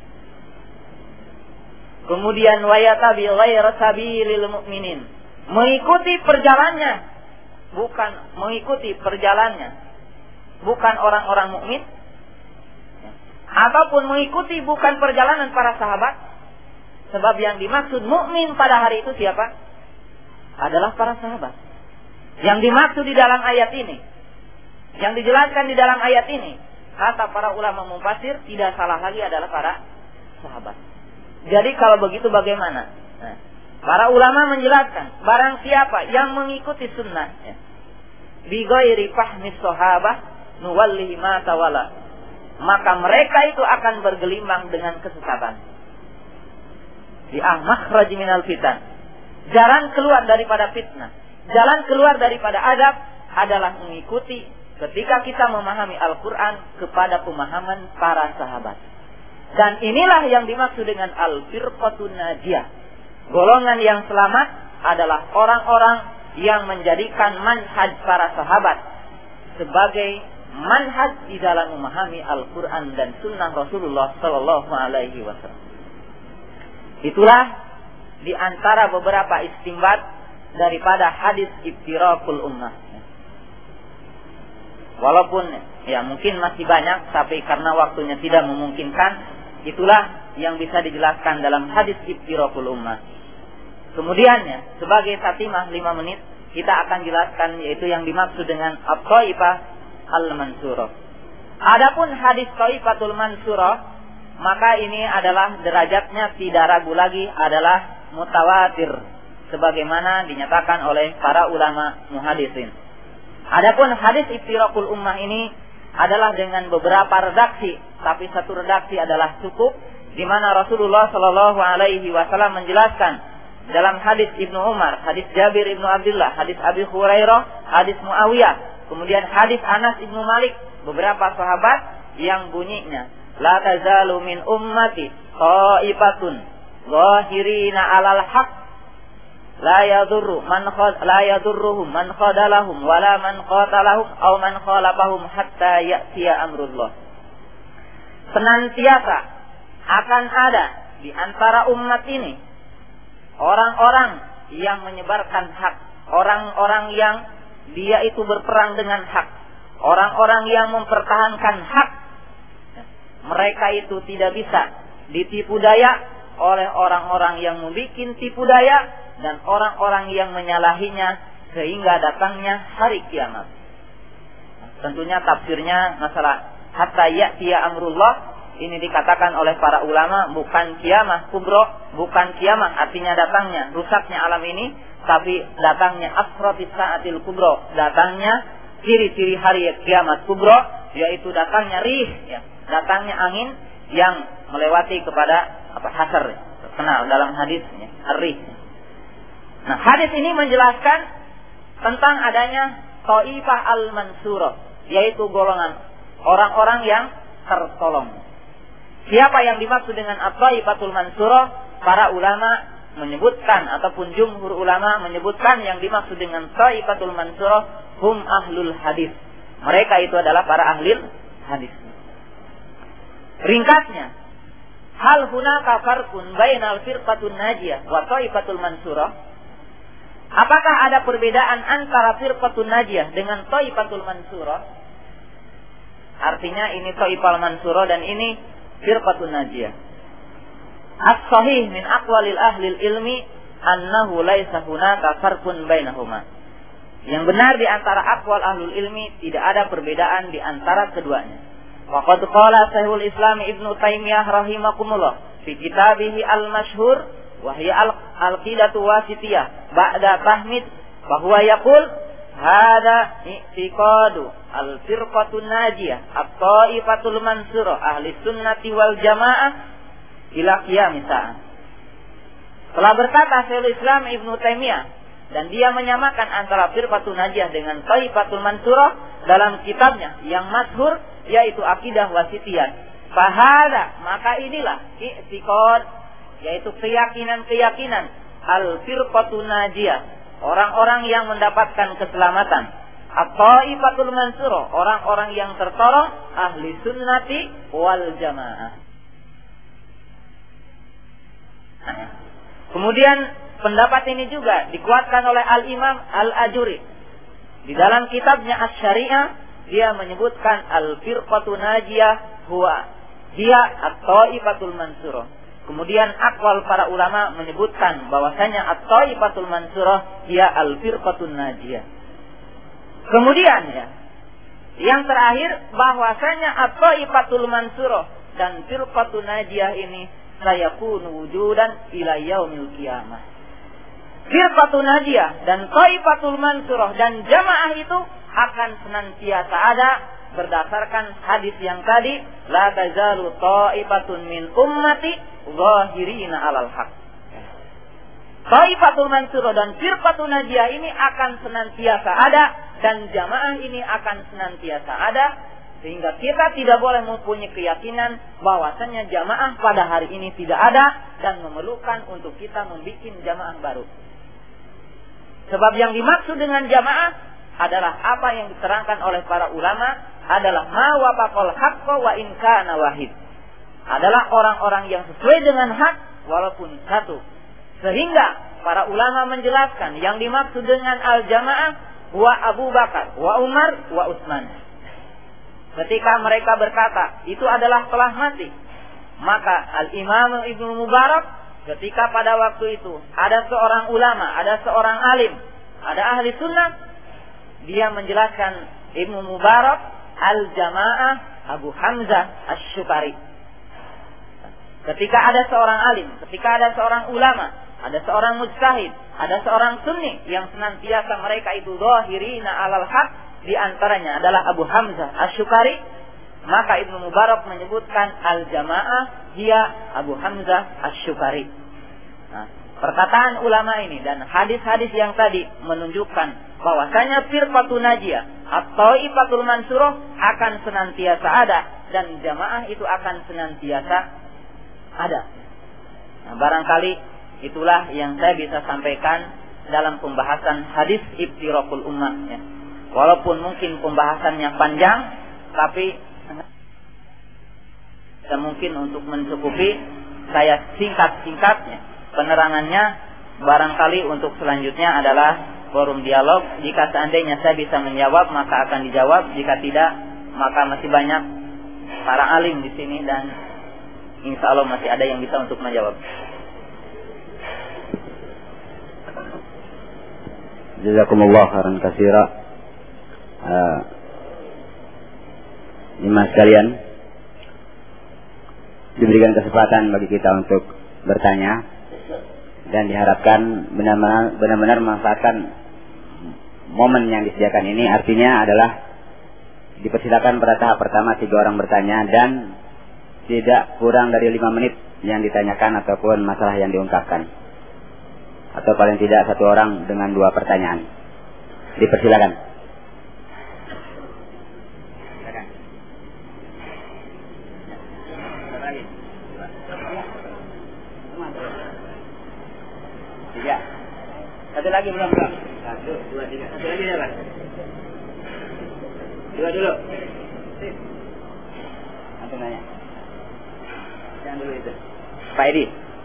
Kemudian wa yatabi ghayra sabilil mu'minin, mengikuti perjalanannya, bukan mengikuti perjalanannya bukan orang-orang mukmin, ataupun mengikuti bukan perjalanan para sahabat. Sebab yang dimaksud mukmin pada hari itu siapa? Adalah para sahabat. Yang dimaksud di dalam ayat ini, yang dijelaskan di dalam ayat ini, kata para ulama mufassir, tidak salah lagi adalah para sahabat. Jadi kalau begitu bagaimana? Nah, para ulama menjelaskan, barang siapa yang mengikuti sunnah bi ghairi fahmi sahabah nuwallihi ma tawalla, maka mereka itu akan bergelimang dengan kesesatan. Di makhraj minal fitan, jalan keluar daripada fitnah, jalan keluar daripada adab adalah mengikuti ketika kita memahami Al-Quran kepada pemahaman para sahabat. Dan inilah yang dimaksud dengan al-firqatun najiyah. Golongan yang selamat adalah orang-orang yang menjadikan manhaj para sahabat sebagai manhaj di dalam memahami Al-Quran dan Sunnah Rasulullah Sallallahu Alaihi Wasallam. Itulah di antara beberapa istimbat daripada hadis iftirakul ummah. Walaupun ya mungkin masih banyak, tapi karena waktunya tidak memungkinkan, itulah yang bisa dijelaskan dalam hadis iftirakul ummah. Kemudian ya, sebagai tatimah 5 menit, kita akan jelaskan yaitu yang dimaksud dengan at-taifah al-mansurah, Adapun hadis Thaifatul Mansurah, maka ini adalah derajatnya tidak ragu lagi adalah mutawatir, sebagaimana dinyatakan oleh para ulama muhaditsin. Adapun hadis Iftiraqul Ummah ini adalah dengan beberapa redaksi, tapi satu redaksi adalah cukup, di mana Rasulullah Shallallahu Alaihi Wasallam menjelaskan dalam hadis Ibnu Umar, hadis Jabir Ibnu Abdullah, hadis Abi Hurairah, hadis Muawiyah, kemudian hadis Anas Ibnu Malik, beberapa sahabat yang bunyinya, la tazalu min ummati qaifatun zahirina 'alal haqq la yadurruhum man khadalahum wala man qatalahum aw man khalafahum hatta ya'tiya amrullah. Senantiasa akan ada di antara umat ini orang-orang yang menyebarkan hak, orang-orang yang dia itu berperang dengan hak, orang-orang yang mempertahankan hak. Mereka itu tidak bisa ditipu daya oleh orang-orang yang membuat tipu daya dan orang-orang yang menyalahinya sehingga datangnya hari kiamat. Tentunya tafsirnya masalah hatta ya'tiya amrullah ini dikatakan oleh para ulama bukan kiamah kubro, bukan kiamah artinya datangnya rusaknya alam ini, tapi datangnya asratis saatil kubro, datangnya ciri-ciri hari kiamat kubro, yaitu datangnya rih, ya, datangnya angin yang melewati kepada hasar, terkenal dalam hadisnya rih. Nah, hadis ini menjelaskan tentang adanya Thaifah al-Mansurah, yaitu golongan orang-orang yang tertolong. Siapa yang dimaksud dengan At-Thaifatul Mansurah? Para ulama menyebutkan ataupun jumhur ulama menyebutkan yang dimaksud dengan Thaifatul Mansurah hum ahlul hadis. Mereka itu adalah para ahli hadis. Ringkasnya, hal hunaka farqun bainal firqatun najiyah wa Thaifatul Mansurah? Apakah ada perbedaan antara firqatun najiyah dengan Thaifatul Mansurah? Artinya ini Thaifal Mansurah dan ini firqatun najiyah. As-sahih min aqwalil ahlil ilmi annahu laisa hunaka farqun bainahuma. Yang benar di antara aqwal ahlul ilmi tidak ada perbedaan di antara keduanya. Waqad qala Syekhul Islam Ibnu Taimiyah rahimakumullah fi kitabih al-masyhur wa hiya al-qidatu wasitiyah ba'da tahmid bahwa yaqul hada i'tiqadu al-firqatun najiyah at-thaifatul mansurah ahli sunnati wal jamaah ila qiyamis saah. Telah berkata Syekhul Islam Ibnu Taimiyah dan dia menyamakan antara firqatun najiyah dengan thaifatul mansurah dalam kitabnya yang masyhur yaitu akidah wasitiyah. Fahada, maka inilah i'tiqad, yaitu keyakinan-keyakinan al-firqatun najiyah, orang-orang yang mendapatkan keselamatan. At-Thaifatul Mansurah, orang-orang yang tertolong, ahli sunnati wal jamaah. Kemudian pendapat ini juga dikuatkan oleh Al-Imam Al-Ajuri. Di dalam kitabnya Asy-Syari'ah, dia menyebutkan al-firqatun najiyah huwa dia at-Thaifatul Mansurah. Kemudian aqwal para ulama menyebutkan bahwasanya at-Thaifatul Mansurah dia al-firqatun najiyah. Kemudian ya, yang terakhir bahwasanya at-Thaifatul Mansurah dan firqatun najiyah ini sayakunu wujudan ila yaumil qiyamah. Firqatun najiyah dan Thaifatul Mansurah dan jamaah itu akan senantiasa ada berdasarkan hadis yang tadi, la tazalu ta'ifatun min ummati zahirina 'alal haq. Thaifatul Mansurah dan firqatun najiyah ini akan senantiasa ada dan jamaah ini akan senantiasa ada, sehingga kita tidak boleh mempunyai keyakinan bahwasanya jamaah pada hari ini tidak ada dan memerlukan untuk kita membuat jamaah baru. Sebab yang dimaksud dengan jamaah adalah apa yang diterangkan oleh para ulama adalah ma wafaqal haqqa wa in kana wahid. Adalah orang-orang yang sesuai dengan hak walaupun satu. Sehingga para ulama menjelaskan yang dimaksud dengan al-jamaah wa Abu Bakar, wa Umar, wa Utsman. Ketika mereka berkata itu adalah telah mati, maka Al-Imam Ibnu Mubarak ketika pada waktu itu ada seorang ulama, ada seorang alim, ada ahli sunnah, dia menjelaskan Ibnu Mubarak al-jamaah Abu Hamzah Asy-Syukari. Ketika ada seorang alim, ketika ada seorang ulama, ada seorang mujtahid, ada seorang sunni yang senantiasa mereka itu zahirina alal haq, di antaranya adalah Abu Hamzah Asy-Syukari, maka Ibnu Mubarak menyebutkan al-jamaah dia Abu Hamzah Asy-Syukari. Nah, perkataan ulama ini dan hadis-hadis yang tadi menunjukkan bahwasanya firqatun najiyah atau ifatul mansurah akan senantiasa ada dan jamaah itu akan senantiasa ada. Nah, barangkali itulah yang saya bisa sampaikan dalam pembahasan hadis iftiraqul ummah ya. Walaupun mungkin pembahasannya panjang, tapi mungkin untuk mencukupi saya singkat-singkatnya penerangannya. Barangkali untuk selanjutnya adalah forum dialog. Jika seandainya saya bisa menjawab maka akan dijawab, jika tidak maka masih banyak para alim di sini dan insya Allah masih ada yang bisa untuk menjawab. Jazakumullah khairan katsira. Jemaah sekalian, diberikan kesempatan bagi kita untuk bertanya dan diharapkan benar-benar memanfaatkan momen yang disediakan ini. Artinya adalah dipersilakan pada tahap pertama 3 orang bertanya dan tidak kurang dari 5 menit yang ditanyakan ataupun masalah yang diungkapkan, atau paling tidak 1 orang dengan 2 pertanyaan. Dipersilakan. Satu lagi belum? 1, 2, 3. Satu lagi ya, Pak. 2 dulu. Antum nanya. Yang dulu itu. Pak Edi.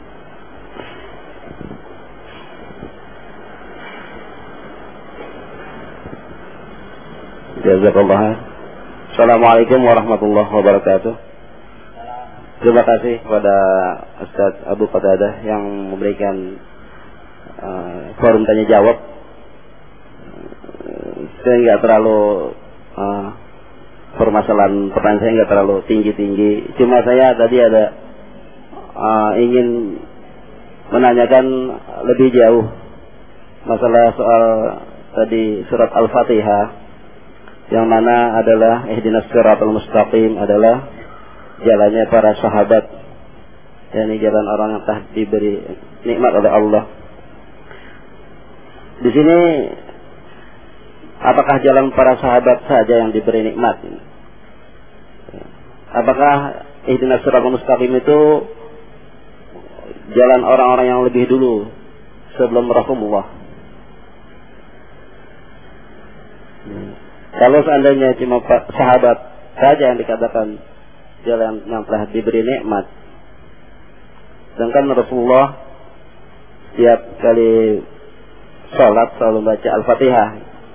Jazakallah. Assalamualaikum warahmatullahi wabarakatuh. Terima kasih kepada Ustaz Abu Qatadah yang memberikan forum tanya jawab. Saya nggak terlalu permasalahan pertanyaan saya nggak terlalu tinggi-tinggi. Cuma saya tadi ada ingin menanyakan lebih jauh masalah soal tadi surat Al-Fatihah, yang mana adalah ihdinas siratal mustaqim adalah jalannya para sahabat, yakni jalan orang yang telah diberi nikmat oleh Allah. Di sini apakah jalan para sahabat saja yang diberi nikmat? Apakah ihdinas siratal mustaqim itu jalan orang-orang yang lebih dulu sebelum Rasulullah? Kalau seandainya cuma sahabat saja yang dikatakan jalan yang telah diberi nikmat, sedangkan Rasulullah setiap kali sholat selalu baca Al-Fatihah.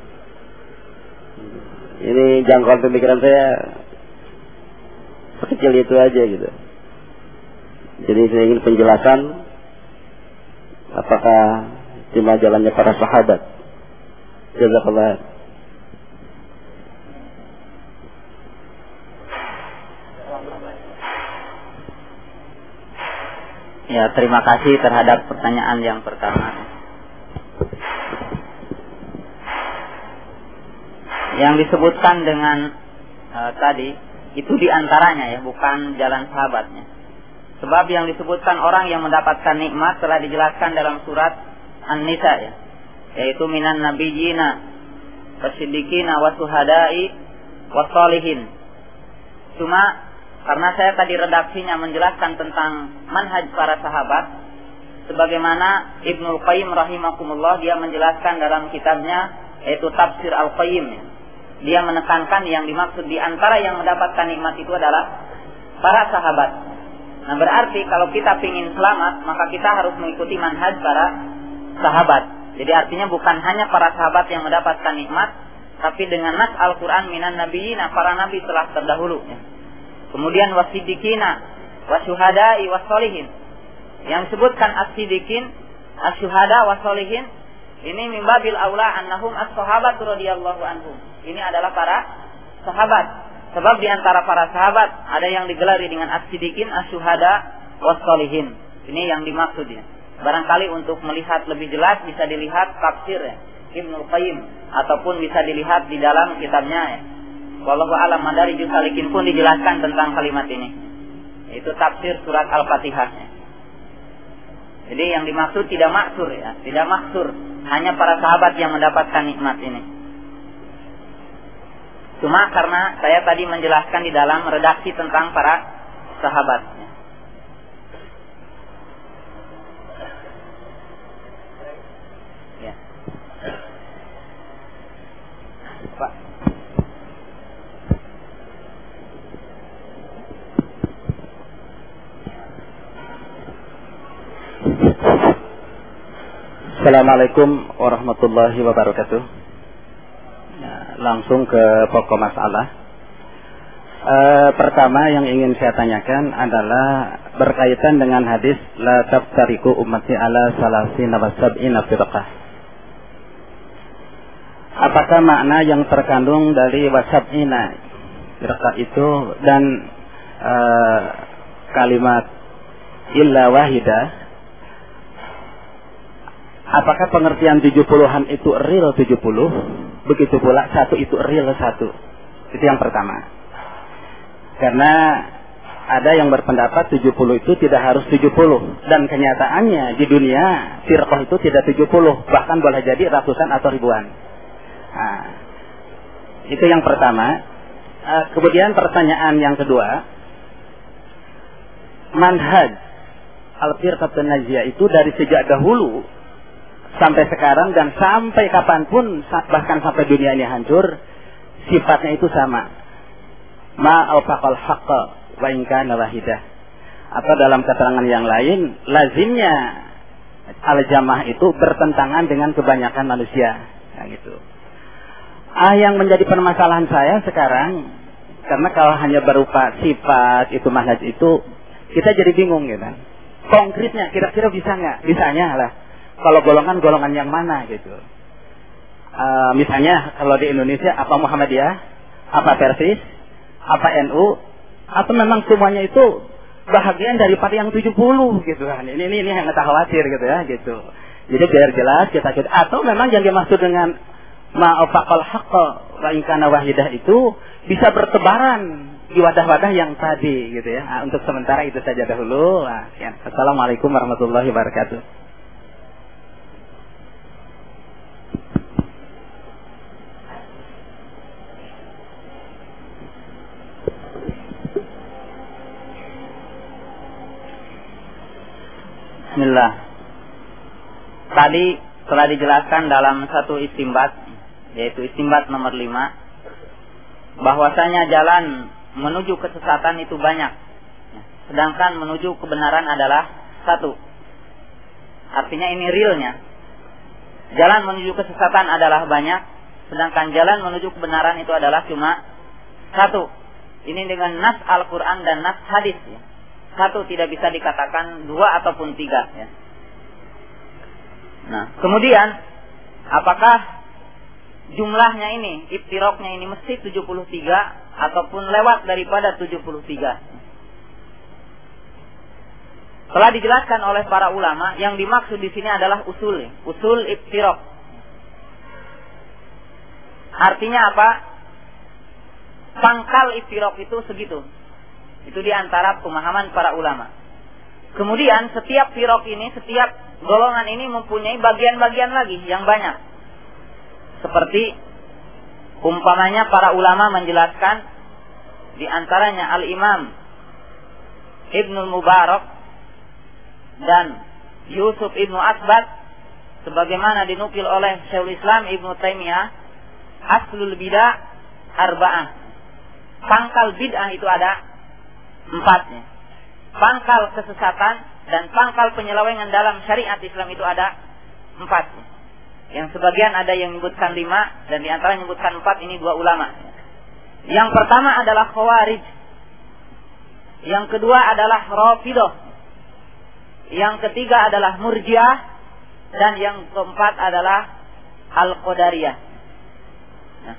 Ini jangkauan pemikiran saya sekecil itu aja gitu. Jadi saya ingin penjelasan apakah cuma jalannya para sahabat. Jazakallah. Ya, terima kasih terhadap pertanyaan yang pertama. Yang disebutkan dengan tadi itu diantaranya ya, bukan jalan sahabatnya. Sebab yang disebutkan orang yang mendapatkan nikmat telah dijelaskan dalam surat An-Nisa ya, yaitu minan nabiyyina wasiddiqina wasuhada'i wasolihin. Cuma karena saya tadi redaksinya menjelaskan tentang manhaj para sahabat, sebagaimana Ibnul Qayyim rahimakumullah dia menjelaskan dalam kitabnya yaitu Tafsir Al-Qayyim ya. Dia menekankan yang dimaksud di antara yang mendapatkan nikmat itu adalah para sahabat. Nah, berarti kalau kita ingin selamat, maka kita harus mengikuti manhaj para sahabat. Jadi artinya bukan hanya para sahabat yang mendapatkan nikmat, tapi dengan nas Al-Quran minan nabiyina, para nabi telah terdahulu ya. Kemudian wasiddiqina wasyuhada'i wasolihin. Yang disebutkan as-siddiqin, asyuhada wasolihin, ini mimbabil aula annahum as-sahabat radhiyallahu anhum. Ini adalah para sahabat. Sebab di antara para sahabat ada yang digelari dengan as-siddiqin, as-syuhada, was-sholihin. Ini yang dimaksud ya. Barangkali untuk melihat lebih jelas bisa dilihat tafsir ya, Ibnu Qayyim, ataupun bisa dilihat di dalam kitabnya ya. Wallahu a'lam, Madarijus Salikin pun dijelaskan tentang kalimat ini. Itu tafsir surat Al-Fatihah ya. Jadi yang dimaksud tidak maksur ya, tidak maksur, hanya para sahabat yang mendapatkan nikmat ini. Cuma karena saya tadi menjelaskan di dalam redaksi tentang para sahabat. Ya. Pak. Assalamualaikum warahmatullahi wabarakatuh. Ya, langsung ke pokok masalah. Pertama yang ingin saya tanyakan adalah berkaitan dengan hadis la taftariqu ummati ala salasina wa sab'ina firqah. Apakah makna yang terkandung dari wasab'ina firqah itu dan kalimat illa wahidah? Apakah pengertian 70-an itu real 70? Begitu pula satu itu real satu. Itu yang pertama. Karena ada yang berpendapat 70 itu tidak harus 70. Dan kenyataannya di dunia firqah itu tidak 70. Bahkan boleh jadi ratusan atau ribuan. Nah, itu yang pertama. Kemudian pertanyaan yang kedua. Manhaj al-firqatun najiyah itu dari sejak dahulu sampai sekarang dan sampai kapanpun, bahkan sampai dunia ini hancur, sifatnya itu sama. Ma'alfaqal haqqa wa in kana wahidah. Atau dalam keterangan yang lain, lazimnya al-jamaah itu bertentangan dengan kebanyakan manusia. Nah, gitu. Yang menjadi permasalahan saya sekarang, karena kalau hanya berupa sifat itu manhaj itu, kita jadi bingung gitu. Konkretnya kira-kira bisa nggak? Bisanya lah. Kalau golongan-golongan yang mana gitu. Misalnya kalau di Indonesia apa Muhammadiyah, apa Persis, apa NU, atau memang semuanya itu bahagian daripada yang 70 gitu kan. Ini yang kita khawatir gitu ya gitu. Jadi biar jelas kita atau memang yang dimaksud dengan ma'afaqal haqqa wa in kana wahidah itu bisa bertebaran di wadah-wadah yang tadi gitu ya. Untuk sementara itu saja dahulu. Assalamualaikum warahmatullahi wabarakatuh. Bismillah. Tadi telah dijelaskan dalam satu istimbat, yaitu istimbat nomor 5, bahwasanya jalan menuju kesesatan itu banyak, sedangkan menuju kebenaran adalah satu. Artinya ini realnya. Jalan menuju kesesatan adalah banyak, sedangkan jalan menuju kebenaran itu adalah cuma satu. Ini dengan nas Al-Quran dan nas hadis ya. Satu, tidak bisa dikatakan dua ataupun tiga ya. Nah, kemudian apakah jumlahnya ini, iftiroknya ini mesti 73 ataupun lewat daripada 73? Telah dijelaskan oleh para ulama, yang dimaksud di sini adalah usul iftirok. Artinya apa? Pangkal iftirok itu segitu. Itu di antara pemahaman para ulama. Kemudian setiap firaq ini, setiap golongan ini mempunyai bagian-bagian lagi yang banyak. Seperti umpamanya para ulama menjelaskan, di antaranya Al-Imam Ibnul Mubarak dan Yusuf Ibnu Asbat, sebagaimana dinukil oleh Syekhul Islam Ibnu Taimiyah, aslul bid'ah arba'ah. Pangkal bid'ah itu ada 4. Pangkal kesesatan dan pangkal penyelewengan dalam syariat Islam itu ada 4. Yang sebagian ada yang menyebutkan 5 dan di antara menyebutkan 4, ini 2 ulama. Yang pertama adalah Khawarij. Yang kedua adalah Rafidah. Yang ketiga adalah Murji'ah dan yang keempat adalah Al-Qadariyah. Nah,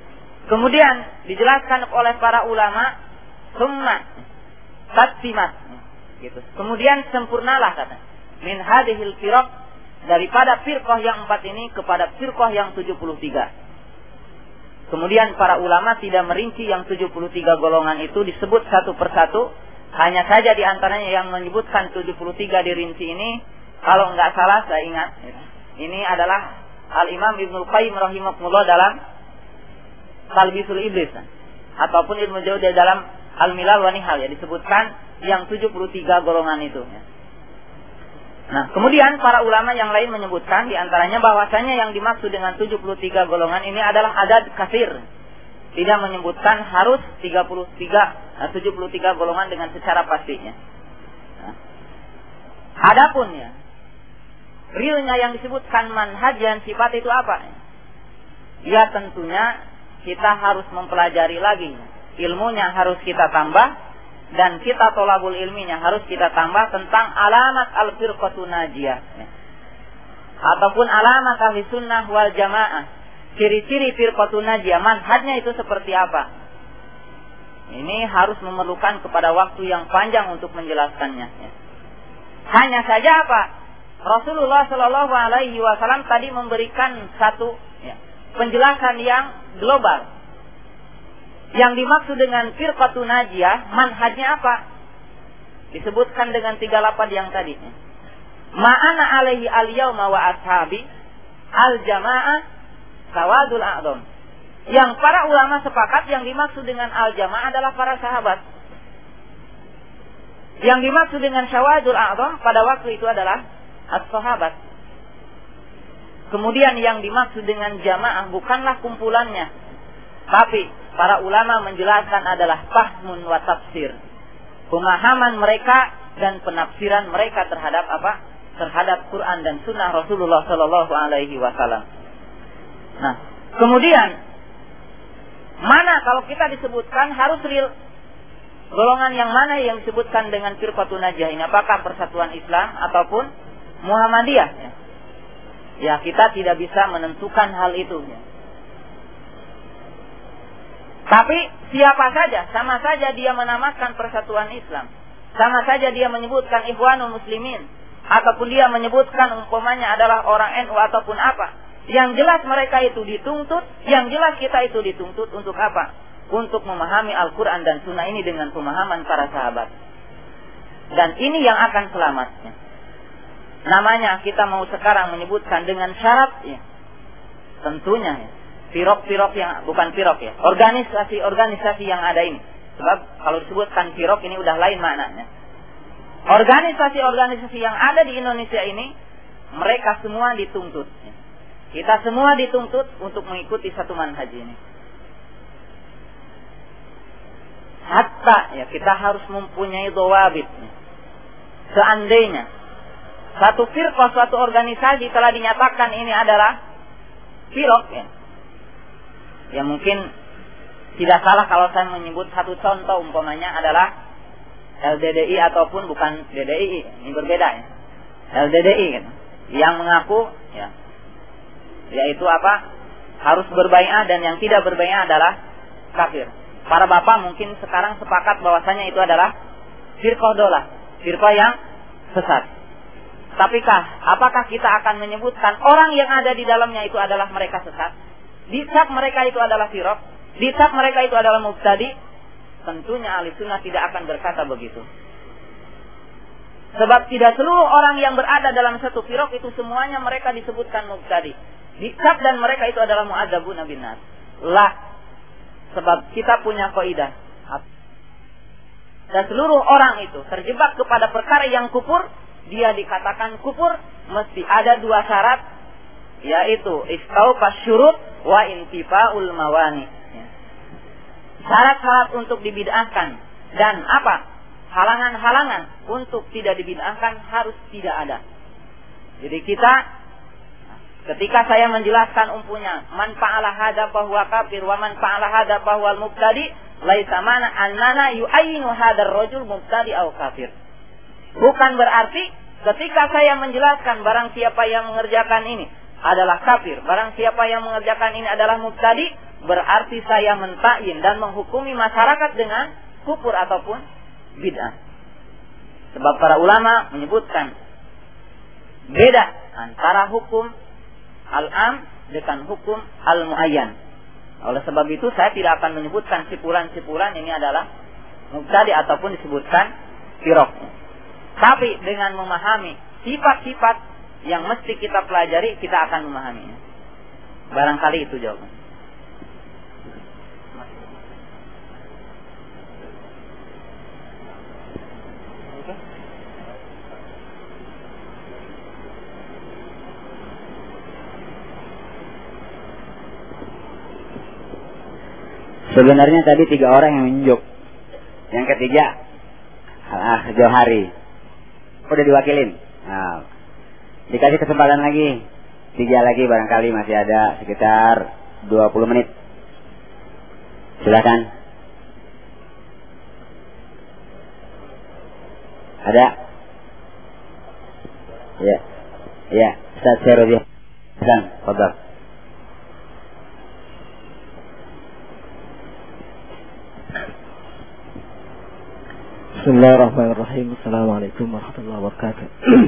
Kemudian dijelaskan oleh para ulama, summa tatimat, gitu. Kemudian sempurnalah kata, min hadhil firaq, daripada firqah yang 4 ini kepada firqah yang 73. Kemudian para ulama tidak merinci yang 73 golongan itu disebut satu persatu. Hanya saja di antaranya yang menyebutkan 73 dirinci ini, kalau enggak salah saya ingat, ini adalah Al-Imam Ibnu Qayyim rahimahullah dalam Talbisul Iblis, ataupun Ibnu Jauzi dalam Al-Milal wa Nihal, ya, disebutkan yang 73 golongan itu. Nah, kemudian para ulama yang lain menyebutkan di antaranya bahwasanya yang dimaksud dengan 73 golongan ini adalah adad katsir. Tidak menyebutkan harus 73 golongan dengan secara pastinya. Nah, adapun ya, realnya yang disebutkan manhaj dan sifat itu apa? Ya tentunya kita harus mempelajari lagi. Ilmunya harus kita tambah, dan kita tolabul ilminya harus kita tambah tentang alamat al-firqatun najiyah, ataupun alamat ahli sunnah wal jamaah, ciri-ciri firqatun najiyah, manhajnya itu seperti apa. Ini harus memerlukan kepada waktu yang panjang untuk menjelaskannya. Hanya saja apa? Rasulullah Shallallahu Alaihi Wasallam tadi memberikan satu penjelasan yang global. Yang dimaksud dengan firqatun najiyah, manhajnya apa? Disebutkan dengan 3 lafaz yang tadi. Ma'ana alaihi al-yauma wa ashabi al-jamaah sawadul a'dham. Yang para ulama sepakat yang dimaksud dengan al-jamaah adalah para sahabat. Yang dimaksud dengan sawadul a'dham pada waktu itu adalah as-sahabat. Kemudian yang dimaksud dengan jamaah bukanlah kumpulannya, tapi para ulama menjelaskan adalah fahmun wa tafsir, pemahaman mereka dan penafsiran mereka terhadap apa? Terhadap Quran dan Sunnah Rasulullah Sallallahu Alaihi Wasallam. Nah, kemudian mana kalau kita disebutkan harus real, golongan yang mana yang disebutkan dengan firqatun najiyah ini? Apakah Persatuan Islam ataupun Muhammadiyah? Ya, kita tidak bisa menentukan hal itu. Tapi siapa saja, sama saja dia menamakan Persatuan Islam, sama saja dia menyebutkan Ikhwanul Muslimin, ataupun dia menyebutkan umpamanya adalah orang NU ataupun apa. Yang jelas mereka itu dituntut, yang jelas kita itu dituntut untuk apa? Untuk memahami Al-Quran dan Sunnah ini dengan pemahaman para sahabat. Dan ini yang akan selamatnya. Namanya kita mau sekarang menyebutkan dengan syarat, ya, tentunya ya, firok yang bukan firok ya, organisasi yang ada ini. Sebab kalau disebutkan firok ini udah lain maknanya. Organisasi yang ada di Indonesia ini, mereka semua dituntut. Kita semua dituntut untuk mengikuti satu manhaj ini. Hatta ya kita harus mempunyai dhawabit. Seandainya satu firqah, suatu organisasi telah dinyatakan ini adalah firq, ya mungkin tidak salah kalau saya menyebut satu contoh umpamanya adalah LDDI ataupun bukan DDI, ini berbeda ya. LDDI gitu, yang mengaku ya, yaitu apa? Harus berbai'ah, dan yang tidak berbai'ah adalah kafir. Para bapak mungkin sekarang sepakat bahwasanya itu adalah firqah dolah, firqah yang sesat. Tapikah, apakah kita akan menyebutkan orang yang ada di dalamnya itu adalah mereka sesat? Dicap mereka itu adalah firaq, dicap mereka itu adalah mubtadi? Tentunya ahli sunnah tidak akan berkata begitu. Sebab tidak seluruh orang yang berada dalam satu firaq itu semuanya mereka disebutkan mubtadi. Dicap dan mereka itu adalah mu'adzabuna binnar. Lah, sebab kita punya kaidah. Dan seluruh orang itu terjebak kepada perkara yang kufur, dia dikatakan kufur mesti ada 2 syarat, yaitu istauqas syurut wa intifa'ul mawani. Syarat-syarat untuk dibid'ahkan dan apa? Halangan-halangan untuk tidak dibid'ahkan harus tidak ada. Jadi kita ketika saya menjelaskan umpunya man fa'ala hadza fa huwa kafir wa man fa'ala hadza fa huwa al-mubtadi, laisa mana annana yu'ayinu hadzal rajul mubtadi aw kafir. Bukan berarti ketika saya menjelaskan barang siapa yang mengerjakan ini adalah kafir, barang siapa yang mengerjakan ini adalah mubtadi, berarti saya mentakyin dan menghukumi masyarakat dengan kufur ataupun bid'ah. Sebab para ulama menyebutkan beda antara hukum al-am dengan hukum al-muayyan. Oleh sebab itu saya tidak akan menyebutkan sipulan-sipulan ini adalah mubtadi ataupun disebutkan firaq. Tapi dengan memahami sifat-sifat yang mesti kita pelajari, kita akan memahaminya. Barangkali itu jawaban. Sebenarnya tadi 3 orang yang menunjuk. Yang ketiga Johari udah diwakilin. Nah, dikasih kesempatan lagi 3 lagi, barangkali masih ada sekitar 20 menit. Silakan. Ada? Ya. Ya, Ustaz Syarudi. Silakan, fadhil. Bismillahirrahmanirrahim. Assalamualaikum warahmatullahi wabarakatuh.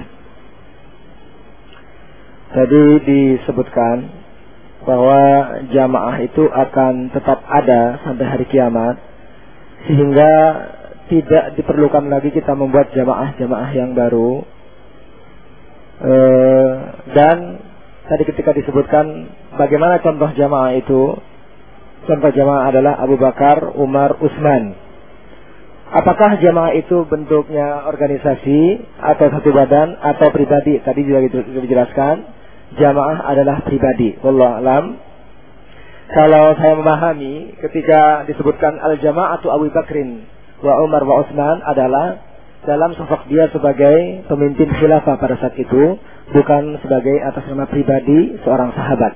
Tadi disebutkan bahwa jamaah itu akan tetap ada sampai hari kiamat, sehingga tidak diperlukan lagi kita membuat jamaah-jamaah yang baru. Dan tadi ketika disebutkan bagaimana contoh jamaah itu, contoh jamaah adalah Abu Bakar, Umar, Utsman. Apakah jamaah itu bentuknya organisasi atau satu badan atau pribadi? Tadi juga dijelaskan, jamaah adalah pribadi. Wallahu a'lam. Kalau saya memahami ketika disebutkan al-jama'atu Abu Bakrin wa Umar wa Utsman adalah dalam sosok dia sebagai pemimpin khilafah pada saat itu, bukan sebagai atas nama pribadi seorang sahabat.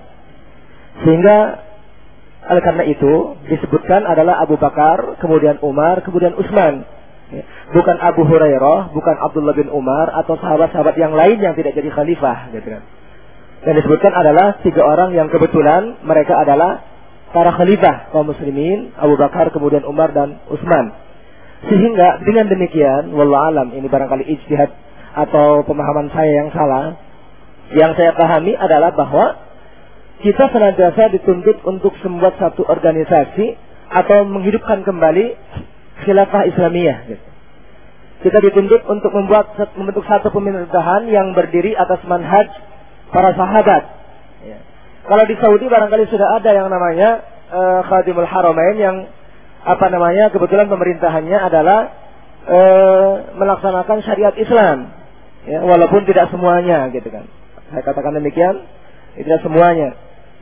Sehingga oleh karena itu disebutkan adalah Abu Bakar, kemudian Umar, kemudian Utsman. Bukan Abu Hurairah, bukan Abdullah bin Umar atau sahabat-sahabat yang lain yang tidak jadi khalifah, gitu kan. Dan disebutkan adalah 3 orang yang kebetulan mereka adalah para khalifah kaum muslimin, Abu Bakar, kemudian Umar dan Utsman. Sehingga dengan demikian, wallahu alam, ini barangkali ijtihad atau pemahaman saya yang salah. Yang saya pahami adalah bahwa kita senantiasa dituntut untuk membuat satu organisasi atau menghidupkan kembali khilafah Islamiyah. Gitu. Kita dituntut untuk membentuk satu pemerintahan yang berdiri atas manhaj para sahabat. Ya. Kalau di Saudi barangkali sudah ada yang namanya Khadimul Haramain yang kebetulan pemerintahannya adalah melaksanakan syariat Islam. Ya, walaupun tidak semuanya, gitu kan. Saya katakan demikian, tidak semuanya.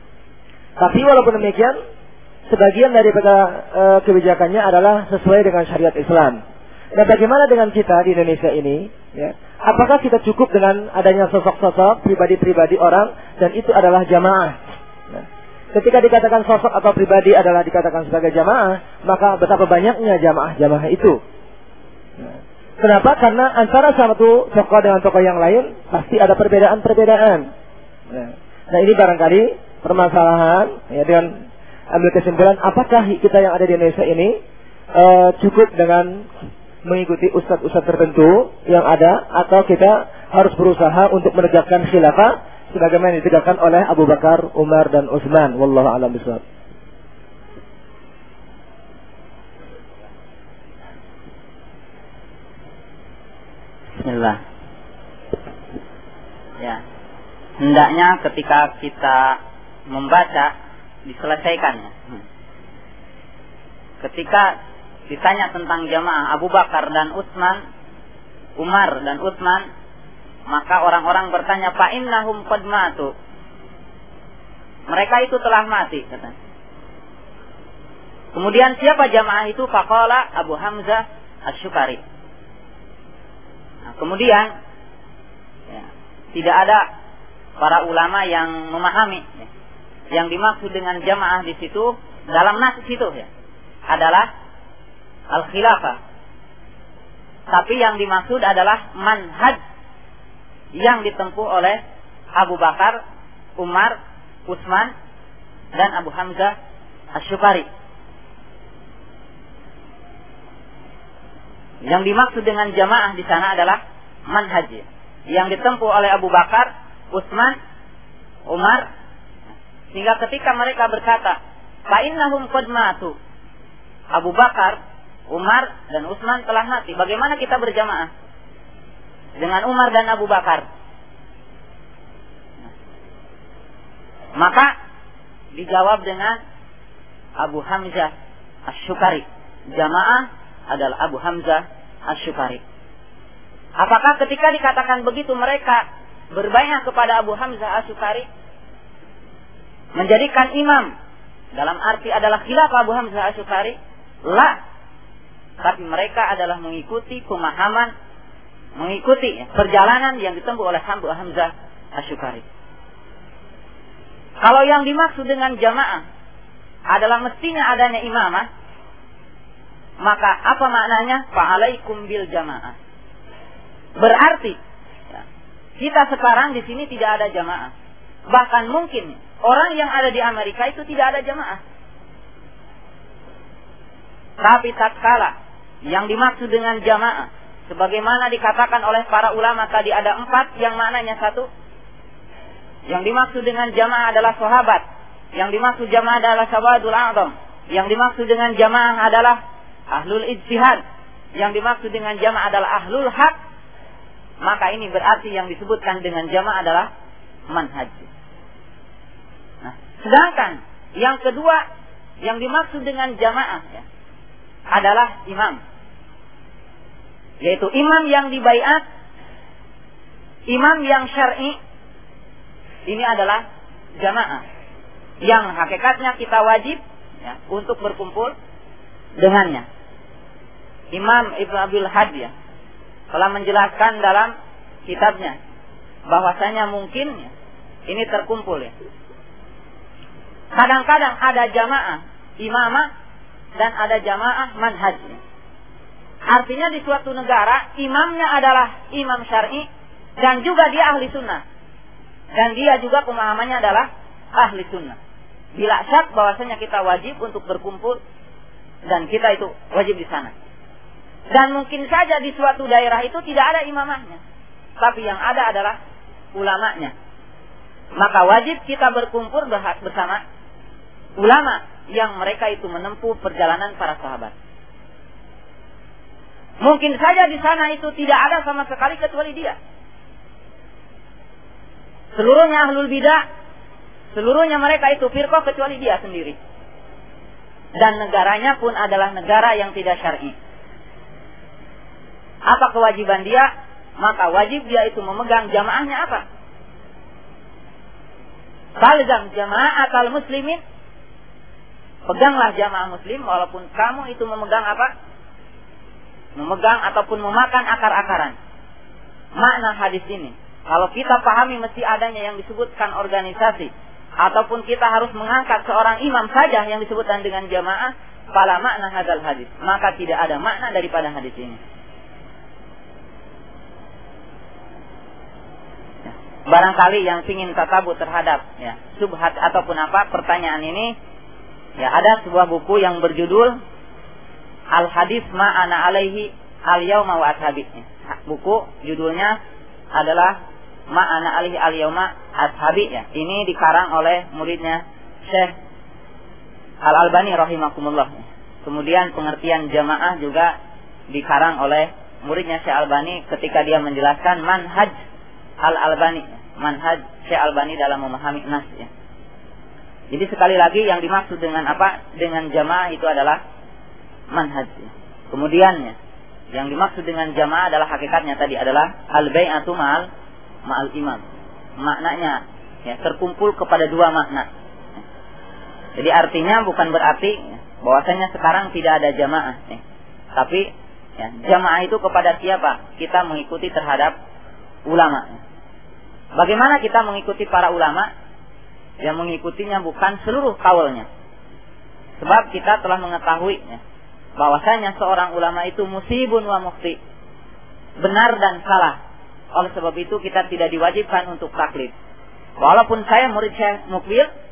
Tapi walaupun demikian, sebagian daripada kebijakannya adalah sesuai dengan syariat Islam. Dan bagaimana dengan kita di Indonesia ini? Ya? Apakah kita cukup dengan adanya sosok-sosok pribadi-pribadi orang dan itu adalah jamaah? Nah, ketika dikatakan sosok atau pribadi adalah dikatakan sebagai jamaah, maka betapa banyaknya jamaah-jamaah itu. Nah, kenapa? Karena antara satu tokoh dengan tokoh yang lain pasti ada perbedaan-perbedaan. Nah, ini barangkali permasalahan, ya, dengan ambil kesimpulan apakah kita yang ada di Indonesia ini cukup dengan mengikuti ustadz-ustadz tertentu yang ada, atau kita harus berusaha untuk menegakkan khilafah sebagaimana ditegakkan oleh Abu Bakar, Umar dan Utsman. Wallahu a'lam bishawab. Bismillah. Ya. Hendaknya ketika kita membaca diselesaikannya. Ketika ditanya tentang jamaah Abu Bakar dan Utsman, Umar dan Utsman, maka orang-orang bertanya, fa innahum qad matu. Mereka itu telah mati, katanya. Kemudian siapa jamaah itu? Faqala Abu Hamzah Asy-Syukari. Nah, kemudian ya, tidak ada para ulama yang memahami ya, yang dimaksud dengan jamaah di situ dalam nas itu ya adalah al-khilafah. Tapi yang dimaksud adalah manhaj yang ditempuh oleh Abu Bakar, Umar, Utsman dan Abu Hamzah Asy-Syukari. Yang dimaksud dengan jamaah di sana adalah manhaj yang ditempuh oleh Abu Bakar, Utsman, Umar, sehingga ketika mereka berkata, fa innahum qad matu, Abu Bakar, Umar dan Utsman telah mati, bagaimana kita berjamaah dengan Umar dan Abu Bakar? Maka dijawab dengan Abu Hamzah Asy-Syukari. Jamaah adalah Abu Hamzah Asy-Syukari. Apakah ketika dikatakan begitu mereka berbaiat kepada Abu Hamzah Asy-Syukari, menjadikan imam dalam arti adalah khilafah Abu Hamzah Asy-Syukari? La. Tapi mereka adalah mengikuti pemahaman, mengikuti perjalanan yang ditempuh oleh Abu Hamzah Asy-Syukari. Kalau yang dimaksud dengan jamaah adalah mestinya adanya imamah, maka apa maknanya? Fa'alaikum bil jamaah. Berarti kita sekarang di sini tidak ada jamaah. Bahkan mungkin orang yang ada di Amerika itu tidak ada jamaah. Tapi tatkala yang dimaksud dengan jamaah, sebagaimana dikatakan oleh para ulama tadi, ada 4 yang maknanya satu. Yang dimaksud dengan jamaah adalah sahabat. Yang dimaksud jamaah adalah sawadul a'zam. Yang dimaksud dengan jamaah adalah ahlul ijtihad. Yang dimaksud dengan jamaah adalah ahlul haq. Maka ini berarti yang disebutkan dengan jamaah adalah manhaj. Nah, sedangkan yang kedua yang dimaksud dengan jamaah adalah imam. Yaitu imam yang dibaiat, imam yang syar'i. Ini adalah jamaah yang hakikatnya kita wajib untuk berkumpul dengannya. Imam Ibnu Abil Hadi telah menjelaskan dalam kitabnya bahwasanya mungkin ini terkumpul kadang-kadang ada jamaah imamah dan ada jamaah manhaj. Artinya di suatu negara imamnya adalah imam syar'i dan juga dia ahli sunnah, dan dia juga pemahamannya adalah ahli sunnah. Bila syak bahwasanya kita wajib untuk berkumpul dan kita itu wajib di sana. Dan mungkin saja di suatu daerah itu tidak ada imamahnya, tapi yang ada adalah ulamanya. Maka wajib kita berkumpul bersama ulama yang mereka itu menempuh perjalanan para sahabat. Mungkin saja di sana itu tidak ada sama sekali kecuali dia. Seluruhnya ahlul bidah, seluruhnya mereka itu firqah kecuali dia sendiri. Dan negaranya pun adalah negara yang tidak syar'i. Apa kewajiban dia? Maka wajib dia itu memegang jamaahnya apa? Falzam jama'atal muslimin. Peganglah jamaah muslim walaupun kamu itu memegang apa? Memegang ataupun memakan akar-akaran. Makna hadis ini, kalau kita pahami mesti adanya yang disebutkan organisasi, ataupun kita harus mengangkat seorang imam saja yang disebutkan dengan jamaah, fala makna hadzal hadis. Maka tidak ada makna daripada hadis ini. Barangkali yang ingin tatabu terhadap subhat ataupun apa pertanyaan ini, ada sebuah buku yang berjudul Al Hadis Ma Ana Alaihi Al Yauma wa Ashabi. Buku judulnya adalah Ma Ana Alaihi Al Yauma Ashabi. Ini dikarang oleh muridnya Syekh Al Albani rahimakumullah. Kemudian pengertian jamaah juga dikarang oleh muridnya Syekh Albani ketika dia menjelaskan manhaj Al-Albani, manhaj Syekh Albani dalam memahami nas. Jadi sekali lagi yang dimaksud dengan apa? Dengan jamaah itu adalah manhaj. Kemudian yang dimaksud dengan jamaah adalah hakikatnya tadi adalah al-bai'atu ma'al imam. Maknanya terkumpul kepada dua makna. Jadi artinya bukan berarti bahwasanya sekarang tidak ada jamaah. Tapi jamaah itu kepada siapa? Kita mengikuti terhadap ulama. Bagaimana kita mengikuti para ulama? Yang mengikutinya bukan seluruh kaulnya. Sebab kita telah mengetahui bahwasanya seorang ulama itu musibun wa mukhti, benar dan salah. Oleh sebab itu kita tidak diwajibkan untuk taklid. Walaupun saya murid Syekh Mukbil,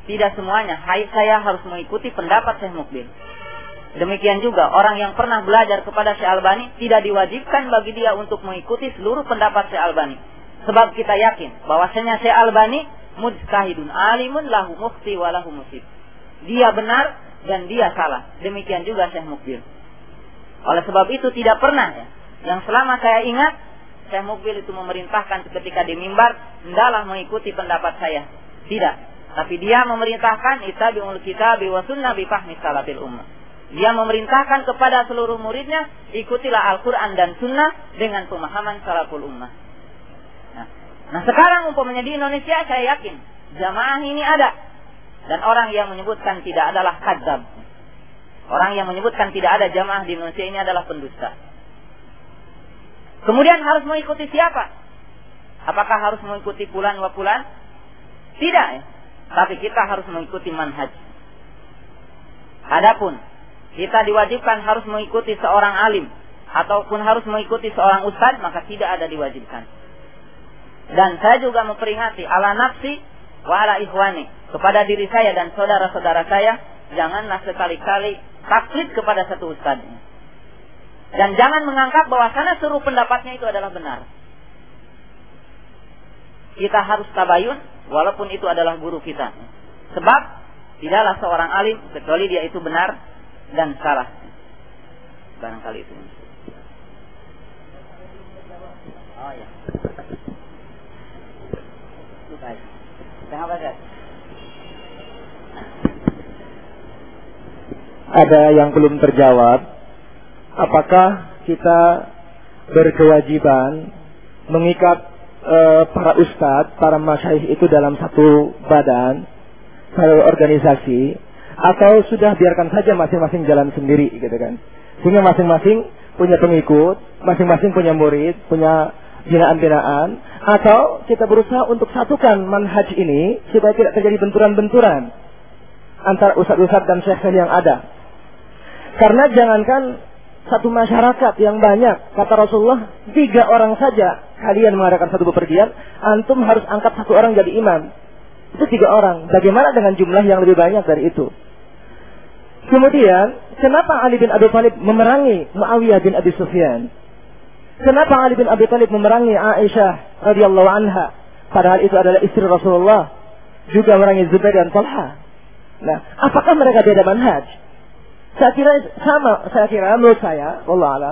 tidak semuanya saya harus mengikuti pendapat Syekh Mukbil. Demikian juga orang yang pernah belajar kepada Syekh Albani tidak diwajibkan bagi dia untuk mengikuti seluruh pendapat Syekh Albani. Sebab kita yakin bahwasanya Syekh Albani mujtahidun alimun lahu mukhti wa lahu musib. Dia benar dan dia salah. Demikian juga Syekh Mukbil. Oleh sebab itu tidak pernah yang selama saya ingat Syekh Mukbil itu memerintahkan ketika di mimbar hendaklah mengikuti pendapat saya. Tidak. Tapi dia memerintahkan ittabi'ul kitabi wa sunnah bi fahmi salafil ummah. Dia memerintahkan kepada seluruh muridnya, ikutilah Al-Quran dan Sunnah dengan pemahaman salaful ummah. Nah sekarang umpamanya di Indonesia saya yakin jamaah ini ada. Dan orang yang menyebutkan tidak adalah kadzab. Orang yang menyebutkan tidak ada jamaah di Indonesia ini adalah pendusta. Kemudian harus mengikuti siapa? Apakah harus mengikuti fulan wa fulan? Tidak. Tapi kita harus mengikuti manhaj. Adapun kita diwajibkan harus mengikuti seorang alim ataupun harus mengikuti seorang ustadz, maka tidak ada diwajibkan. Dan saya juga memperingati ala nafsi wa ala ikhwani, kepada diri saya dan saudara-saudara saya, janganlah sekali-kali taklid kepada satu ustadz. Dan jangan menganggap bahwasanya seluruh pendapatnya itu adalah benar. Kita harus tabayun walaupun itu adalah guru kita. Sebab tidaklah seorang alim kecuali dia itu benar dan salah. Barangkali itu. Oh ya. Baik. Kenapa, Ustaz? Ada yang belum terjawab. Apakah kita berkewajiban mengikat para ustadz, para masyayikh itu dalam satu badan, satu organisasi, atau sudah biarkan saja masing-masing jalan sendiri gitu kan? Sehingga masing-masing punya pengikut, masing-masing punya murid, punya binaan-binaan, atau kita berusaha untuk satukan manhaj ini supaya tidak terjadi benturan-benturan antara ustadz-ustadz dan syekh yang ada. Karena jangankan satu masyarakat yang banyak, kata Rasulullah, 3 orang saja kalian mengadakan satu bepergian, antum harus angkat 1 orang jadi imam. Itu 3 orang. Bagaimana dengan jumlah yang lebih banyak dari itu? Kemudian, kenapa Ali bin Abi Thalib memerangi Muawiyah bin Abi Sufyan? Kenapa Ali bin Abi Thalib memerangi Aisyah radhiyallahu anha? Padahal itu adalah istri Rasulullah. Juga memerangi Zubair dan Talha. Nah, apakah mereka beda manhaj? Saya kira sama. Menurut saya, wallahu alam,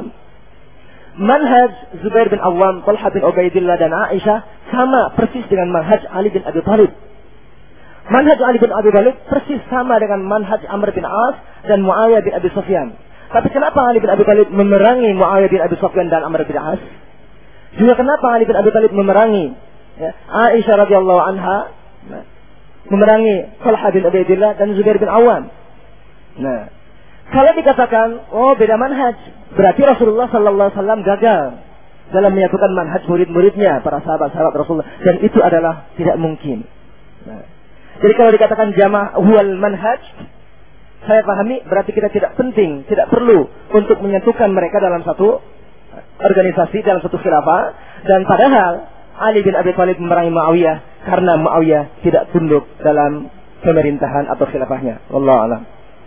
manhaj Zubair bin Awwam, Talha bin Ubaidillah dan Aisyah sama persis dengan manhaj Ali bin Abi Thalib. Manhaj Ali bin Abi Thalib persis sama dengan manhaj Amr bin As dan Muawiyah bin Abi Sufyan. Tapi kenapa Ali bin Abi Thalib memerangi Muawiyah bin Abi Sufyan dan Amr bin As? Juga kenapa Ali bin Abi Thalib memerangi Aisyah radhiyallahu anha, memerangi Talha bin Ubaidillah dan Zubair bin Awwam? Nah, kalau dikatakan beda manhaj, berarti Rasulullah sallallahu alaihi wasallam gagal dalam menyatukan manhaj murid-muridnya, para sahabat-sahabat Rasulullah, dan itu adalah tidak mungkin. Nah, jadi kalau dikatakan jamaah huwal manhaj, saya pahami berarti kita tidak penting, tidak perlu untuk menyatukan mereka dalam satu organisasi, dalam satu khilafah. Dan padahal Ali bin Abi Thalib memerangi Muawiyah karena Muawiyah tidak tunduk dalam pemerintahan atau khilafahnya. Wallahu a'lam.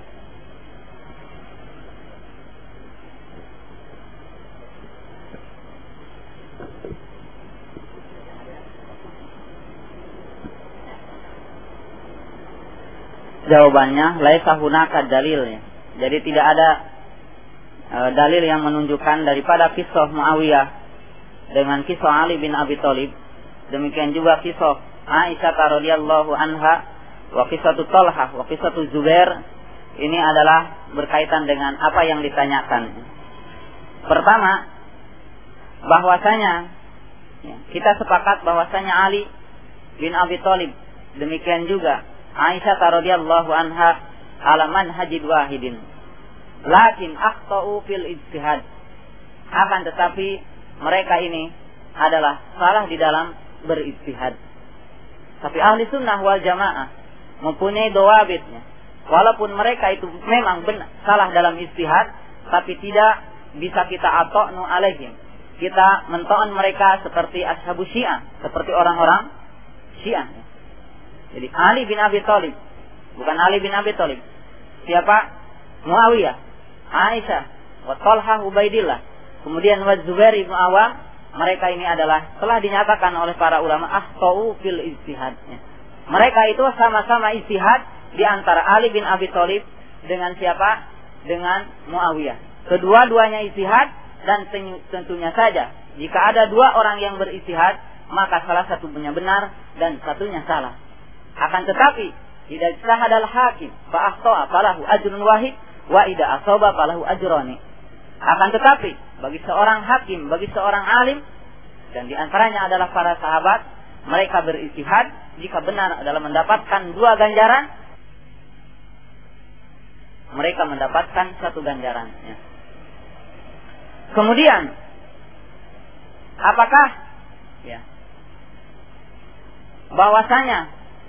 Jawabannya laisa hunaka dalilnya. Jadi tidak ada dalil yang menunjukkan daripada kisah Muawiyah dengan kisah Ali bin Abi Thalib. Demikian juga kisah Aisyah radhiyallahu anha wa kisah Talha wa kisah Zubair ini adalah berkaitan dengan apa yang ditanyakan. Pertama, bahwasanya kita sepakat bahwasanya Ali bin Abi Thalib, demikian juga Aisyah radhiyallahu anha ala manhajid wahidin. Lakin akhtau fil ijtihad. Akan tetapi mereka ini adalah salah di dalam berijtihad. Tapi ahli sunnah wal jamaah mempunyai dawabitnya. Walaupun mereka itu memang benar, salah dalam ijtihad, tapi tidak bisa kita ata'nu alaihim. Kita mento'an mereka seperti ashabu Syiah, seperti orang-orang Syiah. Jadi Ali bin Abi Thalib bukan Ali bin Abi Thalib. Siapa? Muawiyah, Aisyah, wa Talha Ubaidillah, kemudian wa Zubair bin Awam. Mereka ini adalah telah dinyatakan oleh para ulama akhtau fil ijtihad. Mereka itu sama-sama ijtihad di antara Ali bin Abi Thalib dengan siapa? Dengan Muawiyah. Kedua-duanya ijtihad, dan tentunya saja jika ada dua orang yang berijtihad, maka salah satunya benar dan satunya salah. Akan tetapi idza ijtahada al-hakim fa akhta'a falahu ajrun wahid wa idza asaba falahu ajrani. Akan tetapi bagi seorang hakim, bagi seorang alim, dan diantaranya adalah para sahabat, mereka berijtihad, jika benar adalah mendapatkan 2 ganjaran, mereka mendapatkan 1 ganjaran. Kemudian apakah bahwasanya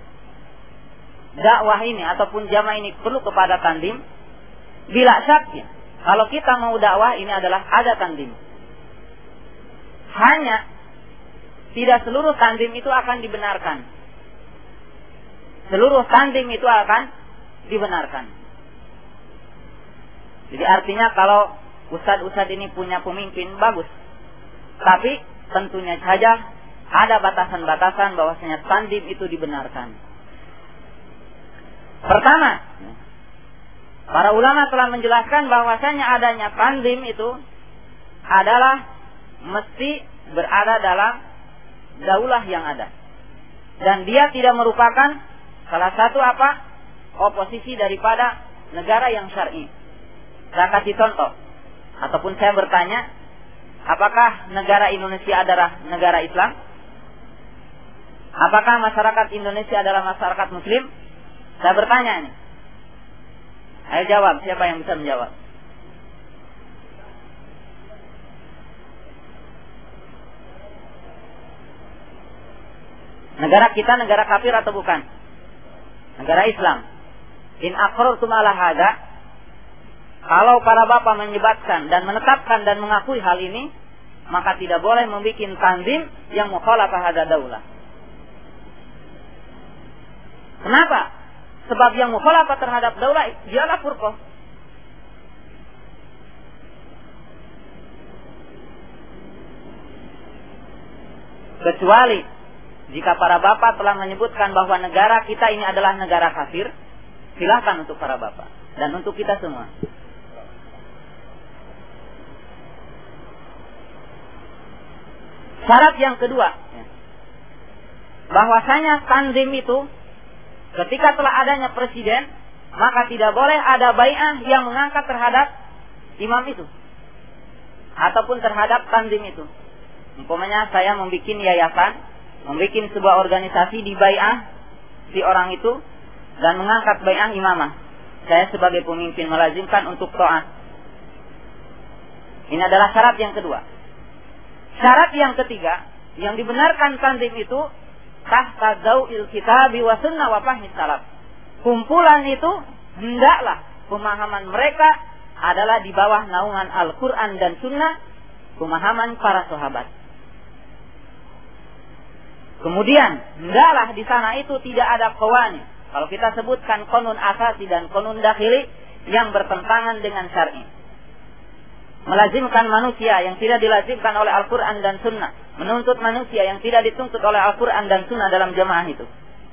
dakwah ini ataupun jamaah ini perlu kepada tandim? Bila syak, kalau kita mau dakwah ini adalah ada tandim. Hanya tidak seluruh tandim itu akan dibenarkan. Seluruh tandim itu akan dibenarkan. Jadi artinya kalau ustadz-ustadz ini punya pemimpin bagus, tapi tentunya saja ada batasan-batasan bahwasanya tandim itu dibenarkan. Pertama, para ulama telah menjelaskan bahwasanya adanya tandim itu adalah mesti berada dalam daulah yang ada, dan dia tidak merupakan salah satu oposisi daripada negara yang syar'i. Saya kasih contoh, ataupun saya bertanya, apakah negara Indonesia adalah negara Islam? Apakah masyarakat Indonesia adalah masyarakat Muslim? Saya bertanya ini. Ayo jawab, siapa yang bisa menjawab? Negara kita negara kafir atau bukan? Negara Islam. In aqrartum ala hada, kalau para bapak menyebutkan dan menetapkan dan mengakui hal ini, maka tidak boleh membuat tanzim yang mukhalafah hada daulah. Kenapa? Sebab yang mukhalafah terhadap daulah dialah furqah. Kecuali jika para bapak telah menyebutkan bahwa negara kita ini adalah negara kafir, silakan untuk para bapak dan untuk kita semua. Syarat yang kedua, bahwasanya tanzim itu ketika telah adanya presiden, maka tidak boleh ada bai'ah yang mengangkat terhadap imam itu ataupun terhadap tanzim itu. Umpamanya saya membuat yayasan, membuat sebuah organisasi di bai'ah si orang itu dan mengangkat bai'ah imamah. Saya sebagai pemimpin melazimkan untuk ta'ah. Ini adalah syarat yang kedua. Syarat yang ketiga, yang dibenarkan tanzim itu tahta dau'il kitabi wa sunnah wa fahmi salaf. Kumpulan itu hendaklah pemahaman mereka adalah di bawah naungan Al-Quran dan Sunnah, pemahaman para sahabat. Kemudian hendaklah di sana itu tidak ada qawani. Kalau kita sebutkan qanun asasi dan qanun dakhili yang bertentangan dengan syar'i, melazimkan manusia yang tidak dilazimkan oleh Al-Quran dan Sunnah, menuntut manusia yang tidak dituntut oleh Al-Quran dan Sunnah dalam jamaah itu.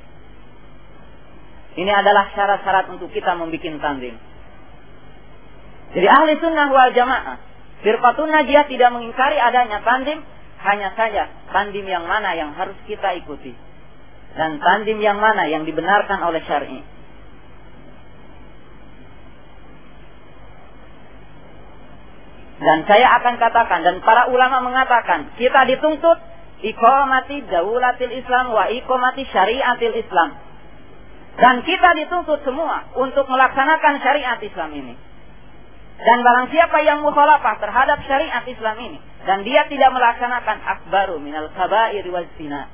Ini adalah syarat-syarat untuk kita membuat tanzim. Jadi ahli sunnah wal jamaah, firqatun najiyah tidak mengingkari adanya tanzim, hanya saja tanzim yang mana yang harus kita ikuti dan tanzim yang mana yang dibenarkan oleh syar'i. Dan saya akan katakan, dan para ulama mengatakan, kita dituntut iqamati daulatil Islam wa iqamati syariatil Islam. Dan kita dituntut semua untuk melaksanakan syariat Islam ini. Dan barang siapa yang mukhalafah terhadap syariat Islam ini, dan dia tidak melaksanakan akbaru minal kabair waz zina,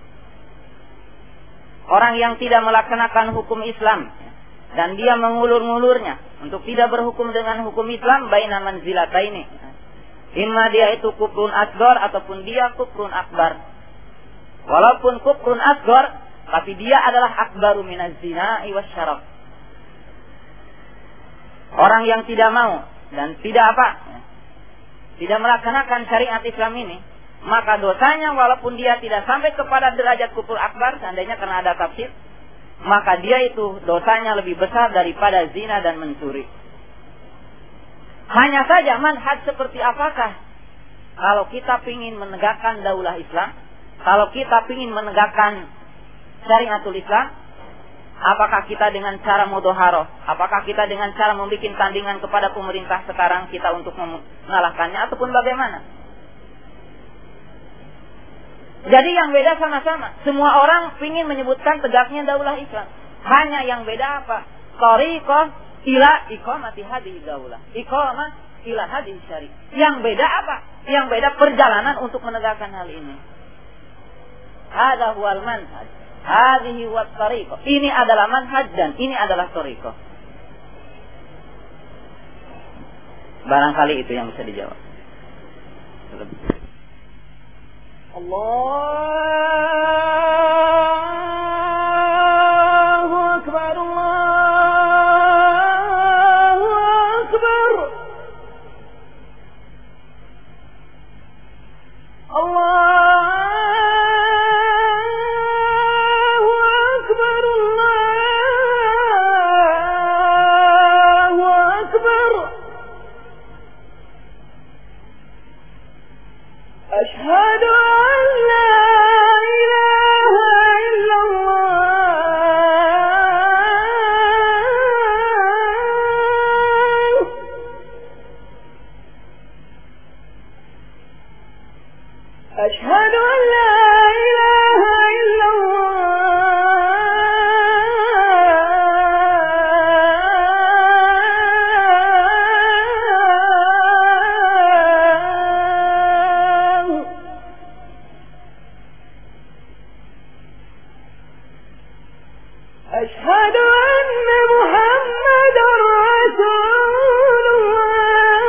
orang yang tidak melaksanakan hukum Islam dan dia mengulur-ngulurnya untuk tidak berhukum dengan hukum Islam, baina manzilataini, imma dia itu kufrun asghar ataupun dia kufrun akbar. Walaupun kufrun asghar, tapi dia adalah akbaru minaz zina wasyarab. Orang yang tidak mau dan tidak melaksanakan syariat Islam ini, maka dosanya walaupun dia tidak sampai kepada derajat kufur akbar, seandainya karena ada tafsir, maka dia itu dosanya lebih besar daripada zina dan mencuri. Hanya saja manhaj seperti apakah? Kalau kita ingin menegakkan daulah Islam, kalau kita ingin menegakkan syariatul Islam, apakah kita dengan cara mudhaharah? Apakah kita dengan cara membuat tandingan kepada pemerintah sekarang kita untuk mengalahkannya, ataupun bagaimana? Jadi yang beda sama-sama. Semua orang ingin menyebutkan tegaknya daulah Islam. Hanya yang beda apa? Thariqah ila iqamati hadhihi daulah. Iqamah ila hadhihi syari'. Yang beda apa? Yang beda perjalanan untuk menegakkan hal ini. Hadza huwal manhaj. Hadhihi wat thariqah. Ini adalah manhaj dan ini adalah thariqah. Barangkali itu yang bisa dijawab. Allahu akbar, Allahu akbar, Allahu akbar, Allahu akbar. Asyhadu an la ilaha illallah. Asyhadu an la ilaha illallah. Asyhadu anna Muhammadar Rasulullah.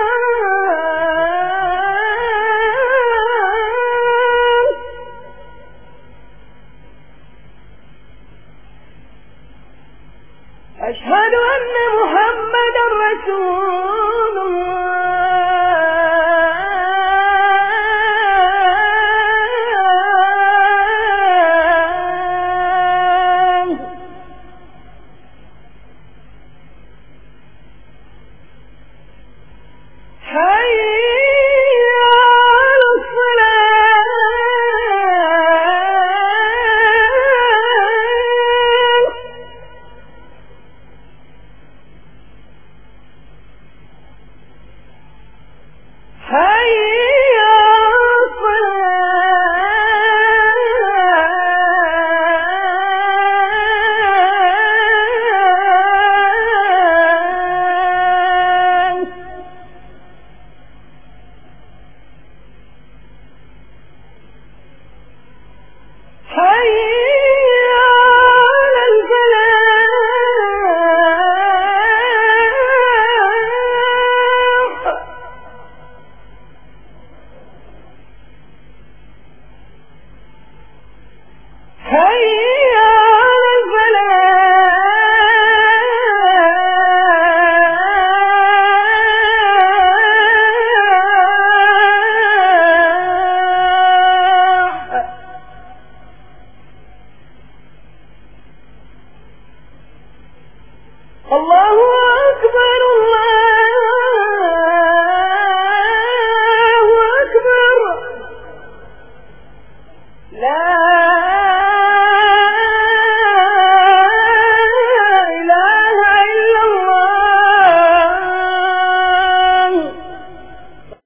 Asyhadu anna Muhammadar Rasulullah. Hayya 'alas salah. Hayya 'alas salah. Hayya 'alal falah. Hayya 'alal falah. Allahu akbar, Allahu akbar. La